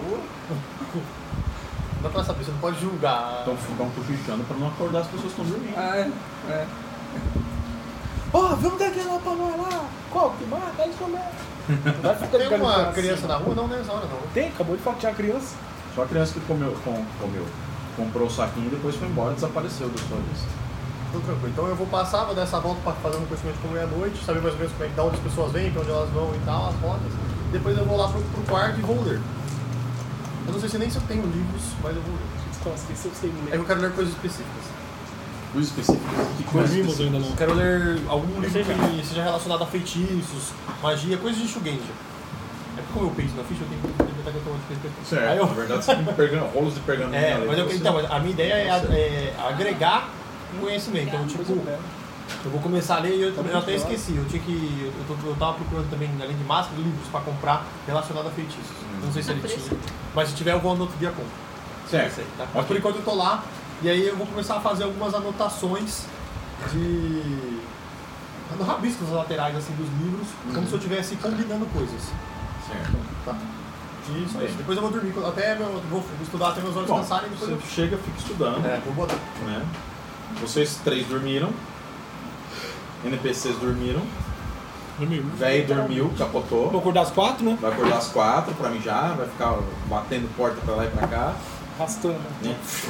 dá pra saber, você não pode julgar. Então ficam cochichando pra não acordar as pessoas que estão dormindo. É. Ó, vamos dar aquela pra nós lá. Qual que mata? Eles comeram. Vai ficar Tem ligando uma assim. criança na rua? Não, nessa hora não. Tem, acabou de falar que tinha criança. Só a criança que comprou o saquinho e depois foi embora, desapareceu da sua vista. Tô tranquilo. Então eu vou passar, vou dar essa volta pra fazer um conhecimento de como é a noite, saber mais ou menos como é que, da onde as pessoas vêm, pra onde elas vão e tal, as rotas. Depois eu vou lá pro quarto e vou ler. Eu não sei se nem se eu tenho livros, mas eu vou ler. Nossa, que eu sei É que eu quero ler coisas específicas. Coisa específica. Que coisa Vimos ainda não. Eu quero ler algum livro que seja relacionado a feitiços, magia, coisas de Shugenja. É porque como eu penso na ficha, eu tenho que inventar que eu tô Certo, Aí eu... na verdade você tem rolos de pergaminho. mas então, a minha ideia é agregar conhecimento. Então, tipo, eu vou começar a ler e eu até esqueci. Eu tava procurando também, além de máscara, livros pra comprar relacionado a feitiços. Não sei se ele tinha. Mas se tiver, eu vou no outro dia compro. Certo. Tá? Mas por enquanto eu tô lá. E aí eu vou começar a fazer algumas anotações no rabisco nas laterais assim, dos livros, como se eu estivesse combinando coisas. Certo. Tá. Isso aí. Depois eu vou dormir, vou estudar até meus olhos Bom, cansarem e depois você eu... chega, fica estudando. vou botar. Né? Vocês 3 dormiram. NPCs dormiram. Véi dormiu, capotou. Vou acordar às 4, né? Vai acordar às 4 pra mijar, vai ficar batendo porta pra lá e pra cá. Arrastando. Né? Você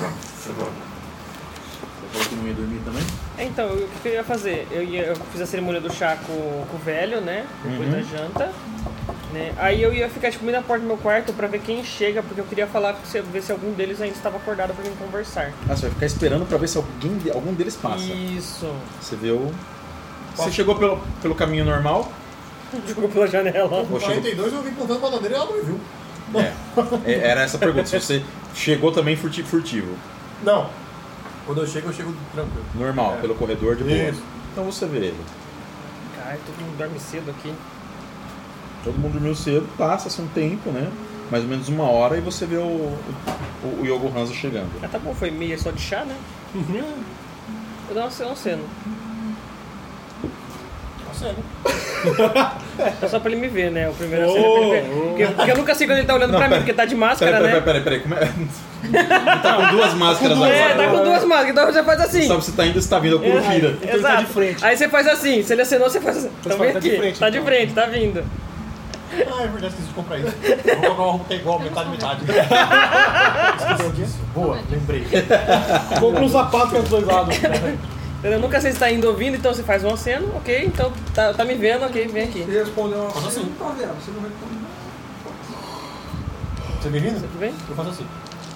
falou que não ia dormir também? Então, o que eu ia fazer? Eu fiz a cerimônia do chá com o velho, né? Depois da janta. Né? Aí eu ia ficar tipo, meio na porta do meu quarto pra ver quem chega, porque eu queria falar, ver se algum deles ainda estava acordado pra mim conversar. Ah, você vai ficar esperando pra ver se algum deles passa. Isso. Você viu. Você chegou pelo caminho normal? Jogou pela janela. Em 42 eu vim contando pra ladeira e ela não viu. Era essa a pergunta. Se você chegou também furtivo. Não. Quando eu chego tranquilo. Normal, pelo corredor de boa. Isso. Então você vê ele. Cara, todo mundo dorme cedo aqui. Todo mundo dormiu cedo, passa-se um tempo, né? Mais ou menos 1 hora e você vê o Yogo Hanzo chegando. Ah, tá bom, foi meia só de chá, né? Eu dou um seno. É só pra ele me ver, né? O primeiro cena pra ele ver. Porque eu nunca sei quando ele tá olhando pra mim, porque tá de máscara, né? Peraí. Como é? Ele tá com 2 máscaras agora. É, tá com 2 máscaras, então você faz assim. Não sabe se tá indo ou se tá vindo, a curvira. Então ele tá de frente. Aí você faz assim, se ele acenou, você faz assim. Tá vendo aqui? Tá de frente, tá vindo. Ah, é verdade, esqueci de comprar isso. Eu vou colocar uma roupa que é igual, metade. Esqueci disso. Boa, lembrei. Compra um sapato que é dos 2 lados. Eu nunca sei se tá indo ou vindo, então você faz um aceno, ok? Então tá me vendo, ok? Vem aqui. Você respondeu uma coisa, assim. não tá vendo, você não respondeu. Você me vindo? Tudo bem? Eu faço assim.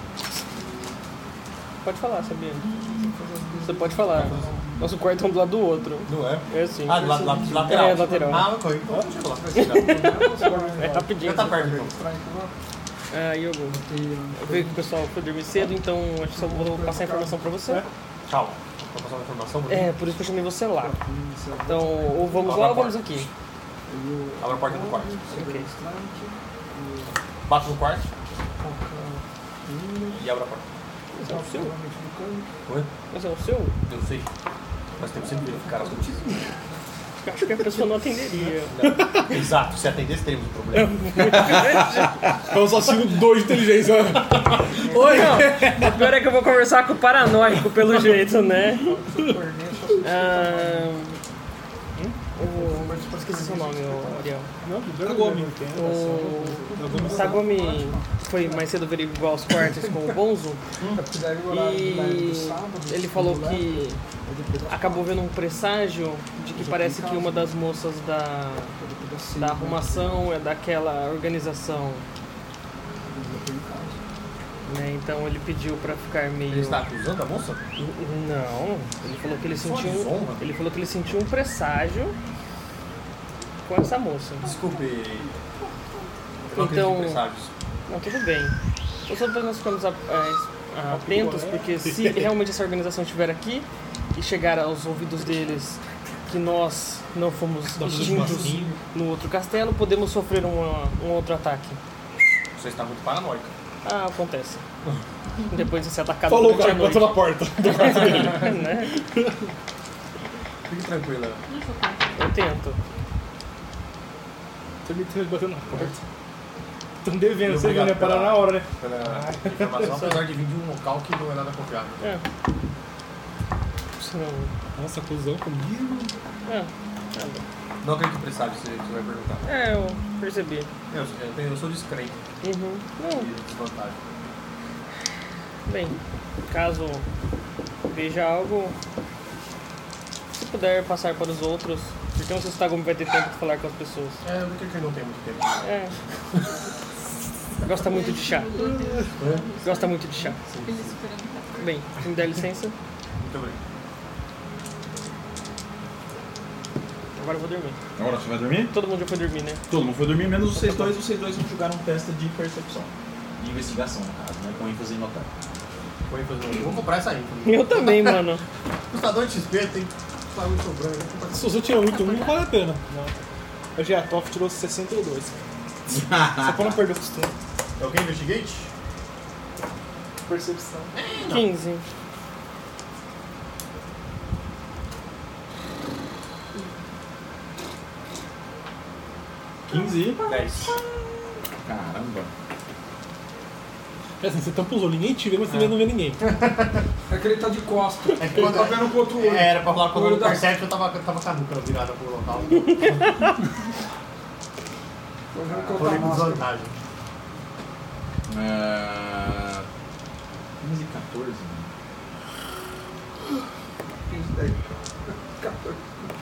Pode falar, sabia? Você pode falar. Nosso quarto é um do lado do outro. Não é? É assim. Ah, do lateral. É, lateral. Ah, ok. Então eu chego lá. É rapidinho. Já tá perto, então. Ah, eu vi que o pessoal foi dormir cedo, então acho que só vou passar a informação pra você. Tchau. Vou passar uma informação pra É, por isso que eu chamei você lá. Então, ou vamos lá ou vamos aqui. Abre a porta do quarto. Ok. Bato no quarto. E abre a porta. Esse é o seu? Oi? Esse é o seu? Eu sei. Mas temos sempre que verificar as notícias. Eu acho que a pessoa não atenderia. Exato, se atendesse teríamos um problema. É um assassino 2 de inteligência. Oi! Não, o pior é que eu vou conversar com o paranoico, pelo jeito, né? Esqueci seu nome, Ariel. Tagomi. O Tagomi foi mais cedo averiguar os quartos com o Bonzo. E ele falou que acabou vendo um presságio de que parece que uma das moças da arrumação é daquela organização. Né? Então ele pediu pra ficar meio... Ele está acusando a moça? Não, ele falou que ele Só sentiu desonra. ele falou que ele sentiu um presságio com essa moça. Desculpe. Eu Então- não acredito em presságios. Não, tudo bem. Eu só pra nós ficarmos atentos, porque se realmente essa organização estiver aqui e chegar aos ouvidos deles que nós não fomos extintos no outro castelo, podemos sofrer um outro ataque. Você está muito paranoico. Ah, acontece. Depois de ser atacado Falou o durante cara a que bateu noite. na porta do quarto dele. Né? Fique tranquila. Eu tento. Você me teve batendo na porta. Estão devendo, você Obrigado vai reparar na hora, né? Pela informação, apesar de vir de um local que não é nada confiável. É. Isso não... Nossa, cuzão comigo. É, nada. Não acredito em presságios, você vai perguntar. É, eu percebi. Eu sou descrente Uhum. Não, de desvantagem. bem, caso veja algo, se puder passar para os outros, porque não sei se o Tagumi vai ter tempo de falar com as pessoas. É, eu creio que não tem muito tempo. É. Gosta muito de chá. Gosta muito de chá. Bem, se me der licença, Muito obrigado. agora eu vou dormir. Agora você vai dormir? Todo mundo já foi dormir, né? Todo mundo foi dormir, menos vocês dois. Vocês dois vão jogar um teste de percepção. De investigação, no caso, né? Com ênfase em notar. Eu vou comprar essa ínfima. Eu também, mano. Custa 2 XP, tem. Custa muito sobrando. Eu vou comprar Se você tirou muito não vale a pena. A Giatoff tirou 62. Só pra não perder o costume. É o que? Investigate? Percepção. 15. e 10. Caramba. É assim, você tampa os olhos, ninguém te vê, mas você não vê ninguém. É que ele tá de costa. É que quando Tá vendo com o outro olho. era pra falar quando Olho eu da- percebe que eu tava com a nuca virada pro local. Tô vendo que eu Falei tá com máscara. desvantagem. 15 e 14, mano. 15, 10, 14.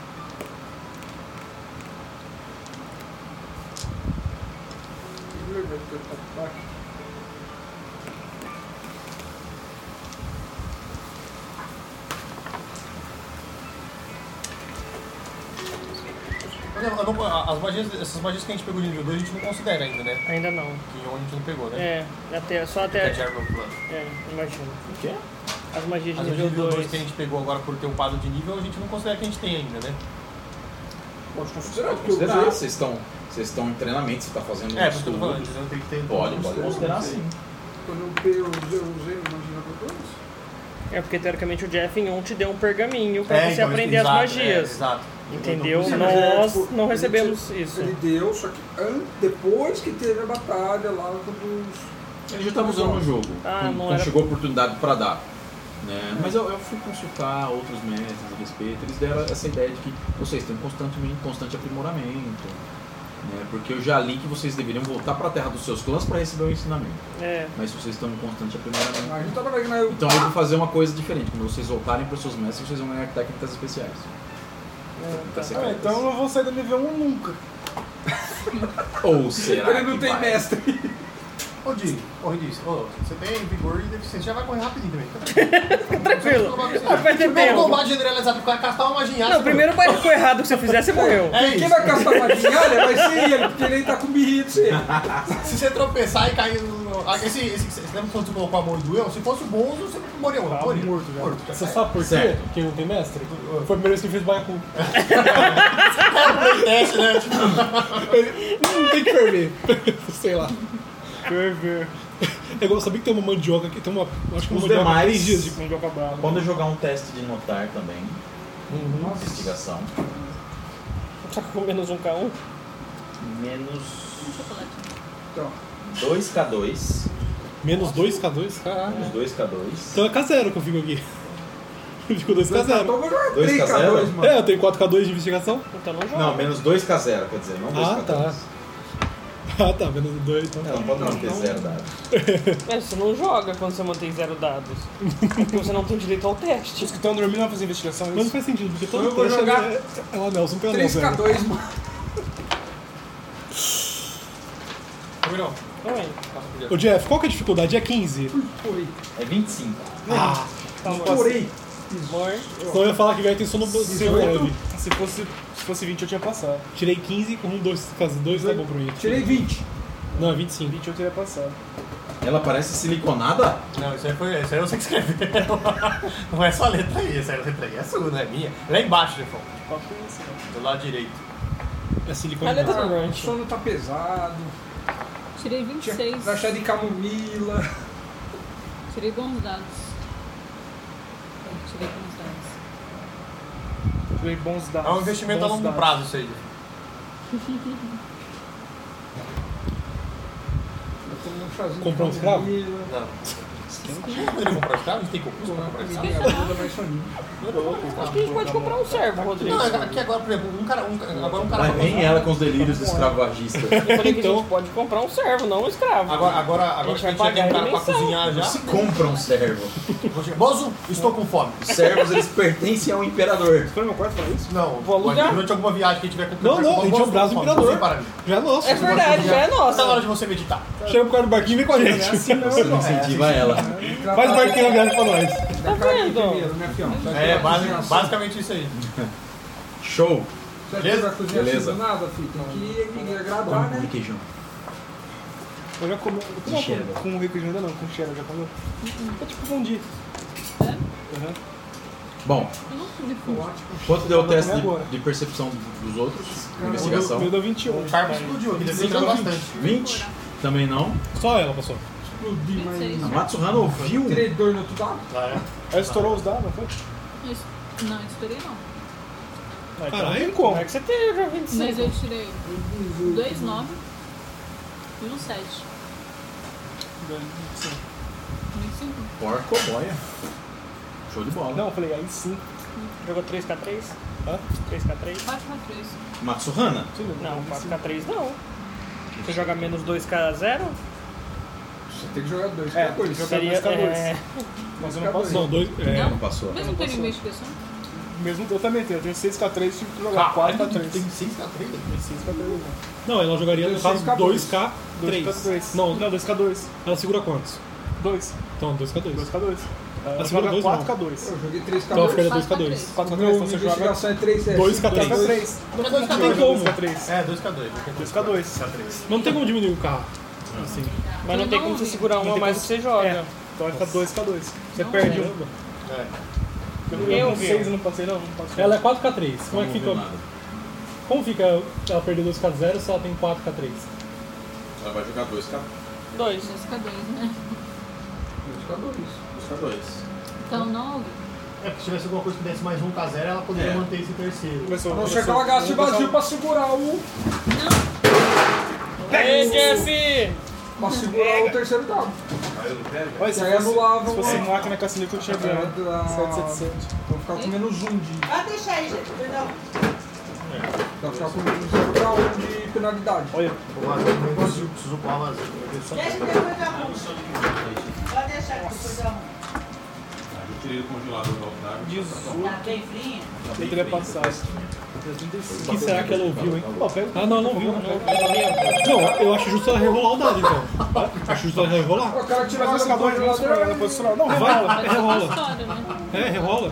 As magias, essas magias que a gente pegou de nível 2 a gente não considera ainda, né? Ainda não. Que a gente não pegou, né? Só até. Que é Jarvan Plano. Imagino. O quê? As magias de As nível nível 2 2. que a gente pegou agora por ter upado de nível, a gente não considera que a gente tem ainda, né? Pode considerar, porque eu Considerar, usei. vocês estão em treinamento, você está fazendo Por isso que eu tô estudo. falando, então tem que ter. Pode considerar sim. Quando eu usei, imagina pra todos. Porque teoricamente o Jeff em 1 te deu um pergaminho pra você então, aprender as exato, magias. Exato. Entendeu? Sim, mas é, Nós tipo, não recebemos ele isso. Ele deu, só que depois que teve a batalha lá quando Ele já estava usando no jogo, quando era... chegou a oportunidade para dar. Né? Mas eu fui consultar outros mestres a respeito, eles deram essa ideia de que vocês têm constante aprimoramento. Né? Porque eu já li que vocês deveriam voltar para a terra dos seus clãs para receber o ensinamento. Mas vocês estão em constante aprimoramento. a gente tava vendo, Então eu vou fazer uma coisa diferente. Quando vocês voltarem para os seus mestres, vocês vão ganhar técnicas especiais. Então eu não vou sair do nível 1 nunca. Ou será ele não que tem vai? mestre. Ô, Di, você tem vigor e deficiência, já vai correr rapidinho também. Tranquilo. Vai ter Primeiro tempo. combate generalizado, o cara castar uma magia. Não, primeiro vai ficou errado que você fizer, você morreu. Quem vai caçar maginalha vai ser ele, porque ele tá com birrito. Se você tropeçar e cair no... Você lembra quando você colocou a mão e doeu? Se fosse o Bonzo, você morreu. Morto já. Você sabe por quê? Certo. Quem não tem mestre? Foi a primeira vez que eu fiz baiacu. Playtest, né? Não tem que ferver. Sei lá. Ferver. Eu sabia que tem uma mandioca aqui, tem uma. Acho que uma Os mandioca demais- 3 dias de mandioca brava. Quando eu jogar um teste de notar também, investigação, Só que com menos um K1. menos Então, 2K2, Menos 2K2? Caralho. menos 2K2, Então é K0 que eu fico aqui. Eu fico 2K0. então eu vou jogar 2K0? 3K2, mano. É, eu tenho 4K2 de investigação. Então não joga. não, menos 2K0, quer dizer, não 2K2. tá. Ah tá, menos 2 então. Não pode manter 0 dados. Mas você não joga quando você mantém 0 dados. Porque você não tem direito ao teste. Os que estão dormindo vão fazer investigação. Mas não faz sentido, porque todo Eu vou teste jogar é o Nelson pelo Nelson. 3K2, mano. Não. Oi. Ô Jeff, qual que é a dificuldade? É 15. Foi. É 25. Ah, Porém. senão eu ia falar que vai ter sono seu leve. Se fosse 20 eu tinha passado. Tirei 15 com 2 tá bom pra mim. Tirei 20. Não, é 25. 20 eu teria passado. Ela parece siliconada? Não, isso aí eu sei que escreveu. Não é só a letra aí, essa letra aí é sua, não é minha. Lá embaixo, Jefão. Do lado direito. É silicone. A letra do O Ranch. sono tá pesado. Tirei 26. Vai achar de camomila. Tirei bons dados. Tirei bons dados. Tirei bons dados. É um investimento a longo prazo isso aí. Eu tomo um chazinho Comprou um de escravo? camomila. Não. Ele comprou escravo? A gente tem concurso pra comprar escravo? Minha ajuda mais soninho. Acho que a gente pode comprar um servo, Rodrigo. Não, aqui agora, por exemplo, um cara Vai bem ela com os delírios do escravagista. Eu falei que a gente pode comprar um servo, não um escravo. Agora A gente que a gente vai já tem um pagar cara pra ele cozinhar já. Se compra um servo. Bozo, estou com fome. Os servos, eles pertencem ao imperador. Foi no meu quarto pra isso? Não, Vou alugar. durante alguma viagem que a gente tiver com Não, a gente é o braço do imperador. Para mim. Já é nosso. É verdade, já é Tá na hora nossa. de você meditar. Chega pro cara do barquinho e vem com a gente. Você não incentiva ela. Faz barquinho na viagem pra nós. Dá carinho vendo? primeiro, né, fião? É, basicamente isso aí. Show. Você Beleza? vai cozinhar Beleza. assim do nada, filho? Tem que agradar, né? Queijão. Eu já comi. De cheddar. Com requeijão ainda não, com cheddar já comeu. É tipo fundir. Bom, Eu não fui depois. quanto deu o teste comer agora. de percepção dos outros? O Investigação. meu deu 21. O Carlos explodiu aqui, deve ter entrado bastante. 20? Também não. Só ela passou. Explodir, mas... 26. A Matsuhana ouviu. Tirei dor no outro lado. Ela estourou os dados, não foi? Isso. Não, eu estourei não. Caralho, Como como? é que você teve já 25? Mas eu tirei 2, 9 e um 7. 25? Porco boia. Show de bola. Não, eu falei, aí sim. Jogou 3K3? Hã? 3K3? 4x3. Matsuhana? Não, 4K3 não. Você joga menos 2K0? Você tem que jogar 2 É, K2. jogar Seria, 2K2. Mas eu não posso. Não, dois. Não. Não passou. Mesmo tendo investigação? Mesmo eu também tenho 6K3, tive que jogar 4K3. Tem 6K3? Tem 6K3 Não, ela jogaria no caso 2K3. 2K3. Não, Não, 2K2. ela segura quantos? 2. Então, 2K2. 2K2. Ela Ela segura joga dois, não. 4K2. Eu joguei 3K2. Então ficaria 2K2. 4K3, Meu então você joga investigação é 3S. 2K3. 2K3. Não Não tem como. 2K3. É, 2K2. 2K2. Não tem como diminuir o carro. Assim. Mas não tem como você segurar Não uma a tem mais como- que você joga. É. Então vai ficar 2K2. Você Não, perde um. É. Eu com 6 eu não passei, não. Não passei. Ela é 4K3. Como é que fica? Nada. Como fica ela perder 2K0 se ela tem 4K3? Ela vai jogar 2K. 2. 2K2, né? 2K2. Então 9. É, porque se tivesse alguma coisa que desse mais 1K0, ela poderia É. manter esse terceiro. Começou, A não ser que ela gaste vazio pra segurar o. Ei, Jeff! Pra segurar o terceiro dado. Olha, se E aí anulava se fosse uma- máquina Cassino que eu tinha ganho. 777. Vou ficar com menos 1 de. Pode deixar aí, gente. Perdão. Vai ficar com menos 0 pra 1 de penalidade. Olha, O vazio, eu preciso upar o vazio. Deixa que depois eu arrumo. Pode deixar que depois eu arrumo. Eu tirei do congelador do altar. 18. Tá bem frinha? Eu teria passado. O que será que ela ouviu, hein? Pô, pega. Ah, não, não viu. Não, eu acho justo ela rerolar o dado, então. Acho justo ela rerolar. O cara tira Mas essa acabou de congeladora. posicionar. Não, Vai, rerola. rerola. História, né? É, rerola.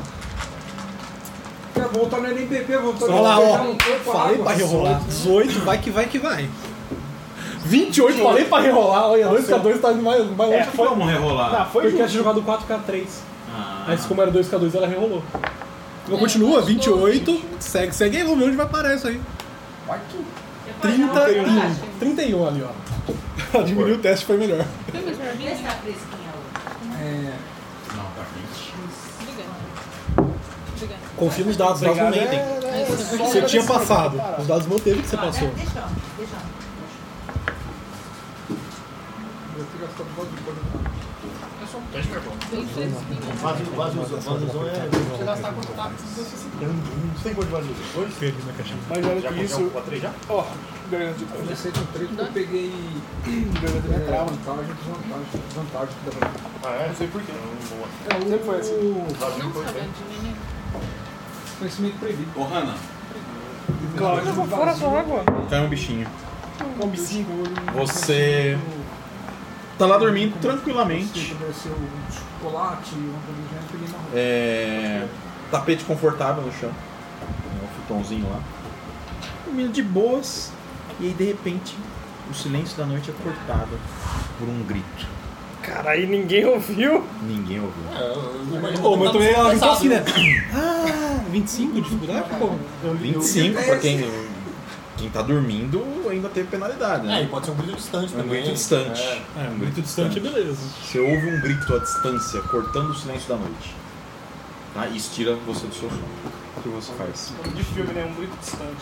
Quer voltar no NPP, voltar Olha lá, ó. no corpo, Falei água. pra rerolar. 18, vai que vai que vai. 28, falei pra rerolar. Olha, 2K2 tá indo mais longe. É, foi Vamos rerolar. Não, foi Porque justo. ela tinha jogado 4K3. Ah, Mas como era 2K2, ela rerolou. Então continua, 28. Segue aí, vamos ver onde vai parar isso aí. Vai que. Depois eu arrumo. 31. 31 ali, ó. Ela diminuiu o teste, foi melhor. Tem mais pra mim? Vê se tá fresquinha hoje. É. não, tá quente. Obrigada. Obrigada. Confia nos dados, os dados não mentem. Você tinha passado. Os dados manteve que você passou. Deixa eu. Eu tenho gastado vazio pra jogar. Bem fresquinho. Vaziozão é. Você gastar quanto tá? Você tem quanto de vazio? 2? Perdi na caixinha. Mas olha Já que isso. isso. Já 3 já? Ó, ganhando de Eu comecei com 3 porque eu peguei. Vantagem, desvantagem que dá pra. Ah, é? Não sei porquê. É, Sempre foi assim. Vazio Não foi sabe bem. de menino. Conhecimento previsto. Ô, Hanna, Claro, Jogou fora a sua água. caiu um bichinho. Um bicinho. Você tá lá dormindo tranquilamente. Desceu um chocolate, uma coisa do gênero, peguei na rua. Tapete confortável no chão. Um futonzinho lá. Dormindo de boas. E aí, de repente, o silêncio da noite é cortado por um grito. Cara, aí ninguém ouviu. Ninguém ouviu. Pô, mas também ela gritou assim, né? Ah, 25 de dificuldade, pô. 25, pra quem tá dormindo ainda teve penalidade, É, e né? pode ser um grito distante Um também. grito distante. É, muito distante, beleza. Você ouve um grito à distância, cortando o silêncio da noite. Tá? E isso tira você do seu sono. O que você faz? De filme, né? Um grito distante.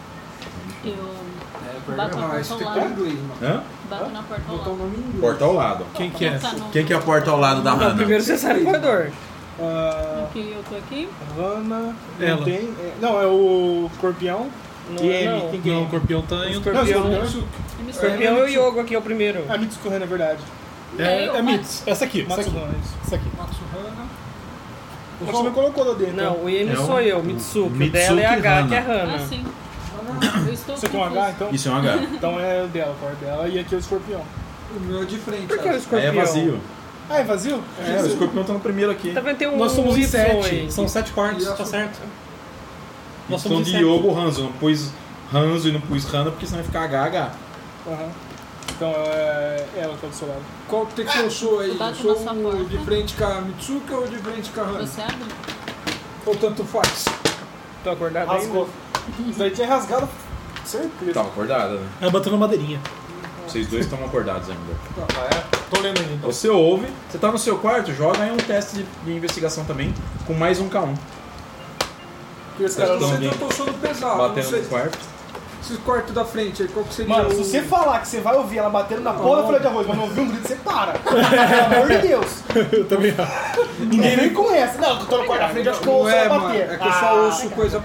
Eu bato na Ah, esse porta ao tem lado. inglês, mano. Hã? Bato na porta ao Botar o lado. nome em inglês. Porta ao lado. Quem que é? Tá no- Quem que é a porta ao lado da Não, Hannah? primeiro você sai do corredor. Aqui, eu tô aqui. Hanna. Ela. Não tem. Não, é o Escorpião. Não, E M. não. Quem que Não, é? o Corpião tá em outro. Escorpião. Não, Escorpião e o Yogo aqui é o primeiro. A Mitsuko Hanna, é verdade. É Mits. Essa aqui. Essa aqui. Matsuhana, isso. Essa aqui. Matsuhana. Você não colocou no dele, Não, o M É o- sou eu, Mitsuki. O Mitsuki dela é H, Hana. que é Ah, Hana. sim. Eu estou Você tem um H, então? Isso é um H. Então é o dela, o dela. E aqui é o Escorpião. O meu é de frente. Por que o cara. Aí Escorpião? é vazio. Ah, é vazio? É, o escorpião tá no primeiro aqui. Tá vendo? Tem um Nós somos em Y 7. aí. São 7 quartos, E a tá sua- certo. Nós Então somos de em 7. Yogo Hanzo. Não pus Hanzo e não pus Hana porque senão vai ficar HH. Aham. Então é ela que tá do seu lado. Qual que eu sou aí? Tá Eu com sou nossa porta. de frente com a Mitsuka ou de frente com a Hana? Você abre? Ou tanto faz? Tô acordado ainda? Rasgou. Isso daí tinha rasgado. Certeza. Tava acordada, né? Ela bateu na madeirinha. Vocês dois estão acordados ainda. Ah, é? Tô lendo ainda então. Você ouve, você tá no seu quarto, joga aí um teste de investigação também, com mais um K1. Porque esse Tá cara Eu Então, não sei alguém se eu tô sono pesado. Não Batendo sei. no quarto. Esse quarto da frente aí, qual que seria Mano, o... se você falar que você vai ouvir ela batendo na porra da folha de arroz, mas não ouvir um grito, você para. Pelo amor de Deus. Eu também. Ninguém nem conhece. Não, eu tô no quarto da frente, acho que eu Não ouço é, ela mano. bater. É que eu só ouço coisa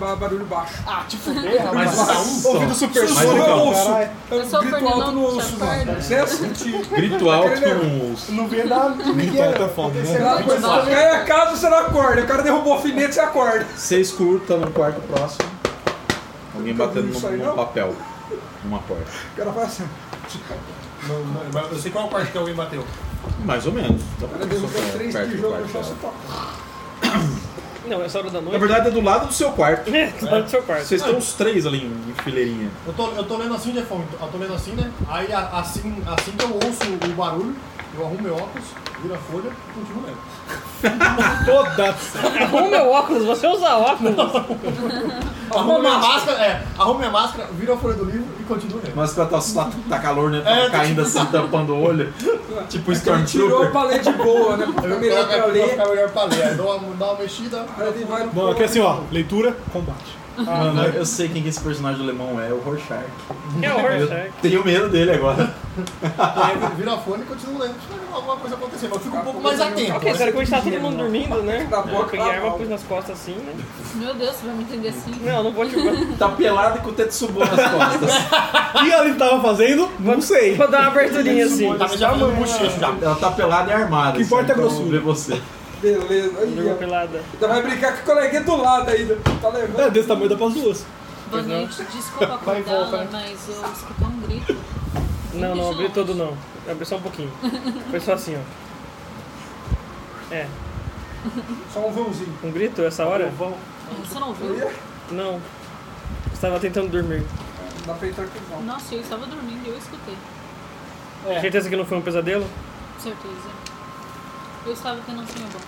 barulho baixo. Ah, te fuder, rapaz. Mas Mas ouvido super Mas som, então, ouço. caralho. Eu sou Grito alto no pernilongo, osso, te acorda? mano. Você é assim? grito alto com os... Não vê nada de ninguém. Então tá foda, Você né? dá coisa, você cai a casa, você não acorda. O cara derrubou o alfinete, você acorda. Você escuta no quarto próximo alguém Nunca batendo vi isso aí, num não. papel. Numa porta. O cara faz assim. Mas eu sei qual é o quarto que alguém bateu. Mais ou menos. Dá O pra cara ver derrubou só 3 perto do tijolos no quarto chão, dela. você toca. Não, essa hora da Na noite. verdade é do lado do seu quarto. Tá no seu quarto. Vocês estão os três ali em fileirinha. Eu tô lendo assim, Jefão. Eu tô lendo assim, né? Aí assim que eu ouço o barulho, eu arrumo meu óculos, viro a folha e continuo lendo. Foda-se. Arruma meu óculos, você usa óculos. Arrumo minha máscara, viro a folha do livro e continuo lendo. Mas pra tá calor, né? Tá caindo assim, tampando o olho. Tipo Ele tirou pra ler de boa, né? Fica melhor pra ler. Fica melhor pra ler. Aí dá uma mexida. Aí ele vai no Bom, aqui assim, ó. Leitura, combate. Mano, eu sei quem que esse personagem alemão é, o Rorschach. É o Rorschach. Tenho medo dele agora. Aí eu viro a folha e continuo lendo. Alguma coisa acontecendo. Eu fico um pouco mais atento. Ok, será que a gente tá todo mundo dormindo, né? Na Eu boca, peguei a arma, mal. pus nas costas assim, né? Meu Deus, você vai me entender assim? Não, não vou te Tá pelado e com o tetsubo nas costas. O que ele tava fazendo? Não sei. Vou dar uma aberturinha assim. Tá já fazendo bochecho já. Ela tá pelada e armada. O que importa é a então grossura. ver você. Beleza. Aí, Jogou ó. pelada. Ainda vai brincar com o coleguinha do lado ainda. Tá levando. É, desse tamanho dá pras duas. Boa noite, desculpa Vai e volta, acordá-la, né? mas eu escutei um grito. Não, não abri Longe. todo não. Abri só um pouquinho. Foi só assim, ó. É. Só um vãozinho. Um grito essa hora? Você não ouviu? Não. Estava tentando dormir. Não dá pra entrar aqui não. Nossa, eu estava dormindo e eu escutei. Certeza que não foi um pesadelo? Certeza. Eu estava tendo um sonho bom.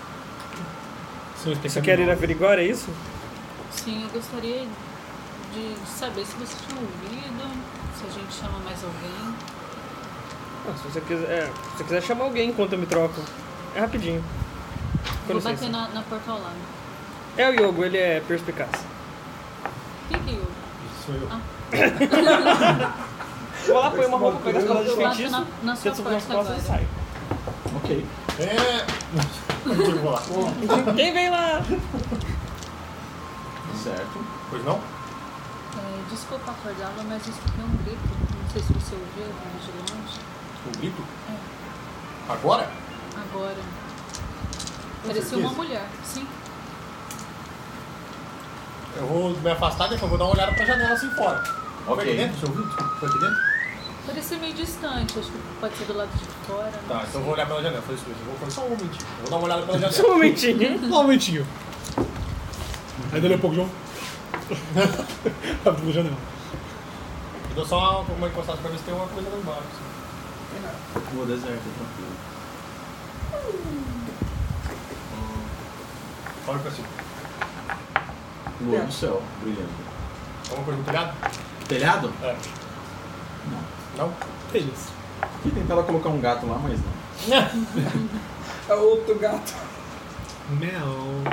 Você quer ir averiguar, é isso? Sim, eu gostaria de saber se você tinha ouvido, se a gente chama mais alguém. Ah, se você quiser chamar alguém enquanto eu me troco. É rapidinho. Com Vou licença. bater na porta ao lado. É o Yogo, ele é perspicaz. O que é eu? Sou eu. Vou lá, põe uma roupa, pega as coisas de Eu bato feitiço, na sua tenta subir nas porta costas e agora. sai. Ok. Eu vou lá. Quem vem lá? Certo. Pois não? Desculpa acordá-la, mas eu escutei um grito. Não sei se você ouviu, vindo de longe. Um grito? Agora? Agora. Com Parecia certeza. uma mulher, sim. Eu vou me afastar e vou dar uma olhada pra janela assim fora. Foi aqui Ok. dentro? Você ouviu? Foi aqui dentro? Parecia meio distante, acho que pode ser do lado de fora. não Tá, então sei. eu vou olhar pela janela. Foi isso mesmo. Eu vou fazer só um momentinho. Eu vou dar uma olhada pela janela. Só um momentinho. Só um momentinho. Aí dali a pouco, João. Abre pela janela. Eu dou só uma encostada pra ver se tem uma coisa lá embaixo. assim. Rua deserta, tranquilo. Olha pra cima. Lua no céu, brilhando. Alguma coisa no telhado? Telhado? É. Não? Eles. Aqui tentaram colocar um gato lá, mas não. É outro gato. Não.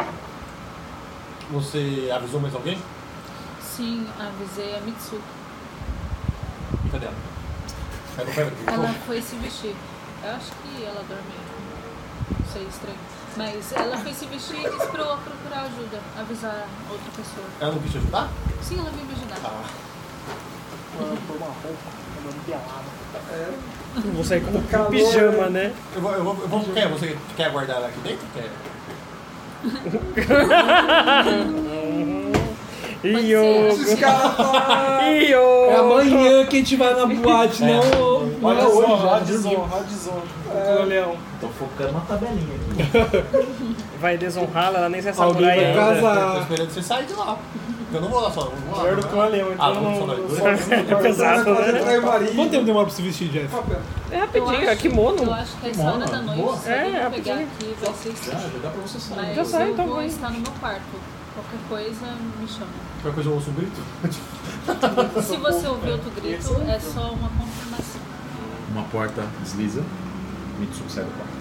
Você avisou mais alguém? Sim, avisei a Mitsuki. Cadê ela? Pera. Ela foi se vestir. Eu acho que ela dorme. Não sei, estranho. Mas ela foi se vestir e disse pra eu procurar ajuda, avisar outra pessoa. Ela não quis te ajudar? Sim, ela veio me ajudar. Ah. Por uma roupa, andando pelada. Vou sair com Calor, pijama, né? Eu vou. Você quer guardar ela aqui dentro? Quer? Yogo. Esses caras tá... Yogo. É amanhã que a gente vai na boate, não Olha é hoje. só, já, radzão, radzão. Leão. Tô focando na tabelinha aqui. Vai desonrá-la, ela nem se sabe Alguém vai ainda. Tô casar. esperando você sair de lá. Eu não vou lá só. Não vou lá. Melhor do que o leão, Ah, então vamos só não. nós dois. É pesado, né? Quanto tempo demora pra se vestir, Jeff? É rapidinho, é kimono. Eu acho que essa hora da noite, Boa. se alguém É, me pegar rapidinho. aqui, vai ser Já estranho. dá pra você sair. Mas Já sai, eu então vou vai. estar no meu quarto. Qualquer coisa, me chama. Qualquer coisa eu ouço um grito? Se você ouvir outro grito, é só uma confirmação. Uma porta desliza. Mitsuki sai do quarto.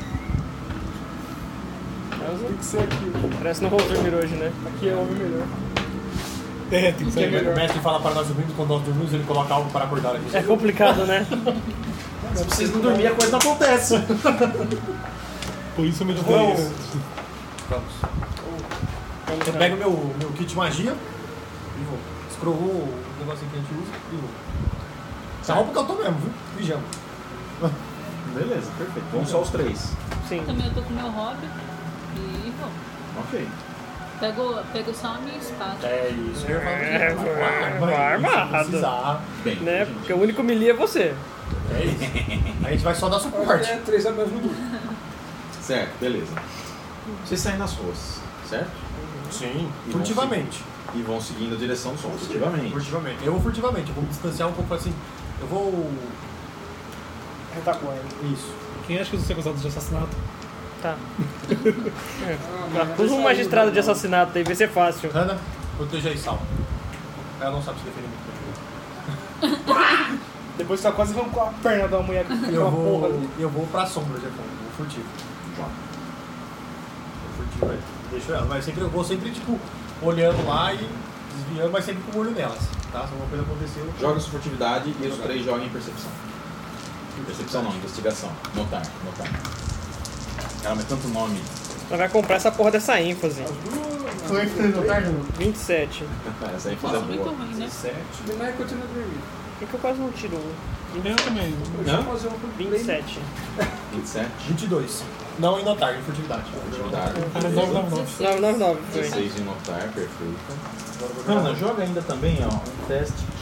Tem que ser aqui. Parece no Roll hoje, né? Aqui é homem melhor. É, tem que ser melhor. O mestre fala para nós dormirmos, quando nós dormimos ele coloca algo para acordar aqui. É complicado, né? Se vocês não dormirem, a coisa não acontece. Por isso eu meditei. Vamos. É Vamos Eu lá. pego meu kit de magia e vou. Escrovou o negocinho que a gente usa e vou. Essa roupa que eu tô mesmo, viu? Pijama. Beleza, perfeito. Vamos só os 3. Sim. Também eu tô com meu hobby e vou. Ok. Pego só a minha espada. É isso. Eu vai armado. Precisar. Bem, Né? Porque o único melee é você. É isso. A gente vai só dar suporte. É 3 amigos no grupo. certo, beleza. Vocês saem nas ruas, certo? Sim. E Furtivamente. E vão seguindo a direção do som, furtivamente. Furtivamente. Eu vou furtivamente. Eu vou me distanciar um pouco assim. Eu vou... Retaguarda. Isso. Quem acha que eu sou acusado de assassinato? Tá. Acusa um magistrado de assassinato aí, vai ser fácil. Hannah, proteja aí, Sal. Ela não sabe se defender muito. Depois você quase arrancou a perna da mulher com aquela porra ali. Eu vou pra sombra, já vou furtivo. Vou furtivo, vai. Deixa ela. Mas sempre, eu vou sempre, tipo, olhando lá e desviando, mas sempre com o olho nelas. Tá? Se alguma coisa acontecer, eu... Joga sua furtividade e os 3 jogam em percepção. Percepção não, investigação. Notar. Cara, mas tanto nome. Ela vai comprar essa porra dessa ênfase. Tô entrando no tarde. 27. Essa aí faz a Muito boa. ruim, né? 17. Ele vai continuar dormindo. Por que eu quase não tiro um? Eu também. Deixa eu fazer uma 27. 27. 22. Não em notar, em furtividade. Furtividade. 999 foi. 16 em notar, perfeito. Ana, joga ainda também, ó, um teste de...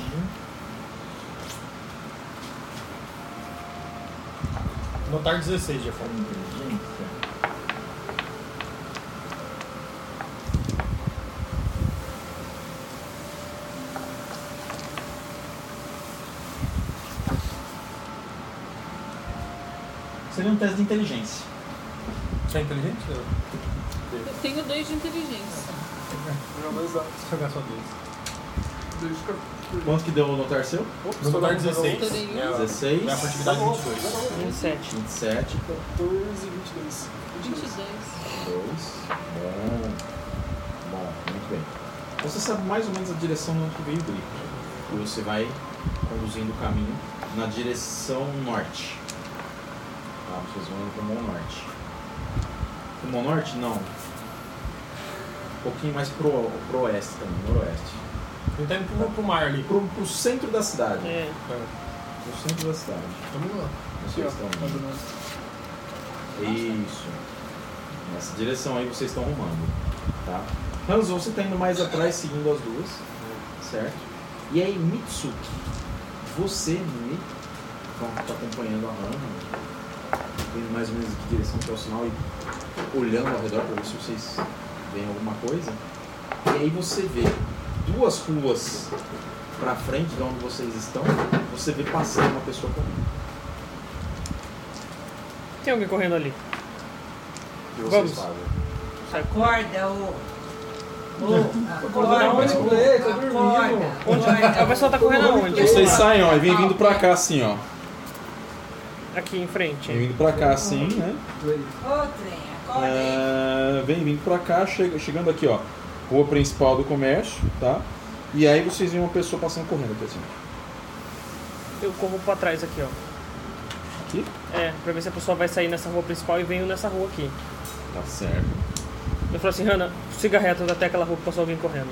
Notar 16, já foi. inteligência. Seria um teste de inteligência. Você é inteligente? Eu tenho 2 de inteligência. Deixa eu jogar só 2. Quanto que deu o notar seu? No notar 16. Estourei um. 16. Minha furtividade 22. 27. 27. 14 e 22. 22. 2. Bom, muito bem. Você sabe mais ou menos a direção onde veio o grito. E você vai conduzindo o caminho na direção norte. Tá, vocês vão indo para o Mão Norte. O Mão Norte? Não. Um pouquinho mais pro oeste também, noroeste. Ele tá indo pro mar ali. Pro centro da cidade. É. Pro centro da cidade. Vamos lá. Vocês estão indo. Isso. Nessa direção aí vocês estão rumando. Tá? Hanzo, você está indo mais atrás seguindo as duas. Certo? E aí, Mitsuki, você, Mi, está acompanhando a Hana, indo mais ou menos em que direção que é o sinal e olhando ao redor para ver se vocês veem alguma coisa. E aí você vê 2 ruas para frente de onde vocês estão, você vê passando uma pessoa correndo. Tem alguém correndo ali. O que vocês Vamos. fazem? Acorda, ô. Acorda, Acorda, tô dormindo. Onde? A pessoa tá correndo aonde? Vocês saem, ó, e vem vindo pra cá assim, ó. Aqui em frente. Vem vindo pra cá assim, né? Ô, trem, acorda aí. Vem vindo pra cá, chegando aqui, ó. Rua principal do comércio, tá? E aí vocês veem uma pessoa passando correndo aqui assim. Eu corro pra trás aqui, ó. Aqui? É, pra ver se a pessoa vai sair nessa rua principal e venho nessa rua aqui. Tá certo. Eu falo assim, Hannah, siga reto até aquela rua que passou alguém correndo.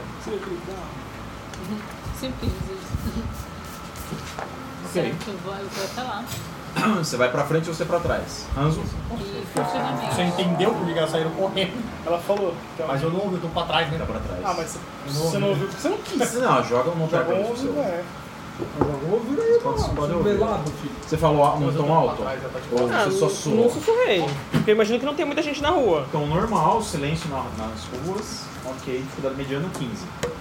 Sempre fiz isso. Ok. Certo, eu vou até lá. Você vai pra frente ou você pra trás? Hanzo? E furtivamente. Você entendeu por que elas saíram correndo? Ela falou. Que ela... Mas eu não ouvi, eu tô pra trás, né? Tá pra trás. Ah, mas você não ouviu porque você não quis. Não, joga um notar pra Jogou, isso. seu. é. Ouviu aí, Pode mano. ouvir. Velado, filho. Você falou num Mas eu tom tô alto? pra trás, já tá de Ou Ah, você só não suou? sussurrei. Porque eu imagino que não tem muita gente na rua. Tom normal, silêncio nas ruas. Ok, dificuldade mediana 15.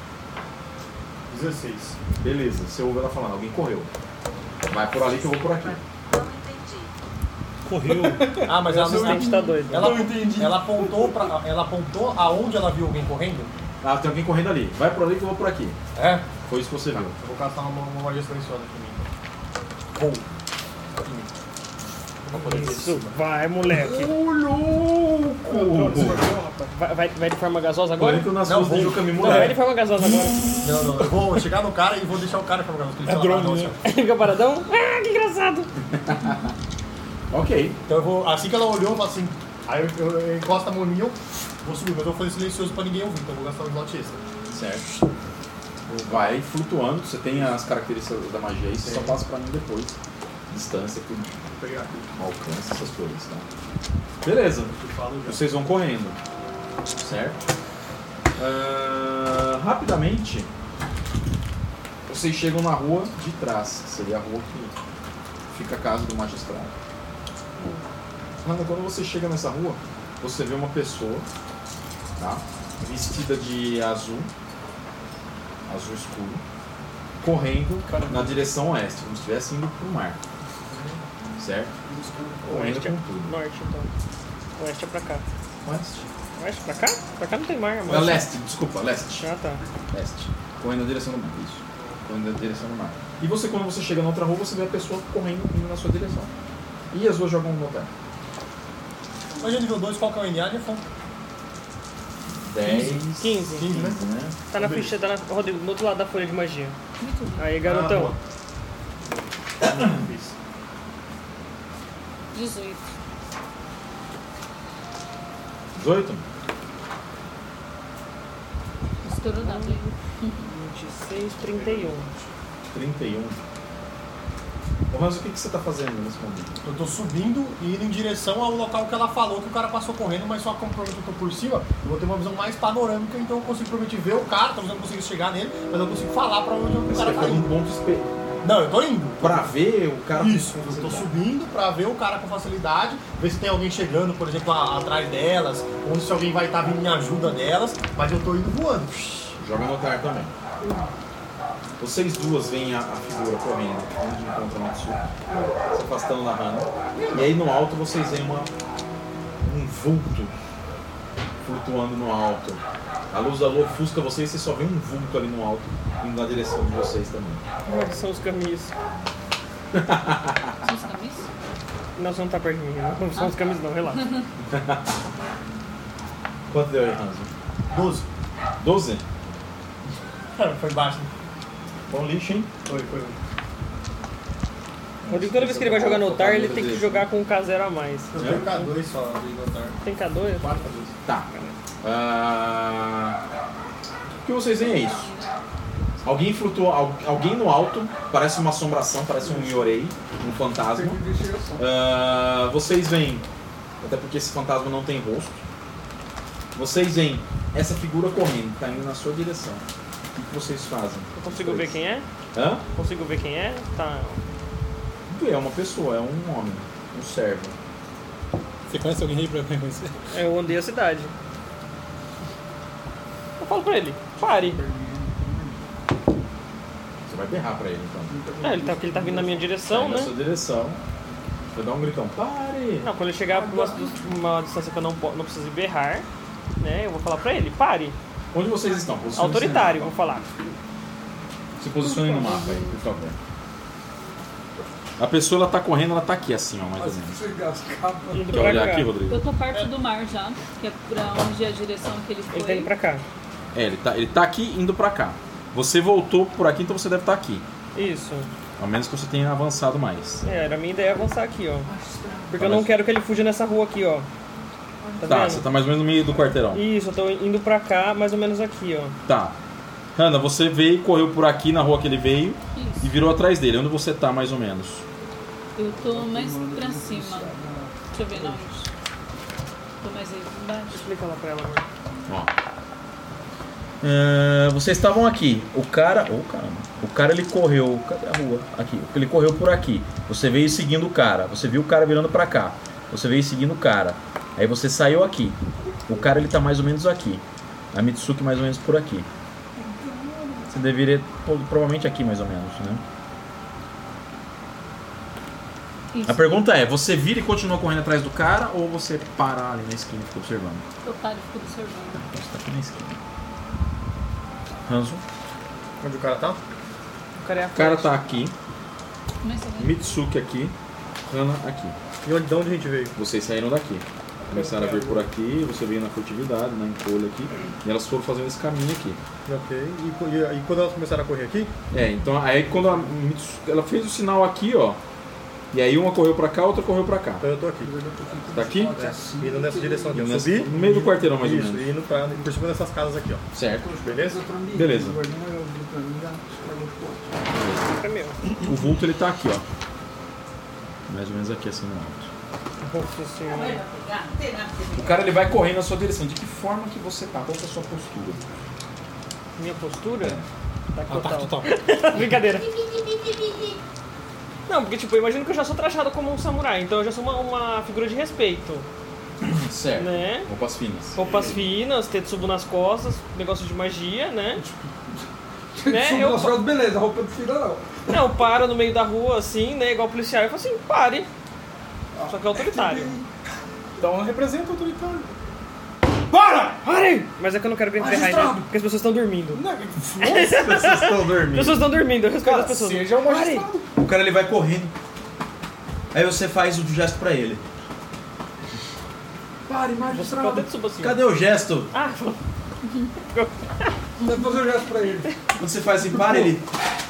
16. Beleza, você ouve ela falando, alguém correu. Vai por ali que eu vou por aqui. Não entendi. Correu. Ah, mas O ela não assistente tá doido. ela apontou aonde ela viu alguém correndo? Ah, tem alguém correndo ali. Vai por ali que eu vou por aqui. É? Foi isso que você viu. Eu vou caçar uma magia silenciosa pra mim. Vou. Pra poder ver Isso, isso. vai, moleque. Ô, louco! Vai de forma gasosa agora? Olha que eu nas Não, ruas vou. do Juca me Não, vai de mulher. forma gasosa agora. Não, eu vou chegar no cara e vou deixar o cara pra jogar. É drone, né? Ele fica paradão. Ah, que engraçado. Ok. Então eu vou, assim que ela olhou, eu falo assim, aí eu encosto a mão em mim, Vou subir, mas eu vou fazer silencioso pra ninguém ouvir, então eu vou gastar um slot extra. Certo. Vai flutuando, você tem as características da magia aí, você só passa pra mim depois. Distância, tudo. Vou pegar aqui. Alcance, essas coisas, tá? Beleza. Vocês vão correndo. Certo? Rapidamente, vocês chegam na rua de trás, que seria a rua que fica a casa do magistrado. Quando você chega nessa rua, você vê uma pessoa, tá? Vestida de azul escuro, correndo na direção oeste, como se estivesse indo pro mar. Certo? Correndo Oeste com tudo. Norte, então. Oeste é pra cá. Oeste? Oeste pra cá? Pra cá não tem mar, É mas... leste, desculpa, leste. Ah, tá. Leste. Correndo na direção do mar, isso. Correndo na direção do mar. E você, quando você chega na outra rua, você vê a pessoa correndo, indo na sua direção. E as duas jogam no lugar. Mas já nível 2, qual que é o NA, Jefão? 10... 15. 15, né? Tá na ficha, tá Rodrigo, do outro lado da folha de magia. Aí, garotão. 18. 18? Estouro W. 26, 31. 31. Ô Hans, o que você tá fazendo nesse momento? Eu tô subindo e indo em direção ao local que ela falou que o cara passou correndo, mas só como provavelmente eu tô por cima, eu vou ter uma visão mais panorâmica, então eu consigo provavelmente ver o cara, talvez eu não consiga chegar nele, mas eu consigo falar pra onde o Você cara tá tá num indo. ponto espelho. Não, eu tô indo. Pra ver o cara Isso, com eu tô facilidade. subindo pra ver o cara com facilidade, ver se tem alguém chegando, por exemplo, atrás delas, ou se alguém vai estar vindo em ajuda delas, mas eu tô indo voando. Joga no tar também. Vocês duas veem a figura correndo, onde encontra o Mitsuki, se afastando da Hana. E aí no alto vocês veem um vulto flutuando no alto. A luz da lua ofusca vocês e você só vê um vulto ali no alto, indo na direção de vocês também. São os caminhos. São os caminhos? Não, você não tá perto de mim, não. São os caminhos não, relaxa. Quanto deu aí, Hanzo? 12. 12? Foi baixo, né? Bom lixo, hein? Foi. Rodrigo, toda vez que ele vai jogar no tar, ele tem que jogar com um K0 a mais. Eu tenho K2 só de notar. Tem K2? 4 K2. Tá. O que vocês veem é isso. Alguém flutua, alguém no alto, parece uma assombração, parece um Yorei, um fantasma. Vocês veem, até porque esse fantasma não tem rosto, vocês veem essa figura correndo, tá indo na sua direção. O que vocês fazem? Eu consigo ver quem é? Hã? Consigo ver quem é? Tá. É uma pessoa, é um homem, um servo. Você conhece alguém aí pra reconhecer? Eu andei a cidade. Eu falo pra ele, pare. Você vai berrar pra ele então. Ele tá vindo na minha direção, Na né? sua direção. Você dá um gritão, pare! Não, quando ele chegar pra uma distância que eu não preciso berrar, né? Eu vou falar pra ele, pare. Onde vocês estão? Posicione-se Autoritário, no vou mapa. falar. Se posicione no mapa aí, por favor. A pessoa ela tá correndo, ela tá aqui assim, ó, mais ou menos. Indo Quer olhar pra aqui, cá. Rodrigo? Eu tô perto do mar já, que é pra onde é a direção que ele foi. Ele tá indo pra cá. É, ele tá aqui indo pra cá. Você voltou por aqui, então você deve estar aqui. Isso. A menos que você tenha avançado mais. Era a minha ideia avançar aqui, ó. Porque Tá, eu não mas- quero que ele fuja nessa rua aqui, ó. Tá, vendo? você tá mais ou menos no meio do quarteirão. Isso, eu tô indo pra cá, mais ou menos aqui, ó. Tá. Hanna, você veio, correu por aqui na rua que ele veio Isso. e virou atrás dele. Onde você tá, mais ou menos? Eu tô mais pra cima. Deixa eu ver na onde. Tô mais aí embaixo. Explica lá pra ela, amor. Ó. Vocês estavam aqui. O cara ele correu. Cadê a rua? Aqui. Ele correu por aqui. Você veio seguindo o cara. Você viu o cara virando pra cá. Você veio seguindo o cara. Aí você saiu aqui. O cara ele tá mais ou menos aqui. A Mitsuki mais ou menos por aqui. Você deveria provavelmente aqui mais ou menos, né? Isso. A pergunta é, você vira e continua correndo atrás do cara ou você para ali na esquina e fica observando? Eu paro e fico observando. Então você tá aqui na esquina. Hanzo. Onde o cara tá? O cara é a O cara tá aqui, Começa a ver. Mitsuki aqui, Hana aqui. E de onde a gente veio? Vocês saíram daqui. Começaram a vir por aqui, você veio na furtividade, na encolha aqui, e elas foram fazendo esse caminho aqui. Ok. E quando elas começaram a correr aqui? É, então aí quando a Mitsuki, ela fez o sinal aqui, ó, E aí uma correu pra cá, outra correu pra cá. Então eu tô aqui. Tá aqui? Indo nessa direção aqui. Eu Nessa- subi. no meio do quarteirão, mais ou Isso, menos. indo por cima dessas casas aqui, ó. Certo. Beleza? Beleza. É meu. O vulto ele tá aqui, ó. Mais ou menos aqui, assim no alto. Nossa senhora. Vai pegar, não tem nada pra O pegar. cara ele vai correndo na sua direção. De que forma que você tá? Qual que é a sua postura? Minha postura? Tá Ataque total. total. Brincadeira. Não, porque tipo, eu imagino que eu já sou trajado como um samurai, então eu já sou uma figura de respeito, Certo. né? Roupas finas. Roupas finas, tetsubo nas costas, negócio de magia, né? Né? Eu, Beleza, roupa de fila não. não, eu paro no meio da rua, assim, né? Igual policial, e falo assim, pare. Só que é autoritário. Então representa o autoritário. Pare! Mas é que eu não quero enterrar ainda, Magistrado! porque as pessoas estão dormindo. As pessoas estão As dormindo. pessoas estão dormindo, eu respeito Cara, as pessoas. seja um magistrado. O cara ele vai correndo. Aí você faz o gesto pra ele. Pare, Você magistrado. pode tetsubo assim. Cadê o gesto? Ah, Deve fazer o gesto pra ele. Quando você faz assim, para ele.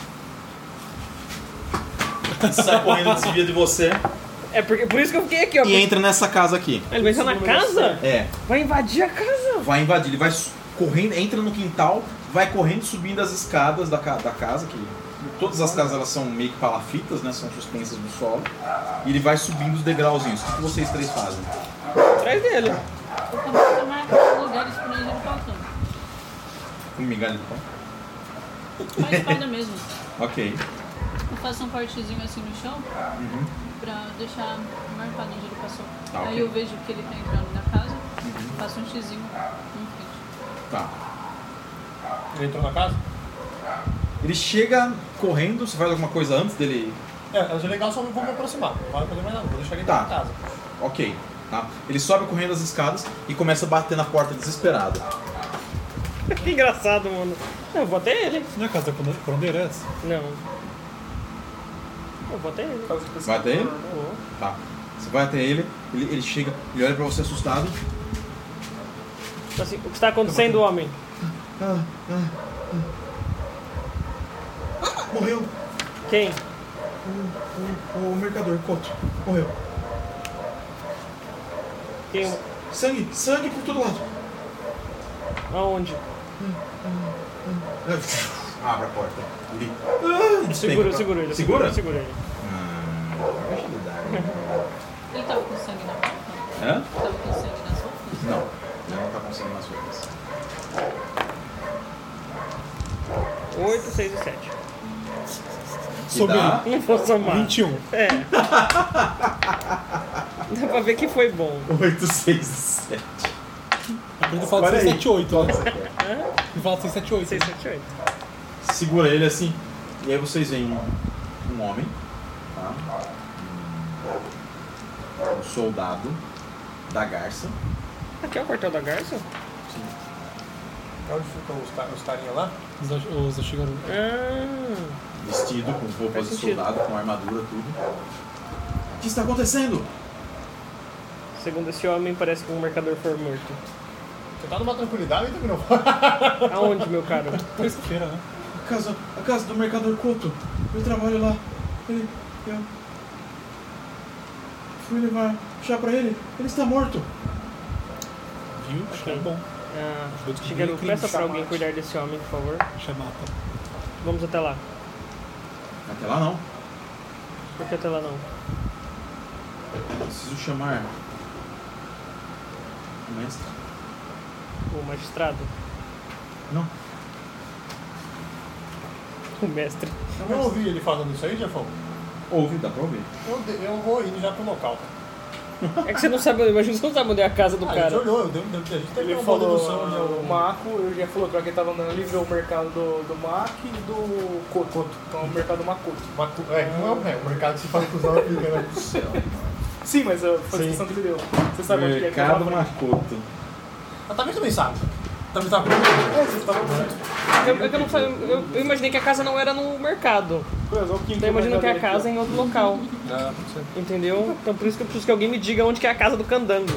Sai correndo, desvia de você é porque, por isso que eu fiquei aqui, ó. e entra nessa casa aqui. Ele vai entrar na casa? É, Vai invadir a casa? vai invadir. Ele vai correndo, entra no quintal, vai correndo subindo as escadas da casa, que todas as casas elas são meio que palafitas, né? São suspensas no solo. E ele vai subindo os degrauzinhos. O que vocês três fazem? Atrás dele. Eu começo a marcar lugares por onde ele passando. Um migalho de pão? Com a espada mesmo. Ok. Eu faço um cortezinho assim no chão Uhum. pra deixar marcado onde ele passou. Tá, Aí ok. eu vejo que ele tá entrando na casa, faço um xizinho em frente. Tá. Ele entrou na casa? Ele chega correndo, você faz alguma coisa antes dele? É, mas é legal, só vou me aproximar. Não vai fazer mais nada, vou deixar ele Tá. entrar na casa. Ok. Tá. Ele sobe correndo as escadas e começa a bater na porta desesperado. Que engraçado, mano. Eu vou até ele. Não é a casa da curandeira é essa? Não. Eu vou até ele. Vai até ele? Vou. Tá. Você vai até ele, ele chega, ele olha pra você assustado. Assim, o que está acontecendo, homem? Morreu. Quem? O mercador, Couto. Morreu. Quem? Sangue, sangue por todo lado. Aonde? Abre a porta. Ali. Segura ele. Segura? Segura ele. Ele tava com sangue na roupa? Hã? Tava com sangue nas roupas? Não, ele não tá conseguindo as roupas. 8, 6 e 7. Sobre dá? Não vou somar. 21. É. Dá pra ver que foi bom. 8, 6 e 7. Ele fala Olha de aí. 678, ó. Hã? Ele fala de 678. 6, 7, 8. Segura ele assim. E aí vocês veem um homem, tá? Um soldado da garça. Aqui é o quartel da Garça? Onde ficam os carinhas lá? Os da Shigaru. Ah, Vestido com roupas Faz de sentido. soldado, com armadura, tudo. O que está acontecendo? segundo esse homem, parece que um mercador for morto. Você tá numa tranquilidade e terminou. Aonde, meu caro? Terça-feira, né? A casa do mercador Couto. Eu trabalho lá. Eu fui levar chá pra ele. Ele está morto. Viu? Acho que é bom. Ah, Vou descobrir Shigeru, o crime. peça pra alguém cuidar desse homem, por favor. Chamata. Vamos até lá. Até lá não. Por que até lá não? Preciso chamar o mestre. O magistrado? Não. O mestre. Eu não ouvi ele falando isso aí, Jefão. Ouve, dá pra ouvir. Eu vou indo já pro local. É que você não sabe, eu imagino que você não sabe onde é a casa do A gente cara. olhou, a gente teve Ele uma boa falou dedução onde é o Mako, eu já falou que ele tava andando ali, viu o mercado do Maki e do Koto. Então o mercado do Makoto. Não é o mercado que se faz com os nomes, né? Sim, mas foi a descrição que ele deu. Você sabe onde que é que Mercado tava? Makoto. A Thaís também sabe. Também tava Você tava É que eu não falei, eu imaginei que a casa não era no mercado. Então eu imagino que a casa é em outro local. Entendeu? Então por isso que eu preciso que alguém me diga onde que é a casa do candango.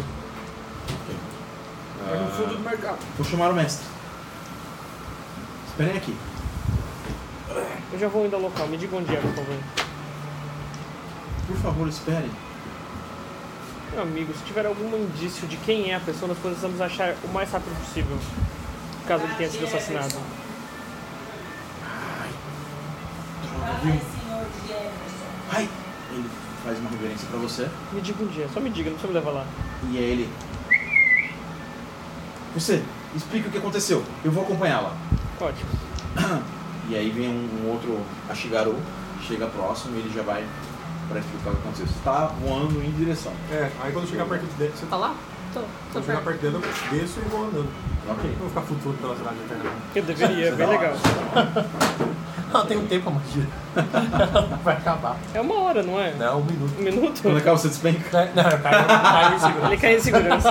É no fundo do mercado. Vou chamar o mestre. Esperem aqui. Eu já vou indo ao local, me diga onde é, por favor. Por favor, espere. Meu amigo, se tiver algum indício de quem é a pessoa, nós precisamos achar o mais rápido possível. Caso ele tenha sido assassinado. Viu? Ai! Ele faz uma reverência pra você. Me diga um dia, só me diga, não precisa me levar lá. E é ele. Você, explique o que aconteceu. Eu vou acompanhá-la. Ótimo. E aí vem um outro Ashigaru, chega próximo e ele já vai para explicar o que aconteceu. Você está voando em direção. Aí quando chegar perto dele, você tá lá? Tô Quando chegar perto dele, eu desço e vou andando. Ok. Não vou ficar flutuando pela cidade eternamente. Eu deveria, é bem legal. Não, tem um tempo a magia. Vai acabar. É 1 hora, não é? Não, 1 minuto. 1 minuto? Quando acaba você despenca. Não, eu caio em segurança. Ele cai em segurança.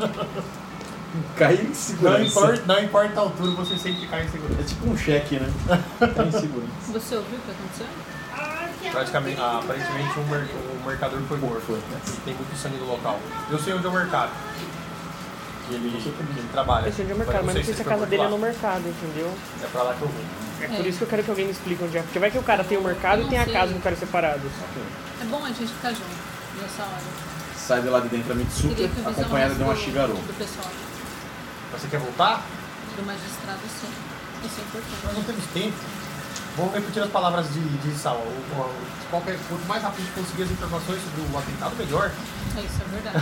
Cai em segurança. Não importa a altura, você sempre cai em segurança. É tipo um cheque, né? Cai em segurança. Você ouviu o que aconteceu? Praticamente, aparentemente o mercador foi morto. Tem muito sangue no local. Eu sei onde é o mercado. Que ele trabalha. Eu sei onde é o mercado, mas não sei se a casa dele é no mercado, entendeu? É pra lá que eu vou. É por isso que eu quero que alguém me explique onde é. Porque vai que o cara tem o mercado e tem a casa do cara separados. É bom a gente ficar junto nessa hora. Sai de lá de dentro a Mitsuki, Queria que eu visse acompanhada de um Ashigaru. do pessoal, Você quer voltar? do magistrado, sim. Isso é importante. Nós não temos tempo. Vamos repetir as palavras de Sal. Quanto mais rápido a gente conseguir as informações sobre o atentado, melhor. É isso, é verdade.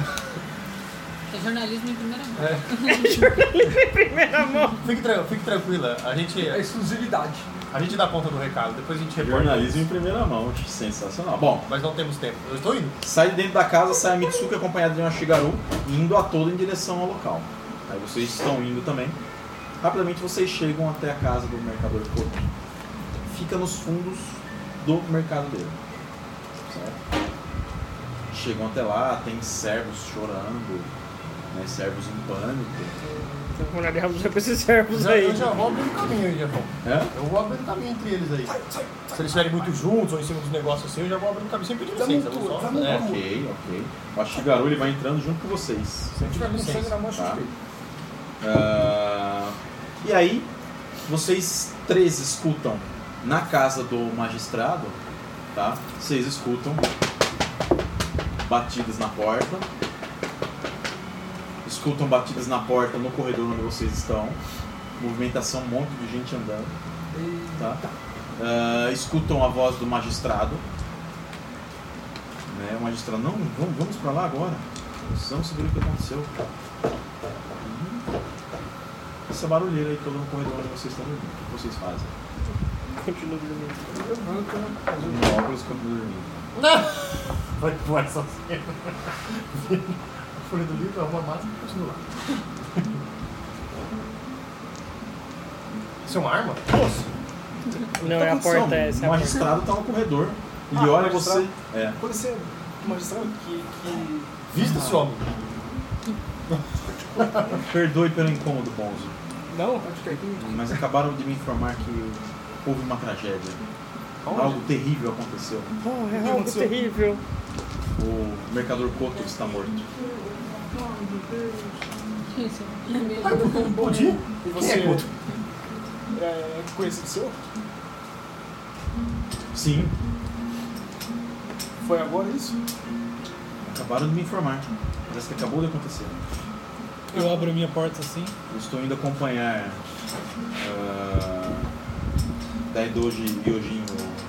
É jornalismo em primeira mão. Jornalismo em primeira mão. Fique tranquila. É exclusividade. A gente dá conta do recado, depois a gente reporta. Jornalismo em primeira mão, sensacional. Bom, Mas não temos tempo. Eu estou indo. sai de dentro da casa, sai a Mitsuki acompanhada de um Ashigaru, indo a toda em direção ao local. Aí vocês estão indo também. Rapidamente vocês chegam até a casa do mercador Koto. Fica nos fundos do mercado dele. Certo? Chegam até lá, tem servos chorando, né, servos em pânico. Vamos olhar de rabo pra esses servos aí. Eu já vou abrindo caminho aí, Jefão. É? Eu vou abrindo caminho entre eles aí. Se eles estiverem muito juntos ou em cima dos negócios assim, eu já vou abrindo caminho sem pedir licença. Eu vou só... Ok. O Ashigaru ele vai entrando junto com vocês. Sem tiver licença. Tá? E aí, vocês 3 escutam na casa do magistrado, tá? Vocês escutam batidas na porta, escutam batidas na porta no corredor onde vocês estão, movimentação, um monte de gente andando, tá? Escutam a voz do magistrado, né? O magistrado, não, vamos pra lá agora, precisamos saber o que aconteceu. Essa barulheira aí toda no corredor onde vocês estão dormindo. O que vocês fazem? Continuo dormindo. No óculos continua dormindo. Vai voar essa cena. Folha do livro, arruma a máscara e continua lá. Isso é uma arma? Moço! Não, é a porta essa. O magistrado tá no corredor. Ele olha você. É. Quando você é magistrado que Vista esse homem. Perdoe pelo incômodo, Bonzo. Não? Mas acabaram de me informar que houve uma tragédia. Algo terrível aconteceu. Oh, é algo terrível. O mercador Koto está morto. Isso. Bom dia. E você é conhecido seu? Sim, Foi agora isso? acabaram de me informar. Parece que acabou de acontecer. Eu abro a minha porta assim. Eu estou indo acompanhar Daidoji Ryojin,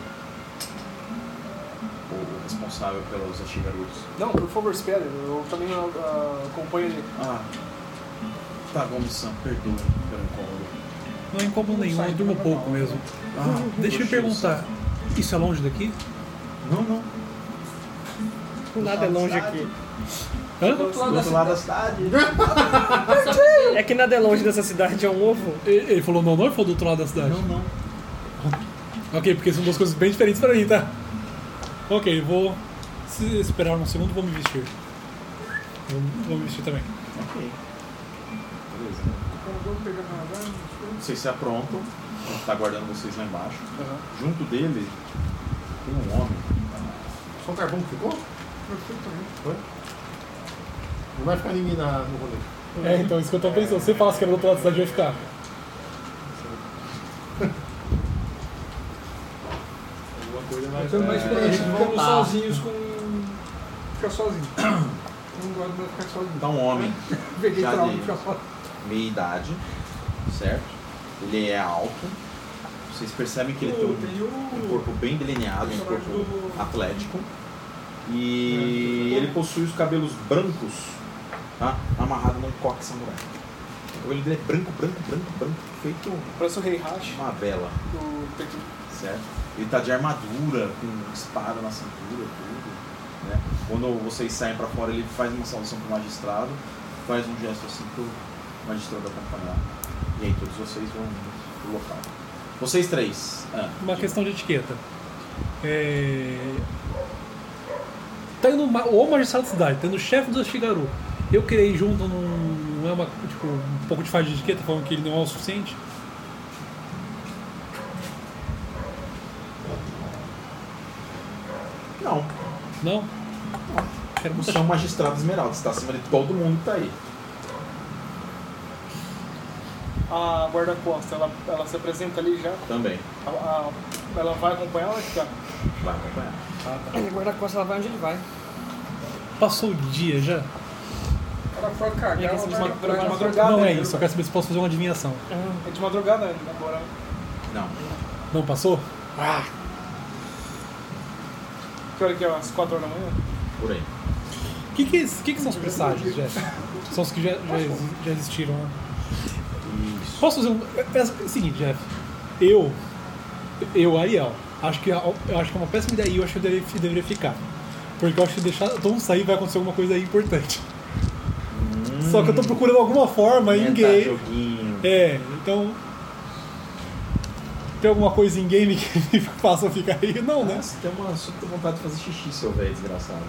o responsável pelos Ashigarus. Não, por favor, espere. Eu também acompanho ele. Tá, Gomes-san, perdoe pelo incômodo. Não é incômodo nenhum, eu durmo pouco mesmo. Deixa eu me perguntar, isso é longe daqui? Não. Nada é longe aqui. Hã? Do outro lado da cidade. É que nada é longe dessa cidade, é um ovo. Ele falou não, ele falou do outro lado da cidade. Não. Ok, porque são duas coisas bem diferentes pra mim, tá? Ok, vou se esperar um segundo, vou me vestir. Vou me vestir também. Ok. Beleza. Vocês se aprontam. Ele tá aguardando vocês lá embaixo. Junto dele tem um homem. Só o carvão que ficou? Foi? Não vai ficar ninguém no rolê. É, então, isso que eu tô pensando. Se você falasse que era do outro lado da cidade, vai ficar. Alguma coisa vai Então, mais experiente, vamos sozinhos com ficar sozinho. Não gosto mais de ficar sozinho. Tá um homem Peguei já trauma de de ficar sozinho. meia idade, certo? Ele é alto. Vocês percebem que ele tem um corpo bem delineado, um corpo atlético. E ele possui os cabelos brancos, tá? Amarrado num coque samurai. O cabelo dele é branco, feito Parece o Rei Hash uma vela, do Pequim. certo? Ele tá de armadura, com espada na cintura, tudo, né? Quando vocês saem pra fora, ele faz uma saudação pro magistrado, faz um gesto assim pro magistrado acompanhar. E aí todos vocês vão pro local. Vocês três. Uma questão de etiqueta. Tá indo o magistrado da cidade, tá indo o chefe do Shigaru. Eu queria ir junto, não é uma, tipo, um pouco de falta de etiqueta, falando que ele não é o suficiente? Não. Não? Quero Você é um magistrado esmeralda, você tá acima de todo mundo que tá aí. A guarda-costa, ela se apresenta ali já? Também. Ela vai acompanhar ou vai ficar? Vai acompanhar. Ele guarda-costas, ela vai onde ele vai. Passou o dia já? Ela foi cagar, ela vai de madrugada. Não é ainda. isso, eu quero saber se posso fazer uma adivinhação. É de madrugada ainda, agora. Não. Não passou? Que hora que é? Às 4 horas da manhã? Por aí. O que são os presságios, Jeff? São os que já existiram, né? Isso. Posso fazer um... É o seguinte, Jeff. Eu, Ariel, acho que é uma péssima ideia e eu acho que eu deveria ficar. Porque eu acho que deixar todo mundo sair vai acontecer alguma coisa aí importante. Só que eu tô procurando alguma forma em game. Joguinho. Então... Tem alguma coisa em game que me faça eu ficar aí? Não, né? Você tem uma super vontade de fazer xixi, seu velho desgraçado.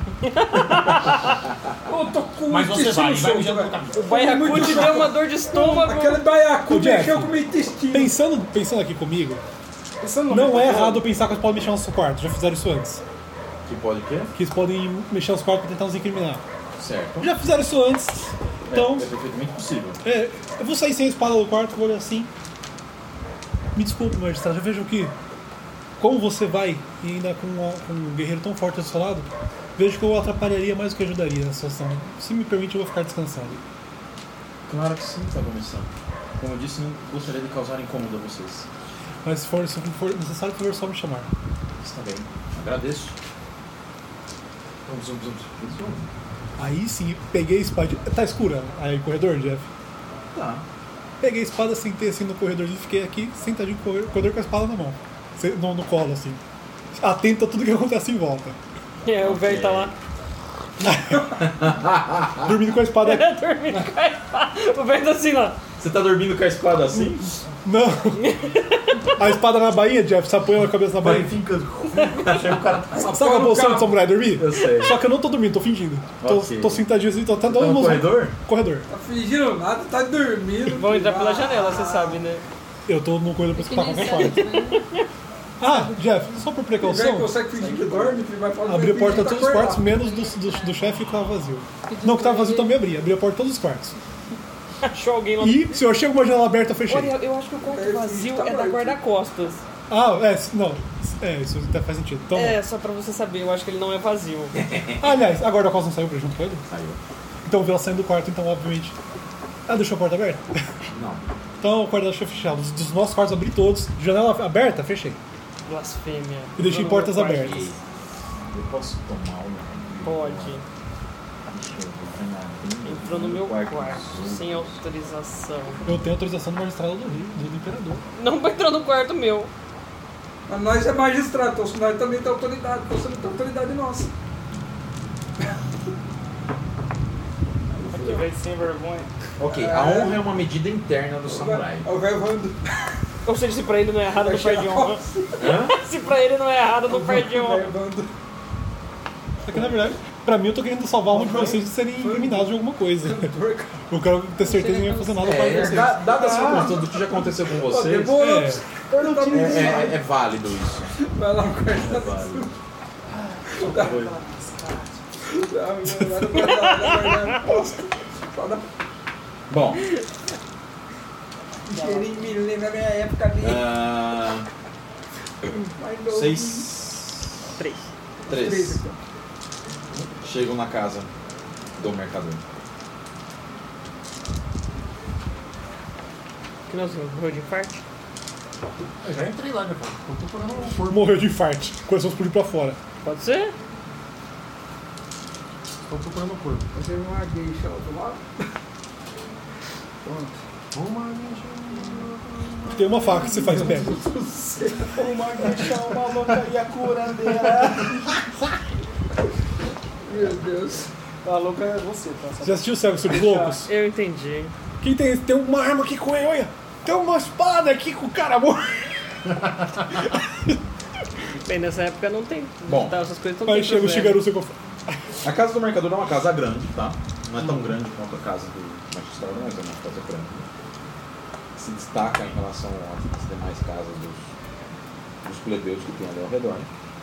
Eu tô com Mas você vai intestino mijando solto, no caminho. O Baiacu te deu uma dor de estômago. Aquele baiacu Ô, Jeff, mexeu com o meu intestino. Pensando aqui comigo, Pensando no não é metodologia, errado eu pensar que eles podem mexer no nosso quarto. Já fizeram isso antes. Que pode o quê? Que eles podem mexer nos quartos pra tentar nos incriminar. Certo. Já fizeram isso antes. Então, É perfeitamente possível. eu vou sair sem a espada do quarto, vou olhar assim. Me desculpe, magistrado, eu vejo que, como você vai, e ainda com um guerreiro tão forte ao seu lado, vejo que eu atrapalharia mais do que ajudaria nessa situação. Se me permite, eu vou ficar descansando. Claro que sim, tá começando. Como eu disse, não gostaria de causar incômodo a vocês. Mas se for necessário, por favor, só me chamar. Está bem. Agradeço. Vamos. Aí sim, peguei a espada. Tá escura aí o corredor, Jeff? Tá. Peguei a espada, sentei assim no corredorzinho e fiquei aqui, sentadinho no corredor com a espada na mão. No colo, assim. Atento a tudo que acontece em volta. O velho tá lá. Dormindo com a espada aqui. Dormindo com a espada. O velho tá assim lá. Você tá dormindo com a espada assim? Não. A espada na bainha, Jeff, você apoia a cabeça na bainha. Achei o cara tá... Sabe a posição de samurai dormir? Eu sei. Só que eu não tô dormindo, tô fingindo. Ok. Tô sentadinho assim, tô até dando No corredor? Corredor. Tá fingindo nada, tá dormindo. Vão entrar pela janela, você sabe, né? Eu tô no corredor pra Que escutar nem qualquer coisa. certo, né? Jeff, só por O velho precaução, consegue fingir que dorme, que vai falar. abri a porta de todos os acordado. quartos, menos do chefe que tava vazio. Não, que tava vazio também abri a porta de todos os quartos. Achou alguém lá. E se eu achei alguma janela aberta, eu fechei. Olha, eu acho que o quarto vazio é da guarda-costas. Isso até faz sentido. Então, Só pra você saber, eu acho que ele não é vazio. aliás, a guarda-costas não saiu pra junto com ele? Saiu. Então eu vi ela saindo do quarto, então obviamente. Deixou a porta aberta? Não. Então o quarto deixou fechado. Dos nossos quartos abri todos. Janela aberta, fechei. Blasfêmia. E deixei Entrou no portas meu quarto. abertas. Eu posso tomar um? Pode. Deixa eu ver. Entrou no meu quarto, sem autorização. Eu tenho autorização do magistrado do Rio, do imperador. Não entrou no quarto meu. Mas nós é magistrado, então nós também tem autoridade. Você não tem autoridade nossa. Que velho sem vergonha. Ok, a honra é uma medida interna do samurai. O velho Vando. Ou seja, se pra ele não é errado, não perde honra. Hã? Se pra ele não é errado, não perde honra. É que na verdade, pra mim eu tô querendo salvar um de vocês de serem incriminados de alguma coisa. Eu quero ter certeza que ninguém vai fazer nada para vocês. Dada a circunstância do que já aconteceu com vocês, é válido isso. Vai lá, É válido. Bom, Cheirinho me lembra a minha época ali. vocês... Três. Três. chegam na casa do mercador. Que nós morreu de infarte? Eu já entrei lá, né, pô? Tô procurando um corpo. Morreu de infarte. O coração explodiu pra fora. Pode ser? Tô procurando um corpo. Você viu uma gueixa lá do lado? Pronto. Uma gueixa. Tem uma faca que você faz pega. Uma gueixa, uma louca e a curandeira. Meu Deus. A louca é você, tá? Você já assistiu o Cego sobre os Loucos? Eu entendi. Quem tem uma arma aqui com ele, olha! Tem uma espada aqui com o cara morto. Bem, nessa época não tem. Bom. Tá, essas coisas não Aí tem. chega o pra ver. Shigaru seu A casa do mercador é uma casa grande, tá? Não é tão grande quanto a casa do magistrado, mas é uma casa grande. Se destaca em relação às demais casas dos plebeus que tem ali ao redor.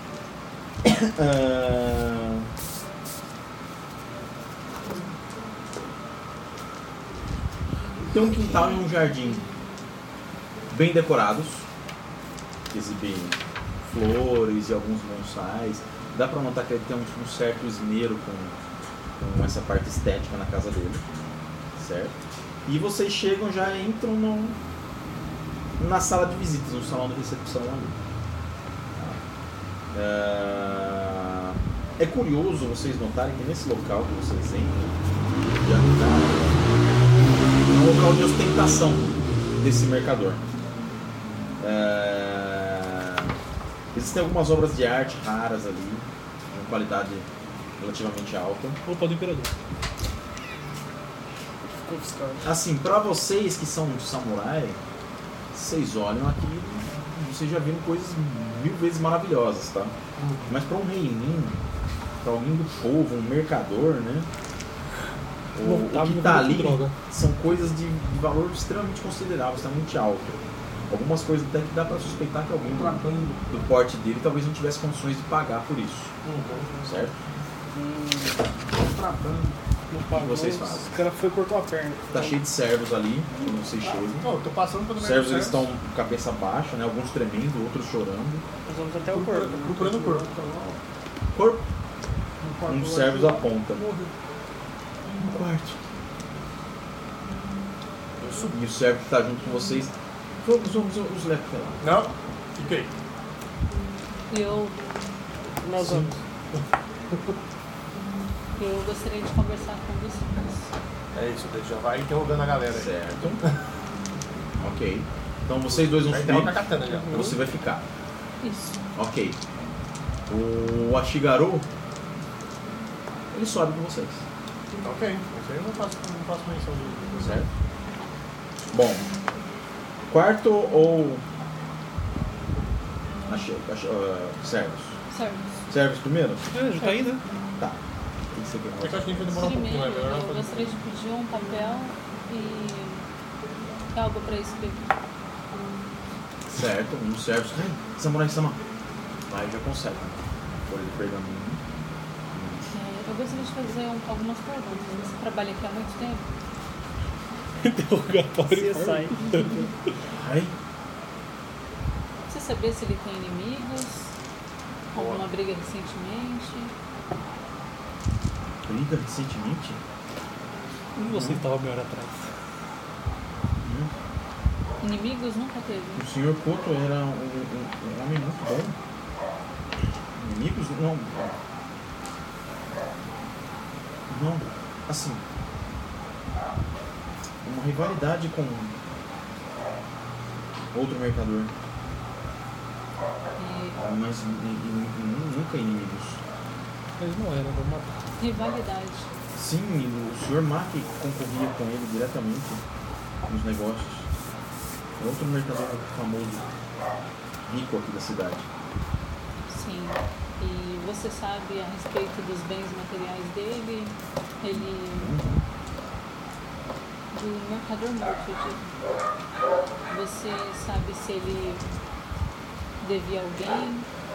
Tem um quintal e um jardim bem decorados, que exibem flores e alguns bonsais. Dá pra notar que ele tem um certo esmero com essa parte estética na casa dele, certo? E vocês chegam, já entram na sala de visitas, no salão de recepção ali. É curioso vocês notarem que nesse local que vocês entram, já é um local de ostentação desse mercador. Existem algumas obras de arte raras ali, de uma qualidade relativamente alta. Opa, do Imperador. Assim, pra vocês que são samurai, vocês olham aqui, vocês já viram coisas 1000 vezes maravilhosas, tá? Mas pra um reininho, pra alguém do povo, um mercador, né? O que tá ali são coisas de valor extremamente considerável, extremamente alto. Algumas coisas até que dá pra suspeitar que alguém do porte dele talvez não tivesse condições de pagar por isso. Certo? O que vocês fazem? O cara foi e cortou a perna. Tá cheio de servos ali, quando vocês chegam. Não, tô passando pelo Os servos eles estão com cabeça baixa, né? Alguns tremendo, outros chorando. Nós vamos até o corpo. Procurando o corpo. Corpo. Um dos servos aponta. No quarto. E o servo que tá junto com vocês. Vamos os leva até lá. Não, fiquei. Nós vamos. Eu gostaria de conversar com você. É isso, já vai interrogando a galera aí. Certo. Ok. Então vocês dois vão Vai subir. interrogar a katana já. Você vai ficar. Isso. Ok. O Ashigaru, ele sobe com vocês. Ok, isso aí eu não faço menção de. Certo? Bom, quarto ou servos? Servos primeiro? Já tá aí, né? Tá. O que você quer? É que eu acho que a gente vai demorar um pouquinho, Primeiro, é melhor eu fazer. gostaria de pedir um papel e algo pra escrever. Certo, um dos servos. Samurai-sama. Aí já consegue. Folha de pergaminho. Eu gostaria de fazer algumas perguntas. Você trabalha aqui há muito tempo? Interrogatório. Você sai. Aí, Você sabia se ele tem inimigos? Alguma briga recentemente? briga recentemente? Você estava melhor atrás. Inimigos nunca teve. O Sr. Koto era um homem muito bom. Inimigos? Não. Não. Assim. Uma rivalidade com outro mercador. Mas nunca inimigos. Mas não era, vamos matar. Rivalidade. Sim, o Sr. Mack concorria com ele diretamente nos negócios. É outro mercador famoso, rico aqui da cidade. Sim. E você sabe a respeito dos bens materiais dele? Ele... Do mercador morto, eu digo. Você sabe se ele devia alguém?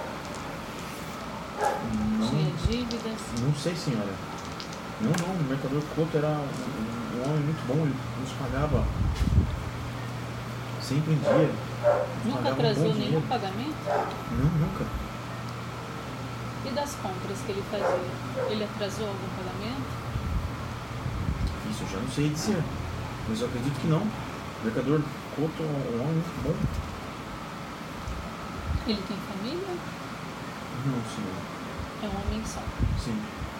Tinha dívidas? Não sei, senhora. Não, o mercador Koto era um homem muito bom, ele nos pagava sempre em dia. Nos Nunca pagava um atrasou bom nenhum dinheiro. pagamento? Não, nunca. E das compras que ele fazia? Ele atrasou algum pagamento? Isso eu já não sei dizer, mas eu acredito que não. O mercador Couto é um homem muito bom. Ele tem família? Não, senhor. É um homem só. Sim.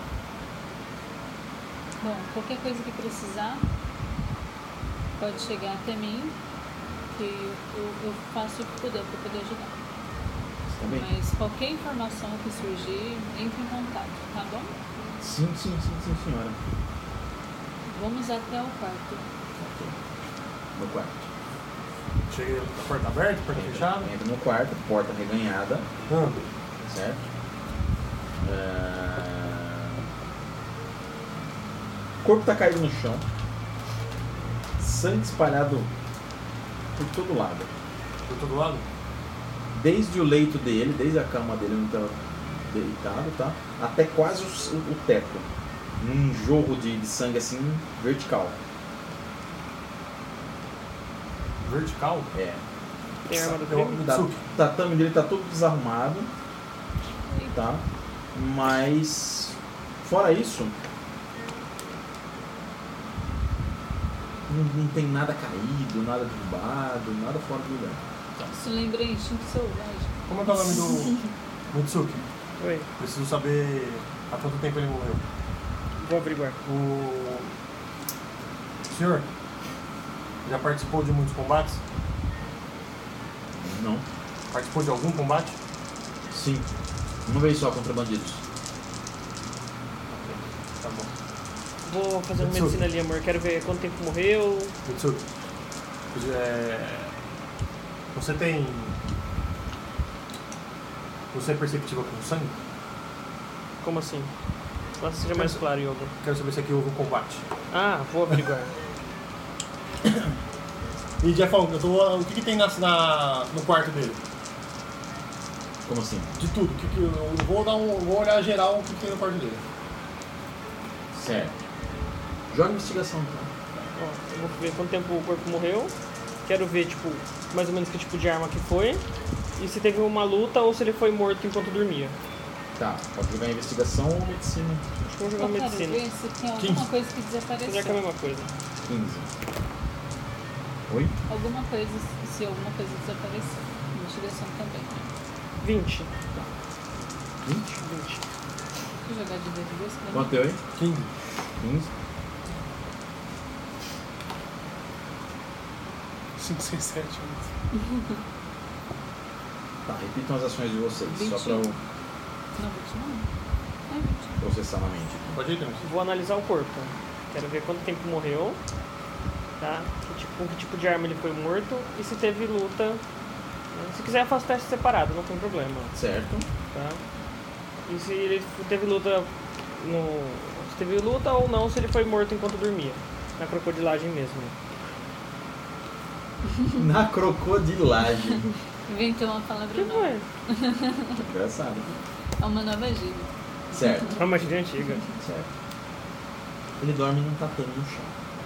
Bom, qualquer coisa que precisar, pode chegar até mim, que eu faço o que puder para poder ajudar. Tá bem? Mas qualquer informação que surgir, entre em contato, tá bom? Sim, senhora. Vamos até o quarto. Ok. No quarto. Cheguei a porta aberta, porta fechada. Entra no quarto, porta reganhada, certo? O corpo tá caído no chão, sangue espalhado por todo lado. Por todo lado? Desde o leito dele, desde a cama dele onde estava deitado, tá? Até quase o teto. Num jorro de sangue assim, vertical. Vertical? É. Tem arma do Eu- crime? O tatame dele tá todo desarrumado, tá? Mas fora isso, não tem nada caído, nada derrubado, nada fora do lugar. Isso lembra instinto selvagem. Como é que é o nome do Mitsuki? Oi, Preciso saber há quanto tempo ele morreu. vou averiguar. O senhor já participou de muitos combates? Não. Participou de algum combate? Sim. Uma vez só contra bandidos. Tá bom. Vou fazer uma Mitsuki. medicina ali, amor. Quero ver quanto tempo morreu. Mitsuki, você tem... Você é perceptível com sangue? Como assim? Nossa, seja mais claro, Yoga. Quero saber se aqui houve um combate. Ah, vou averiguar. E Jeffão, o que tem no quarto dele? Como assim? De tudo. Eu vou olhar geral o que tem no quarto dele. Certo. Joga investigação, tá? Ó, eu vou ver quanto tempo o corpo morreu. Quero ver, tipo, mais ou menos que tipo de arma que foi. E se teve uma luta ou se ele foi morto enquanto dormia. Tá, pode jogar investigação ou medicina. Acho que vou jogar Eu quero medicina. ver se tem alguma coisa que desapareceu. Apesar que é a mesma coisa. 15. Oi? Alguma coisa, se alguma coisa desapareceu. Investigação também. 20. 20? 20. Deixa eu jogar de D2 pra Quanto mim. deu aí? 15. 15. 5, 6, 7, 8. Tá, repitam as ações de vocês, 20. só pra eu Não, 20 não. É 20. processar na mente. Pode ir, Denis. Vou analisar o corpo. Quero ver quanto tempo morreu. Tá? Com que tipo de arma ele foi morto. E se teve luta. Se quiser, eu faço teste separado, não tem problema. Certo. Tá? E se ele teve luta se teve luta ou não, se ele foi morto enquanto dormia. Na crocodilagem mesmo. Na crocodilagem. Inventou uma palavra Que nova. foi? Engraçado. É uma nova gíria. Certo. É uma gíria antiga. Certo. Ele dorme num tatame no chão.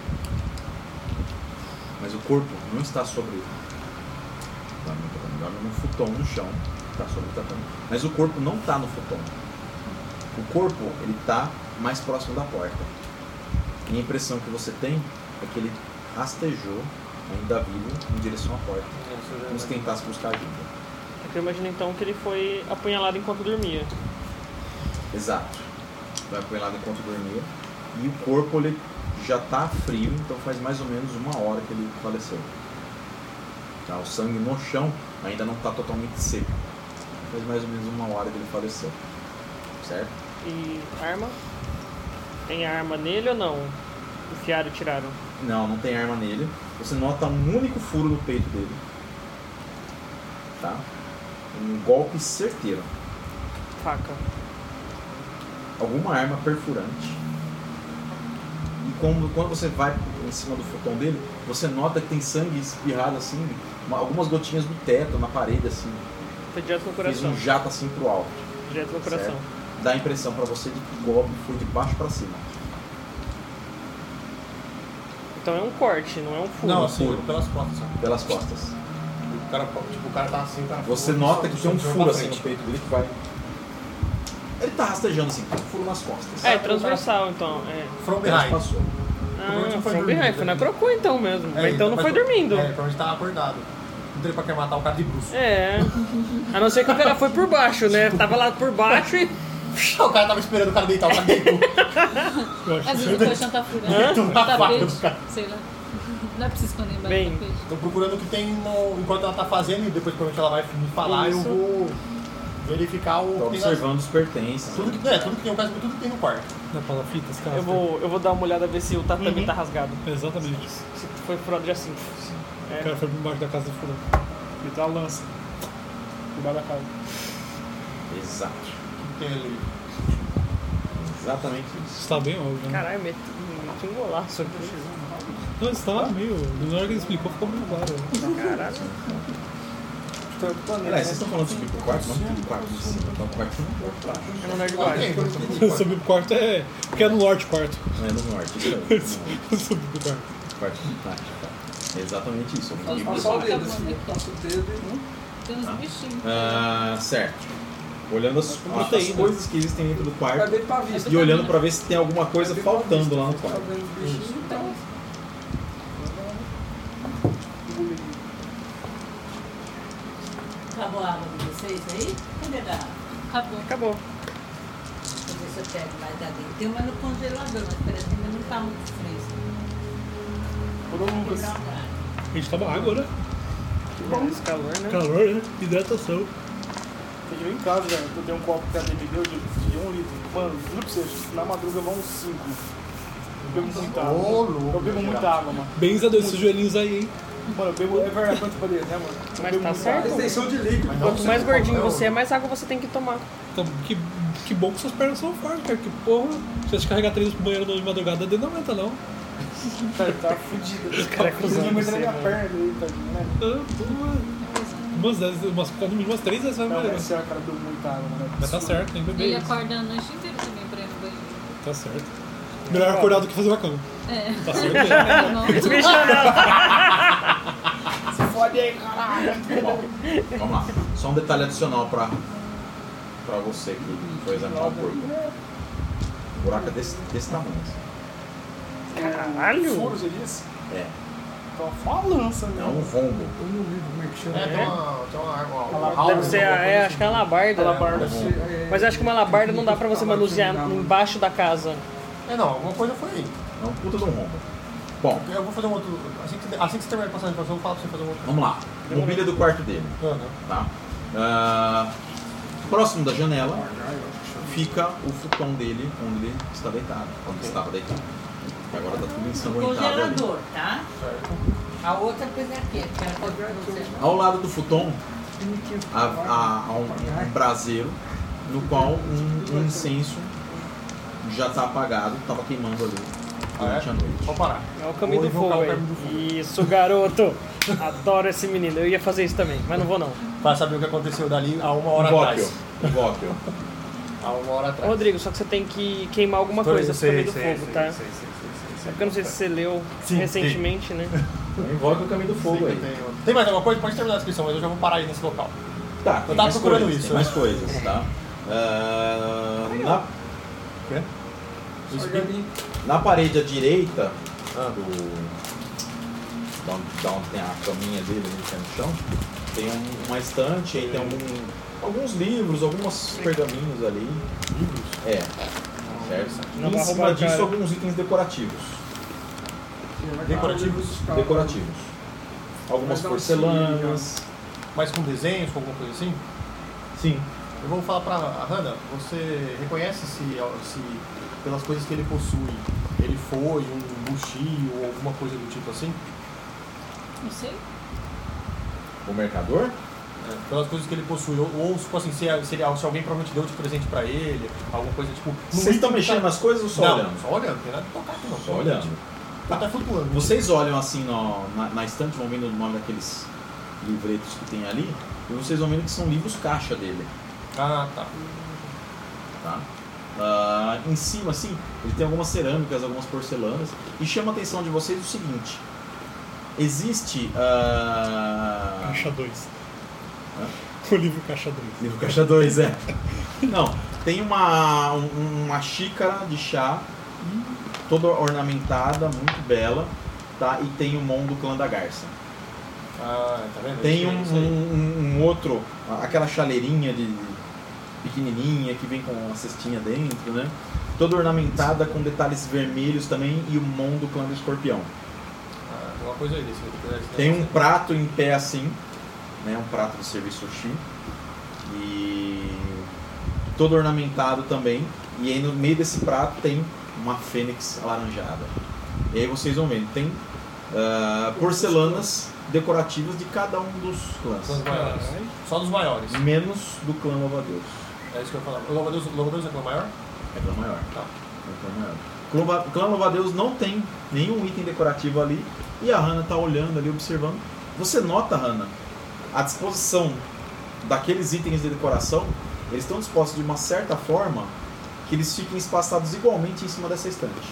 Mas o corpo não está sobre ele. Dorme num futon no chão. Está sobre o tatame. Mas o corpo não está no futon. O corpo, ele está mais próximo da porta. E a impressão que você tem é que ele rastejou, ainda vivo, em direção à porta. Como se tentasse buscar ajuda. É que eu imagino então que ele foi apunhalado enquanto dormia. Exato. Vai apunhalado enquanto dormia. E o corpo, ele já está frio, então faz mais ou menos 1 hora que ele faleceu. Tá? O sangue no chão ainda não está totalmente seco. Faz mais ou menos 1 hora que ele faleceu. Certo? E arma? Tem arma nele ou não? Enfiaram e tiraram? Não, não tem arma nele. Você nota um único furo no peito dele. Tá? Um golpe certeiro. Faca. Alguma arma perfurante. E quando você vai em cima do futon dele, você nota que tem sangue espirrado assim, algumas gotinhas do teto, na parede assim. Foi direto no Fez coração. um jato assim pro alto. Direto no coração. Certo? Dá a impressão pra você de que o golpe foi de baixo pra cima. Então é um corte, não é um furo. Não, um assim, furo. pelas costas. Só. Pelas costas. O cara tá assim, o cara... Você nota que tem um furo assim no peito dele que vai Ele tá rastejando assim, com um furo nas costas. É, transversal então. From Mas behind. passou. Provavelmente foi From dormindo, behind, foi na né? Crocô então mesmo. Então não mas foi dormindo. provavelmente tava acordado. Não teria pra querer matar o cara de bruxo. É. A não ser que o cara foi por baixo, né? Tava lá por baixo e. O cara tava esperando o cara deitar, o cara deitou. Eu acho Às que vezes o colchão tá furando. Tapete, sei lá. Não é pra se esconder embaixo Bem. do tapete. Tô procurando o que tem enquanto ela tá fazendo e depois provavelmente ela vai me falar Isso. eu vou verificar o Tá que tem nas- observando os pertences. tudo que tem, o caso tudo que tem no quarto. na palafitas, cara. Eu vou dar uma olhada ver se o tatame tá rasgado. Exatamente. Se foi furado de assim. O cara foi por baixo da casa do fulano. Ele tem uma lança. Debaixo da casa. Exato. O que tem ali? Exatamente isso. Isso tá bem óbvio, né? Caralho, meti um golaço aqui. Não, isso tava meio. Na hora que ele explicou, ficou muito claro. Caralho. Aliás, vocês estão falando sobre o quarto? Não tem quarto de cima, então o quarto não é o quarto. É no Nerd Guard. Subir pro quarto é. Porque é no norte o quarto. Não é no norte, isso aí. Subir pro quarto. Quarto de tática. É exatamente isso. Eu Os vi bichos Só o ficam dedo, assim, aqui. passa o dedo e... Tem uns bichinhos. Certo. Olhando as Proteína. coisas que existem dentro do Vai quarto bem pra vista. e olhando pra ver se tem alguma coisa faltando lá no Tá quarto. vendo os bichinhos, então... Acabou a água de vocês aí? Cadê da água? Acabou. Acabou. Deixa eu ver se eu pego mais da dentro. Tem uma no congelador, mas parece que ainda não tá muito fresca. Ô, Lucas, Vou dar uma olhada. A gente toma água, né? Esse calor, né? Calor, né? Hidratação. eu em casa, velho. Eu dei um copo que a Demi deu de 1 litro. Mano, juro pra vocês, na madruga vão uns 5. Eu bebo muita água. Ô, louco, Eu bebo muita água, mano. Benza dois esses joelhinhos aí, hein? Mano, eu bebo. É verdade, quanto poder, né, mano? Eu Mas bebo tá muita certo. água. Extensão de líquido. Quanto mais gordinho você é, mais água você tem que tomar. Então, que bom que suas pernas são fortes, cara. Que porra, se você carregar 3 pro banheiro de madrugada, dele não aguenta, não. Tá fudido. Esse cara é cuzão, Podia meter na você, minha mano. perna aí, tadinho, né? Ah, porra. No mínimo umas 3 vezes vai no Não, banheiro. esse cara bebeu muita água, mano. Mas tá certo, tem que beber Ele isso. acorda a noite inteira também pra ir no banheiro. Tá certo. Melhor acordar do que fazer uma cama. É. Tá certo mesmo. Não, Se fode aí, caralho. Bom, vamos lá. Só um detalhe adicional pra você que foi examinar o corpo. O buraco é desse tamanho. Assim. Caralho! Furo, você disse? É. Então, uma lança, É né? um rombo. Eu não lembro como é que chama. Tem uma Deve ser, acho que é a alabarda. Alabarda. Mas eu acho que uma alabarda não dá pra você manusear embaixo da casa. Não, alguma coisa foi aí. É um puta de um rombo. Bom, Eu vou fazer um outro. Assim que você terminar de passar a informação, eu falo pra você fazer um outro. vamos lá. Mobília do quarto dele. Tá? Próximo da janela fica o futon dele, onde ele está deitado. Onde ele estava deitado. Agora tá tudo ensanguentado ali. Congelador, tá? A outra coisa aqui, que era pra você. Ao lado do futon há um braseiro no qual um incenso já está apagado, estava queimando ali durante a noite. Vamos parar. É o caminho Vou do fogo invocar o aí. caminho do fogo. Isso, garoto! Adoro esse menino. Eu ia fazer isso também, mas não vou não. Pra saber o que aconteceu dali há uma hora Invóquio. atrás. Invóquio. Há uma hora atrás. Rodrigo, só que você tem que queimar alguma coisa pro caminho do fogo, tá? É porque eu não sei se você leu Sim, recentemente, né? Invoca o caminho do fogo aí. Tem mais alguma coisa? Pode terminar a descrição, mas eu já vou parar aí nesse local. Tá, Eu tem tava mais procurando coisas, isso. Tem mais coisas, tá? Quê? Na parede à direita Ah. da onde tem a caminha dele ali que é no chão, tem uma estante, aí tem alguns livros, alguns pergaminhos ali. Livros? É. Certo? Não E vai em cima roubar, disso cara. alguns itens decorativos. Decorativos? Decorativos. Algumas porcelanas. Mas com desenhos, com alguma coisa assim? Sim. Eu vou falar pra Hannah, você reconhece se pelas coisas que ele possui, ele foi um bushi ou alguma coisa do tipo assim? Não sei. O mercador? Pelas coisas que ele possui, ou tipo assim, se alguém provavelmente deu de presente pra ele, alguma coisa tipo... Vocês estão mexendo nas coisas ou só não, olhando? só olhando, não tem nada de tocar aqui não. Só olhando. Tá até flutuando. Vocês olham assim na estante, vão vendo o nome daqueles livretos que tem ali, e vocês vão vendo que são livros caixa dele. Ah, tá. Tá? Em cima, assim, ele tem algumas cerâmicas, algumas porcelanas, e chama a atenção de vocês o seguinte: existe Caixa 2. O livro Caixa 2. Livro Caixa 2, é. Não, tem uma xícara de chá, toda ornamentada, muito bela, tá? E tem o Mon do Clã da Garça. Ah, tá vendo? Tem um outro, aquela chaleirinha pequenininha que vem com uma cestinha dentro, né? Toda ornamentada com detalhes vermelhos também e o Mon do Clã do Escorpião. Ah, tem uma coisa aí desse. Tem um prato em pé assim, né? Um prato de servir sushi. E todo ornamentado também. E aí no meio desse prato tem uma fênix alaranjada. E aí vocês vão vendo, tem porcelanas decorativas de cada um dos clãs. Clãs maiores. Só dos maiores. Menos do clã Louva-a-Deus. É isso que eu ia falar. O Louva-a-Deus é clã maior? É clã maior. Tá. É clã maior. Clã Louva-a-Deus não tem nenhum item decorativo ali. E a Hannah tá olhando ali, observando. Você nota, Hannah, a disposição daqueles itens de decoração, eles estão dispostos de uma certa forma que eles fiquem espaçados igualmente em cima dessa estante.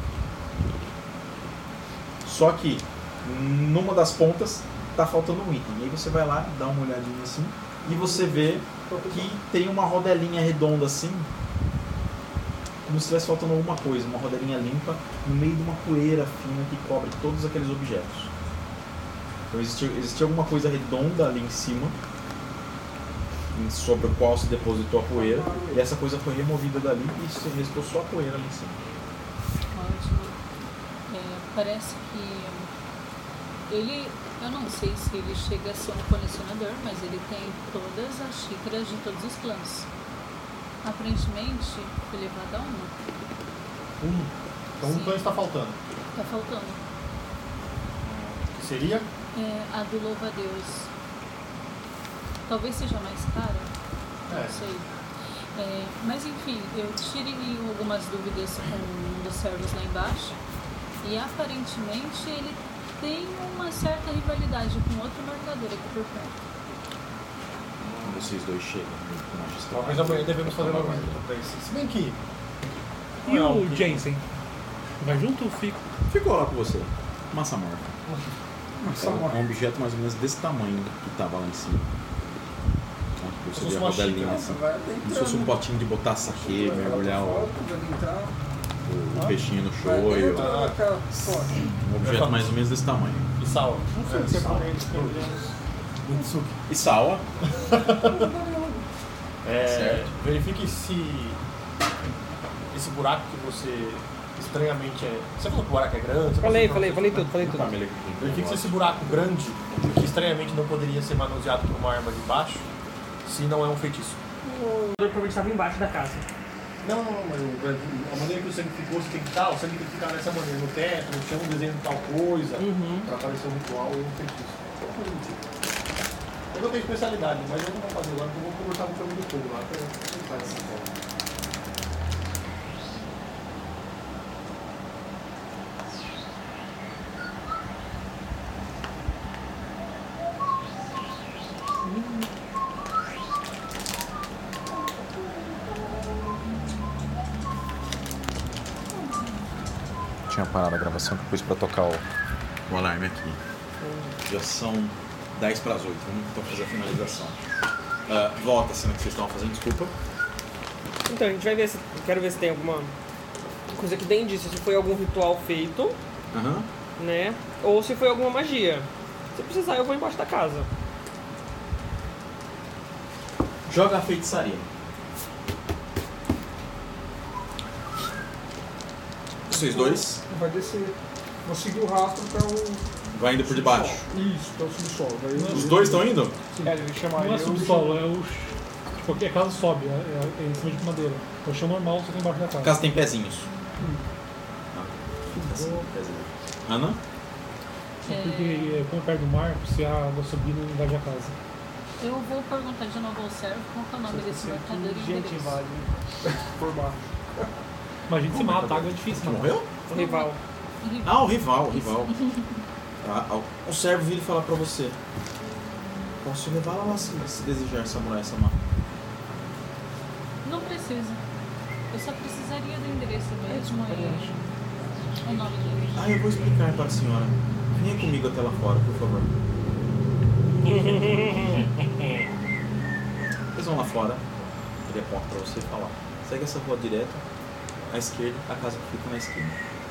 Só que numa das pontas tá faltando um item. E aí você vai lá, dá uma olhadinha assim, e você vê que tem uma rodelinha redonda assim, como se estivesse faltando alguma coisa, uma rodelinha limpa no meio de uma poeira fina que cobre todos aqueles objetos. Então existia alguma coisa redonda ali em cima, sobre o qual se depositou a poeira, e essa coisa foi removida dali e restou só a poeira ali em cima. Ótimo. Parece que ele, eu não sei se ele chega a ser um colecionador, mas ele tem todas as xícaras de todos os clãs. Aparentemente, foi levado a uma. Então um clã está faltando. Tá faltando. Que seria? A do Louva-a-Deus. Talvez seja mais cara. Não sei. Mas enfim, eu tirei algumas dúvidas com um dos servos lá embaixo. E aparentemente ele tem uma certa rivalidade com outro mercadoria aqui por perto. Quando vocês dois chegam com o magistrado. Talvez amanhã devemos fazer uma coisa pra isso. Se bem que. E o Jensen? Vai junto ou fica? Ficou lá com você. Massa morta. É um objeto mais ou menos desse tamanho que estava lá em cima. Você vê a rodelinha assim. Como se fosse um potinho de botar saquê, mergulhar o peixinho no shoyu. Um objeto mais ou menos desse tamanho. E sal. Não sei se é por eles E Sawa. Verifique se esse buraco que você estranhamente é. Você falou que o buraco é grande? Falei tudo. Verifique se esse buraco grande, que estranhamente não poderia ser manuseado por uma arma de baixo, se não é um feitiço. O provavelmente estava embaixo da casa. Não, mas a maneira que o sangue ficou, você tem que estar, o sangue tem que ficar dessa maneira, no teto, no chão, um desenho de tal coisa, pra aparecer um ritual ou um feitiço. Eu não tenho especialidade, mas eu não vou fazer lá, porque eu vou conversar com o jogo do fogo lá, pra faz essa forma. Tinha parado a gravação que eu pus pra tocar o alarme aqui. Já são 10 para as 8, vamos então fazer a finalização. Volta a cena que vocês estavam fazendo, desculpa. Então, a gente vai ver se. Quero ver se tem alguma coisa que dê indício, se foi algum ritual feito, né? Ou se foi alguma magia. Se precisar, eu vou embaixo da casa. Joga a feitiçaria. Vocês dois? Vai descer. Vou seguir o rastro até o. Vai indo por debaixo. Isso, até o subsolo. Os dois estão indo? Ele chama Não é subsolo, é o. Tipo, a casa sobe, é em cima de madeira. É o chão normal, só que embaixo da A casa. casa tem pezinhos. Ana? Porque como é perto do mar, se a água subir, não invade a casa. Eu vou perguntar de novo ao servo qual que é o nome desse mercador e gente endereço. invade por baixo. Mas a gente se mata, a água é difícil, mano. Morreu? O rival. Ah, o rival. O servo vira e fala pra você: posso levar lá se desejar, samurai Sama? Não precisa. Eu só precisaria do endereço mesmo e o nome dele. Ah, eu vou explicar para a senhora. Venha comigo até lá fora, por favor. fora, ele aponta pra você e fala: segue essa rua direta, à esquerda, a casa que fica na esquina.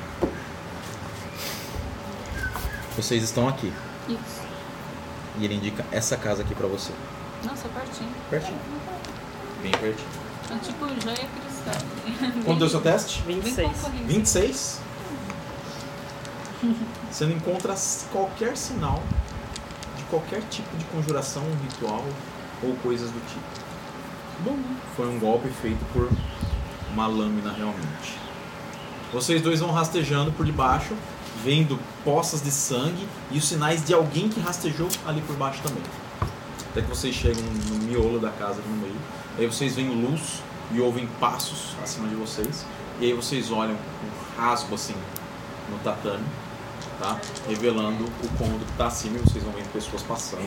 Vocês estão aqui. Isso. E ele indica essa casa aqui pra você. Nossa, pertinho. Pertinho. Bem pertinho. É tipo joia cristal. Quanto deu o seu teste? 26. 26. Você não encontra qualquer sinal de qualquer tipo de conjuração, ritual ou coisas do tipo. Bom, foi um golpe feito por uma lâmina realmente. Vocês dois vão rastejando por debaixo, vendo poças de sangue e os sinais de alguém que rastejou ali por baixo também. Até que vocês chegam no miolo da casa aqui no meio. Aí vocês veem luz e ouvem passos acima de vocês. E aí vocês olham um rasgo assim no tatame, tá? Revelando o cômodo que está acima e vocês vão vendo pessoas passando.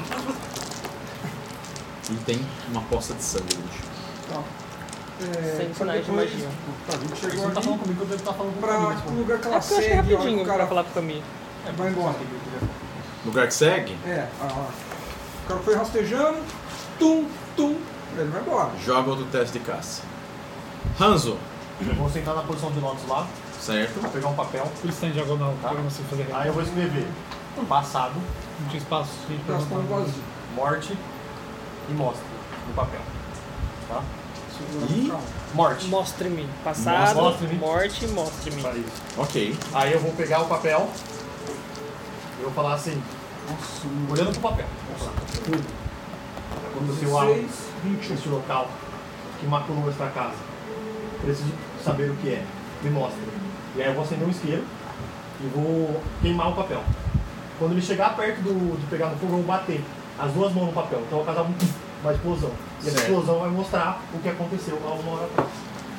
E tem uma poça de sangue ali no chão. Sem sinais de magia. Tá, a gente Você chegou não tá aqui falando comigo que eu devo estar falando com o Camille. pro lugar que É ela porque eu achei segue, ó, rapidinho o cara pra falar com o Camille. vai embora. Lugar que segue, O cara foi rastejando, tum, ele vai embora. joga outro teste de caça. Hanzo, Eu vou sentar na posição de Lotus lá, certo? vou pegar um papel, Por isso tá em diagonal, Tá. pra não se fazer aí eu vou escrever passado, Não tinha espaço. a gente Gastando perguntava. vazio. morte e mostra no papel. Tá? E? Morte. Mostre-me. Passado, Mostre-me. morte, mostre-me. Para isso. Ok. Aí eu vou pegar o papel e vou falar assim, olhando pro papel. Quando você abre 16, 21. este local que maculou esta casa, preciso saber o que é. Me mostra. E aí eu vou acender um isqueiro e vou queimar o papel. Quando ele chegar perto de pegar no fogo, eu vou bater as duas mãos no papel. Então vai causar uma explosão. E essa Certo. explosão vai mostrar o que aconteceu há uma hora atrás.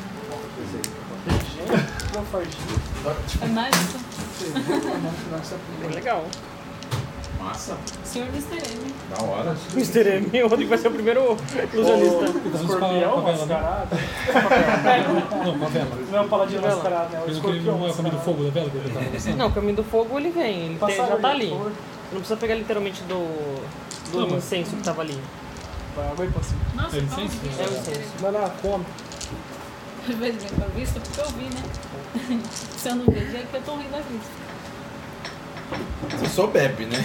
Não faz. É mágico. Bem legal. Massa. Senhor Mr. M. Da hora. Mr. M, o Rodrigo vai ser o primeiro ilusionista. Escorpião mascarado. Não, com a vela. Não é o paladino mascarado, né? É o Mas eu queria escorpião não é o caminho do mascarado. fogo da vela que ele tava pensando. Não, o caminho do fogo ele vem, ele Passa já tá ali, ali. por favor. Não precisa pegar literalmente do Não, mas- incenso que tava ali. Vai, água aí pra cima. Nossa, É fala licença? um bicho. É o incenso. Vai lá, come. Às vezes vem pra vista porque eu vi, né? Se eu não vejo é que eu tô rindo da vista. Você só bebe, né?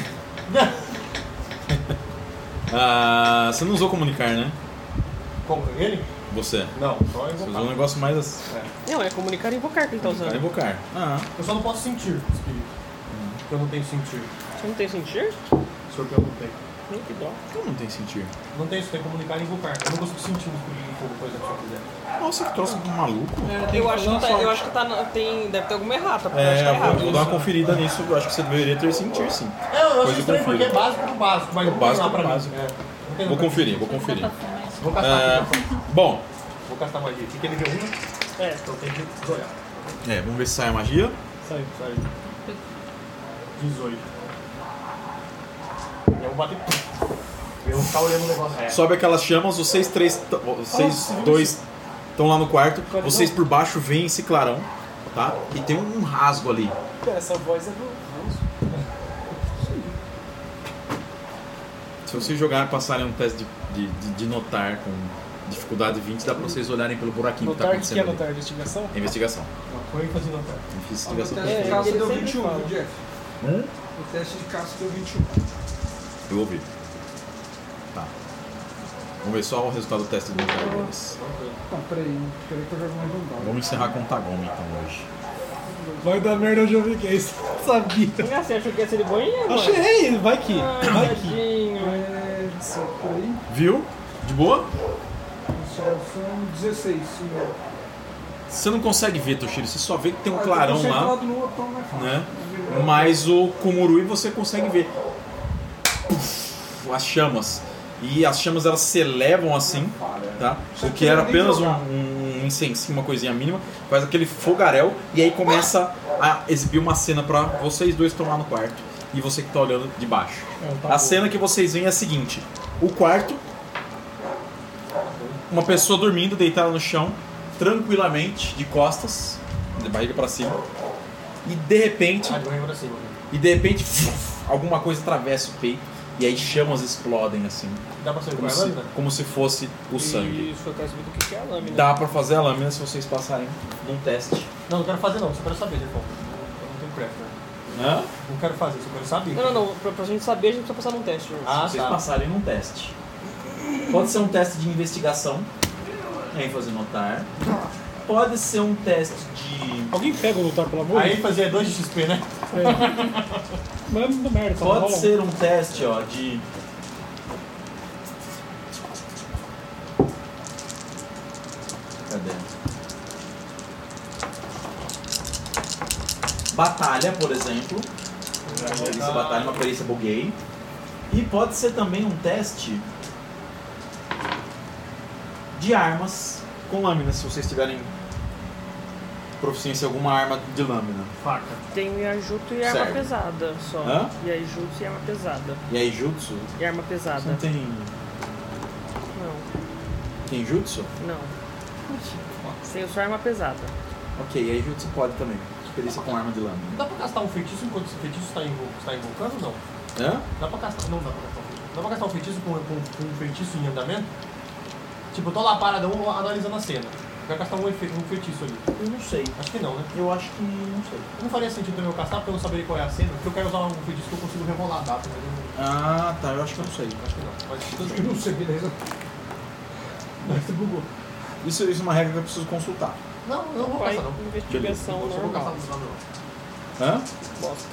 Você não usou comunicar, né? Como? Ele? Você. Não, só Você usou um invocar. negócio mais assim. Não, é comunicar e invocar que ele tá Vai usando. invocar. Eu só não posso sentir o espírito. Porque eu não tenho sentir. Você não tem sentir? Escorpião não tem. Nem que dó. Como não tem sentido? Não tem isso, tem comunicar e invocar. Eu não consigo sentir um espírito de fogo, por exemplo, se eu quiser. Nossa, que troço de maluco. Eu acho que tá deve ter alguma errata, porque eu acho que É, tá errado. vou dar uma conferida nisso. Eu acho que você deveria ter sentir, sim. Eu Coisa acho estranho confira. porque é básico do básico, mas É não tem básico lá do pra mim. básico. Não tem Vou lá pra conferir, vou conferir. Bota fome. mim. Vou castar aqui, então. Bom, Vou castar magia. Aqui que ele deu uma, É. então tem que olhar. vamos ver se sai a magia. Saiu. Sai. 18. E eu vou bater. Eu vou ficar olhando o negócio. É. Sobe aquelas chamas, vocês dois estão lá no quarto. Vocês por baixo veem esse clarão, tá? E tem um rasgo ali. Essa voz é do. Se vocês jogarem, passarem um teste de notar com dificuldade 20, dá pra vocês olharem pelo buraquinho que tá Notar, o que é acontecendo ali. notar? Investigação? Investigação. Foi ênfase no pé. Investigação. O teste de caça ele deu sempre 21, fala. viu, Jeff? O teste de caça deu 21. Eu ouvi. Tá. Vamos ver só o resultado do teste de notar deles. Não, peraí, peraí que eu jogo mais um dado. Vamos encerrar com o Tagome então hoje. Vai dar merda, eu já vi que é isso. Sabia. Ah, você achou que ia ser de boinha, mano? Achei, vai que. Ai, Vai que. tadinho. É, 17 por aí. Viu? De boa? Só são 16, senhor. Você não consegue ver, Toshiro, você só vê que tem um clarão lá, Concentrado no outro, então vai fácil. né? Mas o Kumurui você consegue ver. Uf, as chamas. E as chamas elas se elevam assim, tá? O que era apenas um incensinho, uma coisinha mínima, faz aquele fogaréu e aí começa a exibir uma cena pra vocês dois que estão lá no quarto e você que tá olhando de baixo. A cena que vocês veem é a seguinte: o quarto, uma pessoa dormindo, deitada no chão, tranquilamente, de costas, de barriga pra cima, e de repente, Ah, de barriga pra cima. alguma coisa atravessa o peito E aí chamas explodem assim. Dá pra sair com Como a se, lâmina? como se fosse o sangue. Isso, eu quero saber do que é a lâmina. Dá pra fazer a lâmina se vocês passarem num teste. Não, não quero fazer não, só quero saber, Jefão. Eu não tenho pressa, né? Hã? Não quero fazer, só quero saber. Não, pra gente saber, a gente precisa passar num teste. Ah, Se vocês tá. passarem num teste. Pode ser um teste de investigação, ênfase notar. Pode ser um teste de... Alguém pega o lutar, pelo amor? Aí fazia 2 de XP, né? Mas não merda, tá Pode bom? ser um teste, ó, de... Cadê? Batalha, por exemplo. Uma perícia batalha, uma perícia buguei. E pode ser também um teste de armas com lâmina, se vocês tiverem proficiência em alguma arma de lâmina. Faca. Tem Yajuto e arma Serve. pesada só. Hã? Yajuto e arma pesada. E aí, jutsu? E arma Você pesada. não tem... Não, Tem jutsu? não. Tem só arma pesada. Ok, e aí jutsu pode também. Perícia com arma de lâmina. Dá pra castar um feitiço enquanto esse feitiço está invocando ou não? Hã? Dá pra castar. Não dá pra castar um feitiço. Dá pra castar um feitiço com um feitiço em andamento? Tipo, eu tô lá paradão analisando a cena. Eu quero castar um feitiço ali. Eu não sei. Acho que não, né? Eu acho que não sei. Não faria sentido também eu castar porque eu não saberia qual é a cena. Porque eu quero usar um feitiço que eu consigo rerolar a data, mas eu não. Ah, tá, eu acho que eu não sei. Acho que não. Mas Eu não sei, beleza. Mas você bugou. Isso é uma regra que eu preciso consultar. não, eu não vou Vai, castar não. investigação Eu só vou castar normal. no não. Hã? Bosta.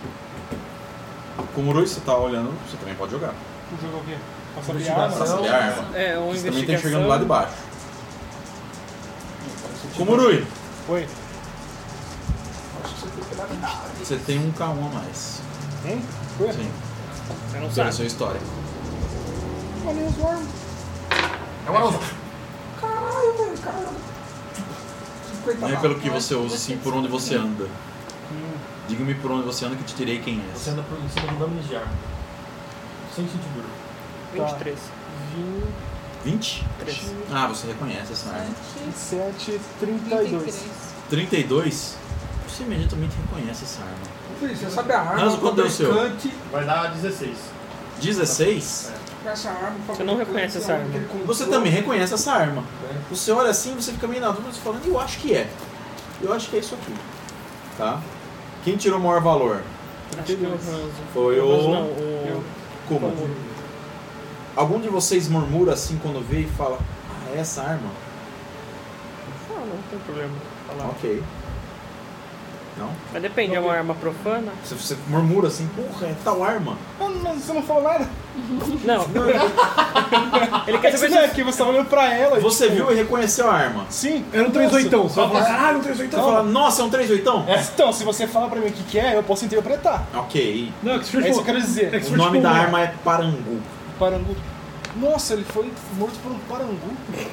Como Rui, você tá olhando, você também pode jogar. O jogo é o quê? Pra saber a Investigação. arma? Pra saber a arma. É, uma Você também tá investigação. enxergando lá de baixo. Como Rui, Oi. você tem um K1 a mais. Hein? Oi? Sim, Você não pela sabe. sua história. Olha os worms. É uma outra. Não é pelo que você usa, sim por onde você anda. Diga-me por onde você anda que eu te direi quem é. Você anda em cima de lâminas de arma. Sem cintura. 23. 20? 3. Ah, você reconhece essa arma. 7, 32. 32? Você imediatamente reconhece essa arma. Você sabe a arma, Mas quanto deu o seu? fabricante, Vai dar 16. 16? essa arma, Você não reconhece essa arma. Você também reconhece essa arma. Você olha assim, você fica meio na dúvida, você falando, eu acho que é. Eu acho que é isso aqui. Tá? Quem tirou o maior valor? Acho que é o Ranzo. Foi Ranzo o... não, o... Como? Algum de vocês murmura assim quando vê e fala, ah, é essa arma? Ah, não tem problema falar. Ok. Não? Mas depende, é uma arma profana? Você murmura assim, porra, é tal arma. Mas você não falou nada. Não. Ele É quer que saber você, se... que você tava olhando pra ela. e, Você tipo, viu e reconheceu a arma. Sim. Era um 38. Você vai falar, caralho, um 38. Você fala, nossa, é um 38? Então, se você falar pra mim o que é, eu posso interpretar. Ok. Não, é que se É isso que for eu quero dizer. É que se O for nome tipo da um- arma é Parangu. Parangu. Nossa, ele foi morto por um parangu.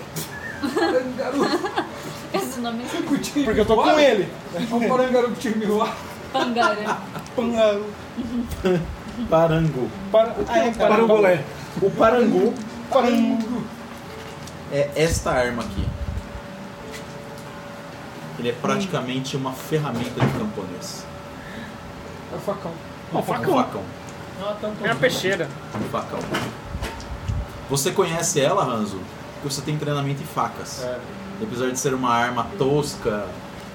Esse nome é Porque eu tô com ele. um parangaru que tinha meu lá. Pangara. Parangu. Parangu. Parangolé. O Parangu Parangu. é esta arma aqui. Ele é praticamente uma ferramenta de camponês. É o facão. Um facão. É uma peixeira. Um facão. Você conhece ela, Ranzo? Porque você tem treinamento em facas. É. E apesar de ser uma arma tosca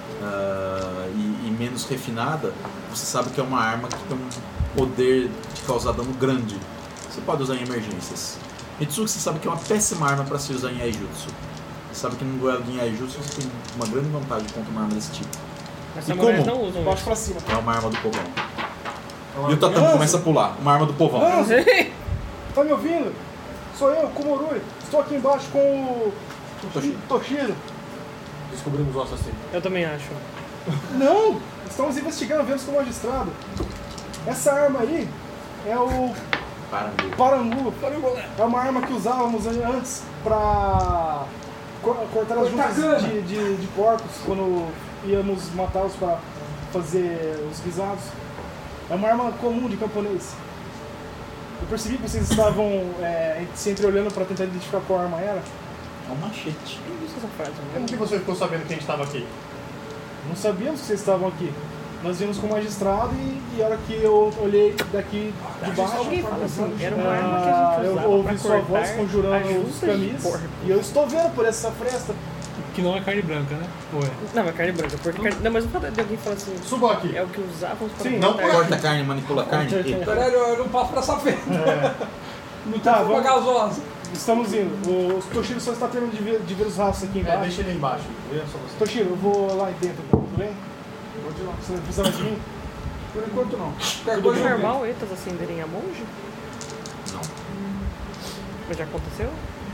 e menos refinada, você sabe que é uma arma que tem um poder de causar dano grande. Você pode usar em emergências. Mitsuki, você sabe que é uma péssima arma para se usar em Aijutsu. Você sabe que num duelo de Aijutsu você tem uma grande vantagem contra uma arma desse tipo. Mas E samurais como? não usam Baixo isso. pra cima. É uma arma do povão. E o Tatamo começa a pular. Uma arma do povão. Tá me ouvindo? Sou eu, Komorui. Estou aqui embaixo com o Toshiro. Descobrimos o assassino. Eu também acho. Não! Estamos investigando, vemos com o magistrado. Essa arma aí é o Parangu. Parangu. É uma arma que usávamos antes pra cortar as juntas de porcos quando íamos matá-los pra fazer os guisados. É uma arma comum de camponês. Eu percebi que vocês estavam se entreolhando pra tentar identificar qual arma era. É um machete. Eu não disse essa frase, Como né? que você ficou sabendo que a gente estava aqui? Não sabíamos que vocês estavam aqui. Nós vimos com o magistrado e a hora que eu olhei daqui de baixo, Alguém fala assim, era uma arma que a gente eu usava ouvi pra sua cortar voz conjurando a os junta de camis porco. e eu estou vendo por essa fresta. Que não é carne branca, né? Ou é? Não, é carne branca. Porque carne... Não, mas o fato de alguém falar assim, Suba aqui. é o que usávamos pra Sim, não cortar. Corta a carne, manipula a carne. Eita. Caralho, eu não passo pra essa frente. Não Tá, tá, vamos. gasosa. Estamos indo. O Toshiro só está terminando de ver os rastros aqui embaixo. Deixa ele aí embaixo. Vê só você. Toshiro, eu vou lá dentro, tudo bem? Pode ir lá. Você precisa de mim? Por enquanto não. Qualquer Tudo coisa eu normal, etas acenderem a monge? Não. Mas já aconteceu?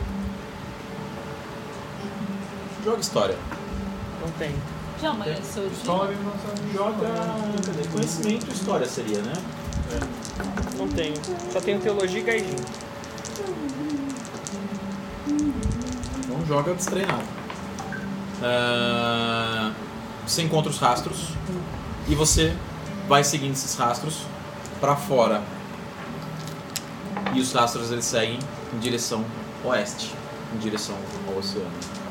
Joga história. Não tem. Já amanheceu o dia? História, nossa. Joga. Cadê? Conhecimento e história seria, né? Não tenho. Só tenho teologia e gaijin. Então joga destreinado. Você encontra os rastros e você vai seguindo esses rastros para fora. E os rastros eles seguem em direção oeste, em direção ao oceano.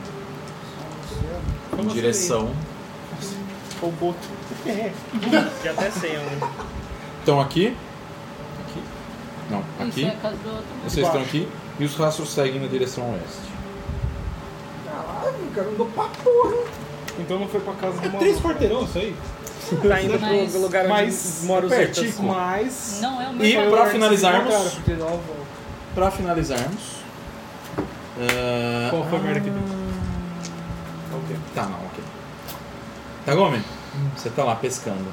Em direção. O boto. Já até sei onde. Então aqui. Aqui. Não, Isso aqui. é a casa do outro. Vocês estão aqui e os rastros seguem na direção oeste. Caralho, cara, não dou pra porra. Então não foi pra casa do Três maluco. quarteirão isso aí? Tá indo Mas- pro lugar onde Mas mora os pertinho. etas. Mas. Não é o E mesmo. pra finalizarmos. Cara, porque ela volta. Pra finalizarmos. Qual foi a merda que deu? Ok. Tá, não, ok. Tagome, você tá lá pescando.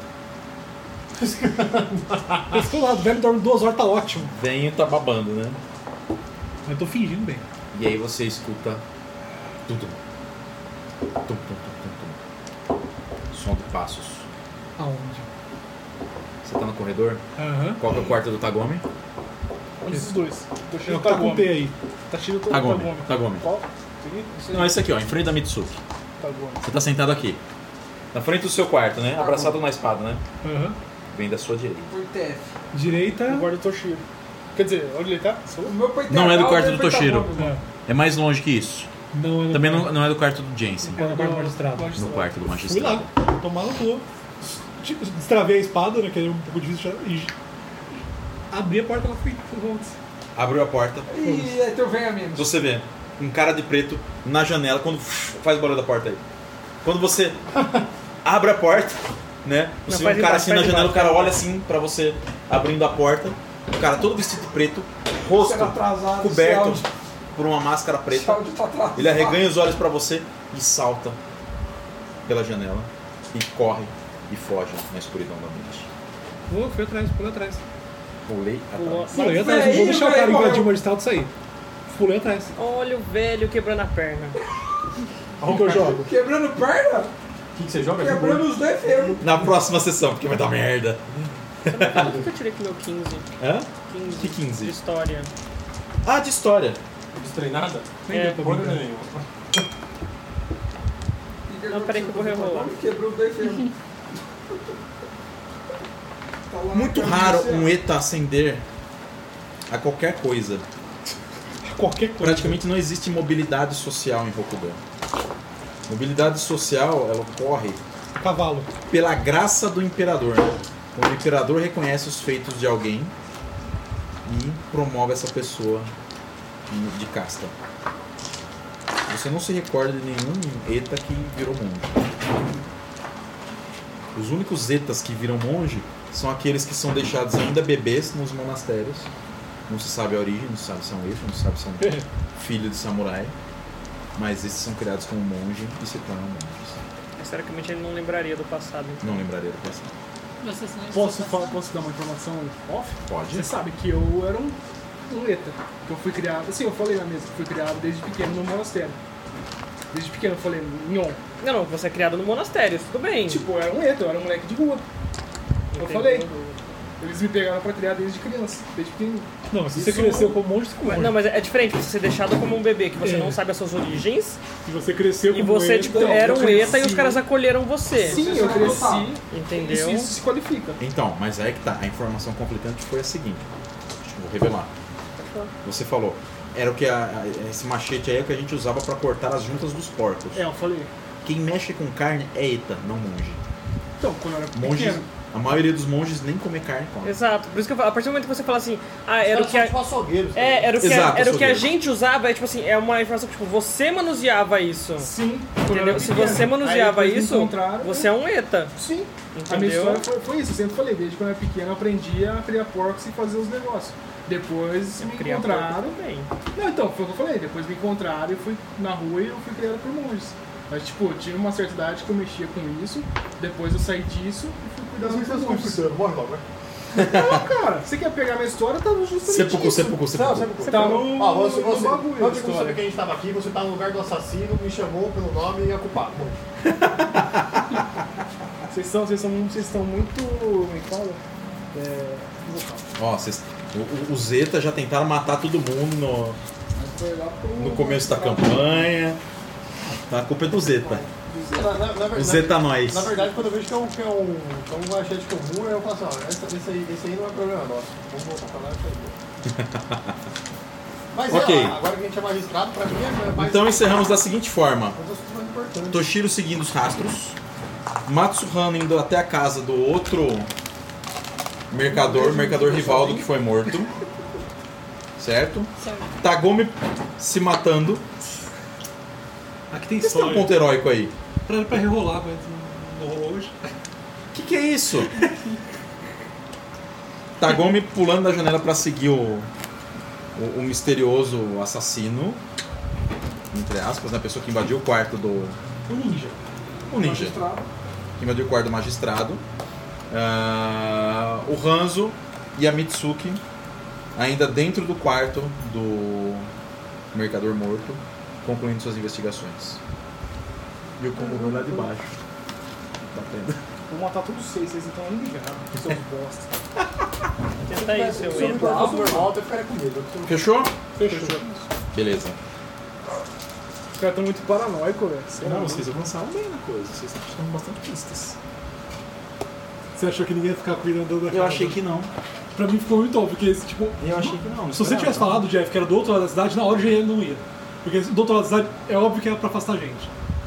Esse lado, o velho dorme 2 horas, tá ótimo. Vem e tá babando, né? Eu tô fingindo bem. E aí você escuta. Tudo. Tum, tum, tum, tum, tum. Som de passos. Aonde? Você tá no corredor? Aham. Qual que é o quarto do Tagome? Um desses dois. Toshiro Tá com o T aí. Toshiro Tagome. Tagome. Qual? Esse Não, esse aqui, ó, em frente da Mitsuki. Tagome. Você tá sentado aqui. Na frente do seu quarto, né? Abraçado na espada, né? Aham. Vem da sua direita. Foi TF. Direita. Eu guardo o Toshiro. Quer dizer, onde ele tá? Sou? O meu foi TF. Não é do quarto do foi Toshiro. Tagome. É mais longe que isso. Não, é Também não é do quarto do Jensen. É no quarto do magistrado. No quarto do Fui magistrado. lá, tomar no cu. Destravei a espada, né? Que era um pouco difícil. E abri a porta, ela foi. Abriu a porta. Ih, é teu venha menos. Você vê um cara de preto na janela quando faz o barulho da porta aí. Quando você abre a porta, né? Você Não, vê um faz cara embaixo, assim na faz janela, o embaixo, cara faz olha assim pra você abrindo a porta. O cara todo vestido de preto, rosto Chega atrasado, coberto esse áudio- por uma máscara esse preta. áudio tá atrasado. Ele arreganha os olhos pra você e salta pela janela e corre e foge na escuridão da noite. Fui atrás, pulei atrás. Pulei Pulou. atrás. Pulei atrás, não vou deixar o cara invadir o magistrado e sair. Pulei atrás. Olha o velho quebrando a perna. O que eu jogo? Quebrando perna? O que você joga? Quebrando os defeitos. Na próxima sessão, porque vai dar merda. Por que eu tirei aqui meu 15? Hã? 15. Que 15? De história. Ah, de história. Destreinada? É, Porra nenhuma. Não, peraí que eu vou rerolar. Quebrou os defeitos. Tá lá na Muito camisa. raro um ETA acender a qualquer coisa. Qualquer coisa. Praticamente não existe mobilidade social em Rokugan. Mobilidade social, ela ocorre Cavalo. pela graça do imperador. Quando o imperador reconhece os feitos de alguém e promove essa pessoa de casta. Você não se recorda de nenhum ETA que virou monge. Os únicos ETAs que viram monge são aqueles que são deixados ainda bebês nos monastérios. Não se sabe a origem, não se sabe se são ETA, não se sabe se são filho de samurai. Mas esses são criados como monge e se tornam monges. Historicamente ele não lembraria do passado. Então. Não lembraria do passado. Você se lembra Posso, do passado? posso dar uma informação off? Pode? Você sabe que eu era um ETA. Que eu fui criado. Assim, eu falei na mesa que fui criado desde pequeno no monastério. Desde pequeno eu falei, Nyon. Não, você é criado no monastério, tudo bem. Tipo, eu era um ETA, eu era um moleque de rua. Eu Entendeu? falei. Eles me pegaram pra criar desde criança, desde pequeno. Não, se você Isso- cresceu como monge, você ficou Mas- monge. Não, mas é diferente você ser deixado como um bebê, que você É. não sabe as suas origens, Se você cresceu e como você, ETA, tipo, eu era um cresci. ETA e os caras acolheram você. Sim, eu cresci. Entendeu? Isso se qualifica. Então, mas aí que tá. A informação conflitante foi a seguinte. Vou revelar. Você falou. Era o que esse machete aí é o que a gente usava pra cortar as juntas dos porcos. É, eu falei. Quem mexe com carne é ETA, não monge. Então, quando eu era Monges, pequeno. a maioria dos monges nem come carne come. Exato, por isso que eu falo, a partir do momento que você fala assim, era o que Tipo açougueiros. era o que, Exato, era o que a açougueiro. gente usava, é tipo assim, é uma informação que tipo, você manuseava isso. Sim, quando eu Entendeu? era Se pequeno. você manuseava Aí depois me isso, encontraram, você é um ETA. Sim. A minha Entendeu? história foi isso, eu sempre falei, desde quando eu era pequeno eu aprendi a criar porcos e fazer os negócios. Depois me Criar encontraram. porco também. Não, então, foi o que eu falei, depois me encontraram e fui na rua e eu fui criado por monges. Mas tipo, eu tinha uma certa idade que eu mexia com isso, depois eu saí disso e fui cuidar dos monges. Morre logo, né? Não, cara, você quer pegar minha história, tá justamente Sepulcro, isso. sepulcro, Você sepulcro. Tá no você, no bagulho da antes de você saber história. que a gente tava aqui, você tá no lugar do assassino, me chamou pelo nome e é culpado. Vocês estão muito. Como é que fala? Ó, o Zeta já tentaram matar todo mundo no começo da campanha. Tá, a culpa é do Zeta. O Zeta nós. Na verdade, quando eu vejo que é um achete comum, eu falo assim, ó, esse aí não é problema nosso. Vamos voltar pra lá e sair. Mas Ok. agora que a gente é magistrado, pra mim é mais... Então encerramos da seguinte forma. Mas é mais importante. Toshiro seguindo os rastros. Matsuhana indo até a casa do outro mercador Rivaldo que foi morto. Certo? Certo. Tagome se matando. Aqui tem Por que você tem um história. ponto heróico aí? Pra rerolar, mas não rolou hoje. Que é isso? Tagome pulando da janela pra seguir o misterioso assassino, entre aspas, né? A pessoa que invadiu o quarto do... O ninja. O ninja. Que invadiu o quarto do magistrado. O Hanzo e a Mitsuki ainda dentro do quarto do mercador morto, concluindo suas investigações. E o Komuro lá de baixo. Batendo. Vou matar todos vocês estão indo ligados, seus bosta. Tenta aí, seu Se eu me ETA. tornasse normal, eu ficaria com medo. Fechou? Fechou. Beleza. Os caras estão muito paranoicos, velho. Sei lá. Não, vocês avançaram bem na coisa. Vocês estão precisando bastante pistas. Você achou que ninguém ia ficar cuidando da Eu casa? achei que não. Pra mim ficou muito óbvio, porque tipo... Eu achei que não. Se você tivesse falado, Jeff, que era do outro lado da cidade, na hora eu já não ia. Porque do outro lado da cidade é óbvio que era pra afastar a gente.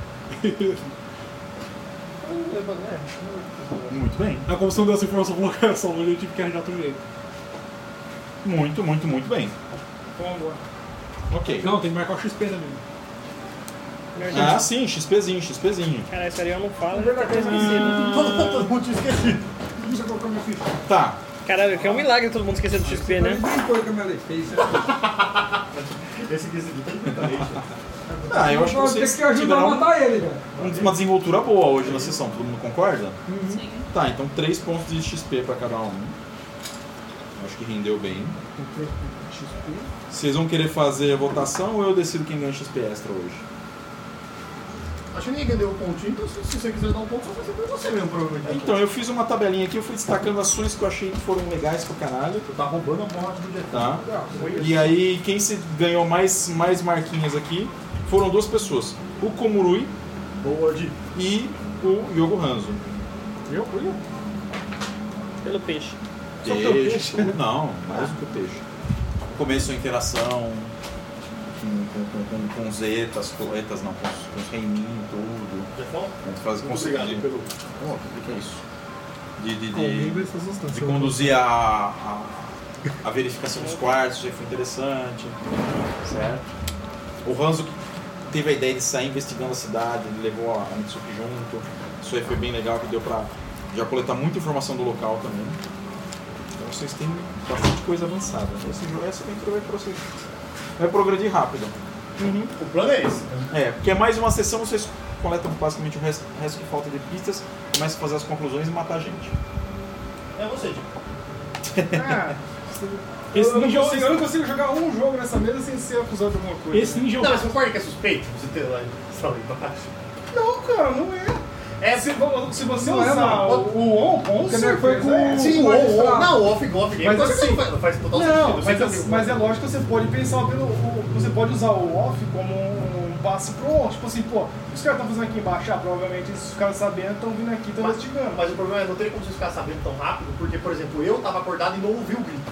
Muito bem. A comissão deu essa informação pra locação, mas eu tive que arranjar outro jeito. Muito bem. Vamos embora. Ok. Não, tem que marcar o XP, né, amigo? Ah, sim, XPzinho. Cara, esse Ariel não fala, já tá esquecido. Todo mundo tinha esquecido. Deixa eu colocar minha ficha. Tá. Caralho, que é um milagre todo mundo esquecer do XP, né? Esse aqui tem muita gente. Ah, eu acho que vocês Tem que ajudar a tiveram matar ele, velho. uma desenvoltura boa hoje na sessão. Todo mundo concorda? Sim. Tá, então 3 pontos de XP pra cada um. Acho que rendeu bem. Vocês vão querer fazer a votação ou eu decido quem ganha XP extra hoje? Acho que ninguém deu um pontinho, então se você quiser dar um ponto, só vai ser pra você mesmo, provavelmente. Então, eu fiz uma tabelinha aqui, eu fui destacando ações que eu achei que foram legais pra caralho. Tu tá roubando a morte do Jeff. Tá? E aí, quem se ganhou mais marquinhas aqui foram 2 pessoas. O Komurui Boa, Di. e o Yogo Hanzo. Pelo peixe. Peixe. Não, mais do que o peixe. Começo a interação com zetas, coletas, não, com os reininhos, tudo. Jefão? Conseguir. pelo... O que é isso? Comigo essas De substâncias. conduzir a verificação dos quartos, já foi interessante. Certo? O Hanzo que teve a ideia de sair investigando a cidade, ele levou a Mitsuki junto. Isso aí foi bem legal, que deu pra já coletar muita informação do local também. Então vocês têm bastante coisa avançada. Essa aventura vai progredir rápido. O plano é esse. Porque é mais uma sessão, vocês coletam basicamente o resto que falta de pistas, começam a fazer as conclusões e matar a gente. É você, Di. Eu não consigo jogar um jogo nessa mesa sem ser acusado de alguma coisa. Esse ninja é Não, o mas concorda que é suspeito você ter lá embaixo? Não, cara, não é. Se você Não é, usar mano. o on, com Porque não foi certeza com- é. Sim, o magistrado. não, o off game. Mas Mas assim- faz total Não, sentido. mas é lógico que você pode pensar você pode usar o off como um passe pro on. Tipo assim, pô, os caras estão fazendo aqui embaixo, provavelmente os caras sabendo estão vindo aqui, estão investigando. Mas o problema é não ter como vocês ficar sabendo tão rápido, porque, por exemplo, eu tava acordado e não ouvi o grito.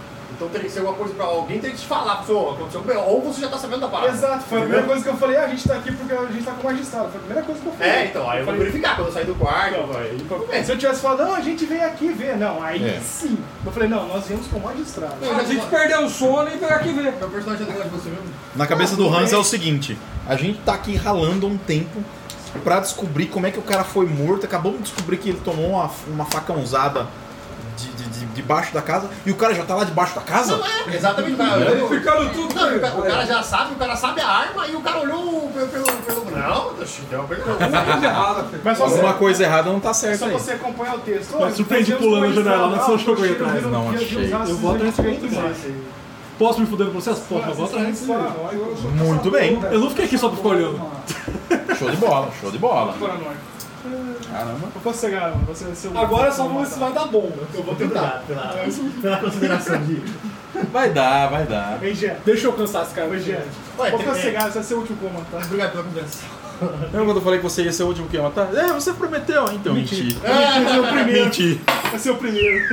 Então teria que ser alguma coisa pra alguém ter que te falar, pessoal, aconteceu um B.O. Ou você já tá sabendo da parada. Exato, foi a primeira coisa que eu falei, a gente tá aqui porque a gente tá com o magistrado. Foi a primeira coisa que eu falei. Então, aí eu vou verificar quando eu sair do quarto. Se eu tivesse falado, não, a gente veio aqui ver. Não, aí sim. Eu falei, não, nós viemos com o magistrado. A gente perdeu o sono e veio aqui ver. Meu personagem é de você mesmo. Na cabeça do Hans é o seguinte: a gente tá aqui ralando há um tempo pra descobrir como é que o cara foi morto. Acabamos de descobrir que ele tomou uma facãozada debaixo da casa e o cara já tá lá debaixo da casa? Não é, exatamente. Ficando tudo. Não, o cara já sabe, a arma e o cara olhou pelo. Não, Mas só Alguma coisa errada não tá é certa só aí. você acompanhar o texto. Eu surpreendi pulando a janela, mas só jogou aí atrás. Não achei. Eu vou atrás de Posso me fuder no processo? Posso, eu vou atrás. Muito bem. Eu não fiquei aqui só pra ficar olhando. Show de bola, show de bola. Caramba. Eu posso chegar, você vai ser o... Agora só vamos ver se vai dar bom. Eu vou tentar, pela consideração de. Vai dar. Ei, Gé. Deixa eu cansar esse cara. Oi, Gé. Vou cegar, você vai ser o último como, tá? Obrigado pela conversa. Lembra quando eu falei que você ia ser o último que ia matar? Você prometeu. Então, menti. Vai ser o primeiro. Menti. Vai ser o primeiro.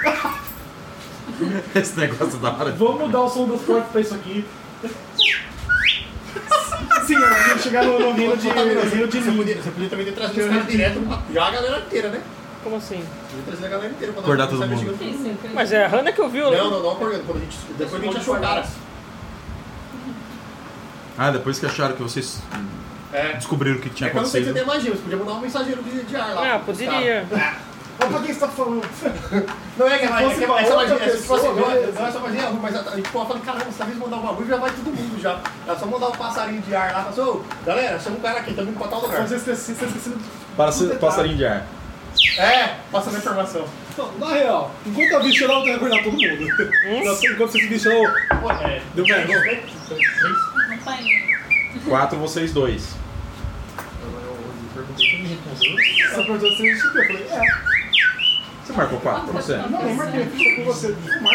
Esse negócio da hora. Vamos mudar o som das portas pra isso aqui. Sim, eu queria chegar no reino de Você podia também ter trazido os caras direto já a galera inteira, né? Como assim? Podia trazer a galera inteira pra Acordar dar todo uma mundo. investigando. Mas é a Hannah que ouviu. Não acordando. Depois a gente achou o cara. Depois que acharam que vocês É. descobriram o que tinha É que eu não sei se acontecido. você tem magia, você podia mandar um mensageiro de ar lá. Poderia. Olha pra quem você tá falando. Não é que essa fosse uma magia, outra tipo assim, pessoa, beleza. não é só magia ruim, mas a gente pode falar, caramba, se talvez mandar um bagulho já vai todo mundo já. É só mandar um passarinho de ar lá e falar assim, galera, chama um cara aqui, estamos indo pra tal lugar. Você está esquecendo de Passarinho de ar. Passando a informação. Na real, enquanto a bicha lá, eu tenho que acordar todo mundo. Enquanto você bicha lá, deu merda. Não tá indo. 4, vocês 2. essa pergunta você eu falei, Você marcou 4 pra você? não, eu marquei, fiz com você.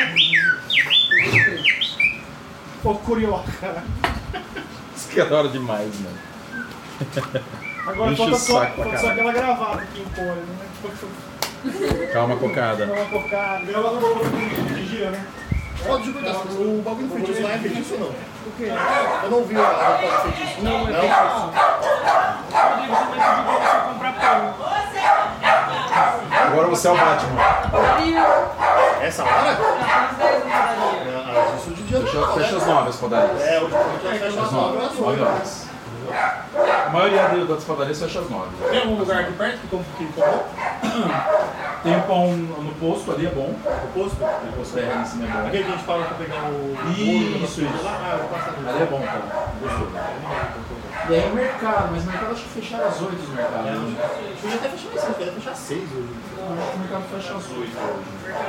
Ô, curioca. Isso que é da hora demais, mano. Agora Enche falta o só saco pra caralho. aquela gravada aqui em pole, né? Calma, cocada. Não, uma porcada. Gravada de gira, né? Pode perguntar, o bagulho do feitiço lá é feitiço ou não? O quê? Eu não vi a roupa do feitiço. Não é feitiço. Rodrigo, você vai pedir pra você comprar pão. Agora você é o Batman. Essa hora? Já Isso de dia Fecha as 9 as padarias. o dia fecha as 9 às 9 horas. A maioria das padarias fecha às 9. Tem algum lugar aqui perto que comprou? Tem um pão no posto ali, é bom. O posto? O posto em cima é bom. Aquele que a gente parou pra pegar o... Isso. Eu vou passar Ali é bom, cara. Gostoso. E aí o mercado, mas o mercado acho que fecharam às 8 os mercados. Podia até fechar mais cedo, podia fechar às 6 hoje. Não, acho que o mercado fecha às 8 hoje.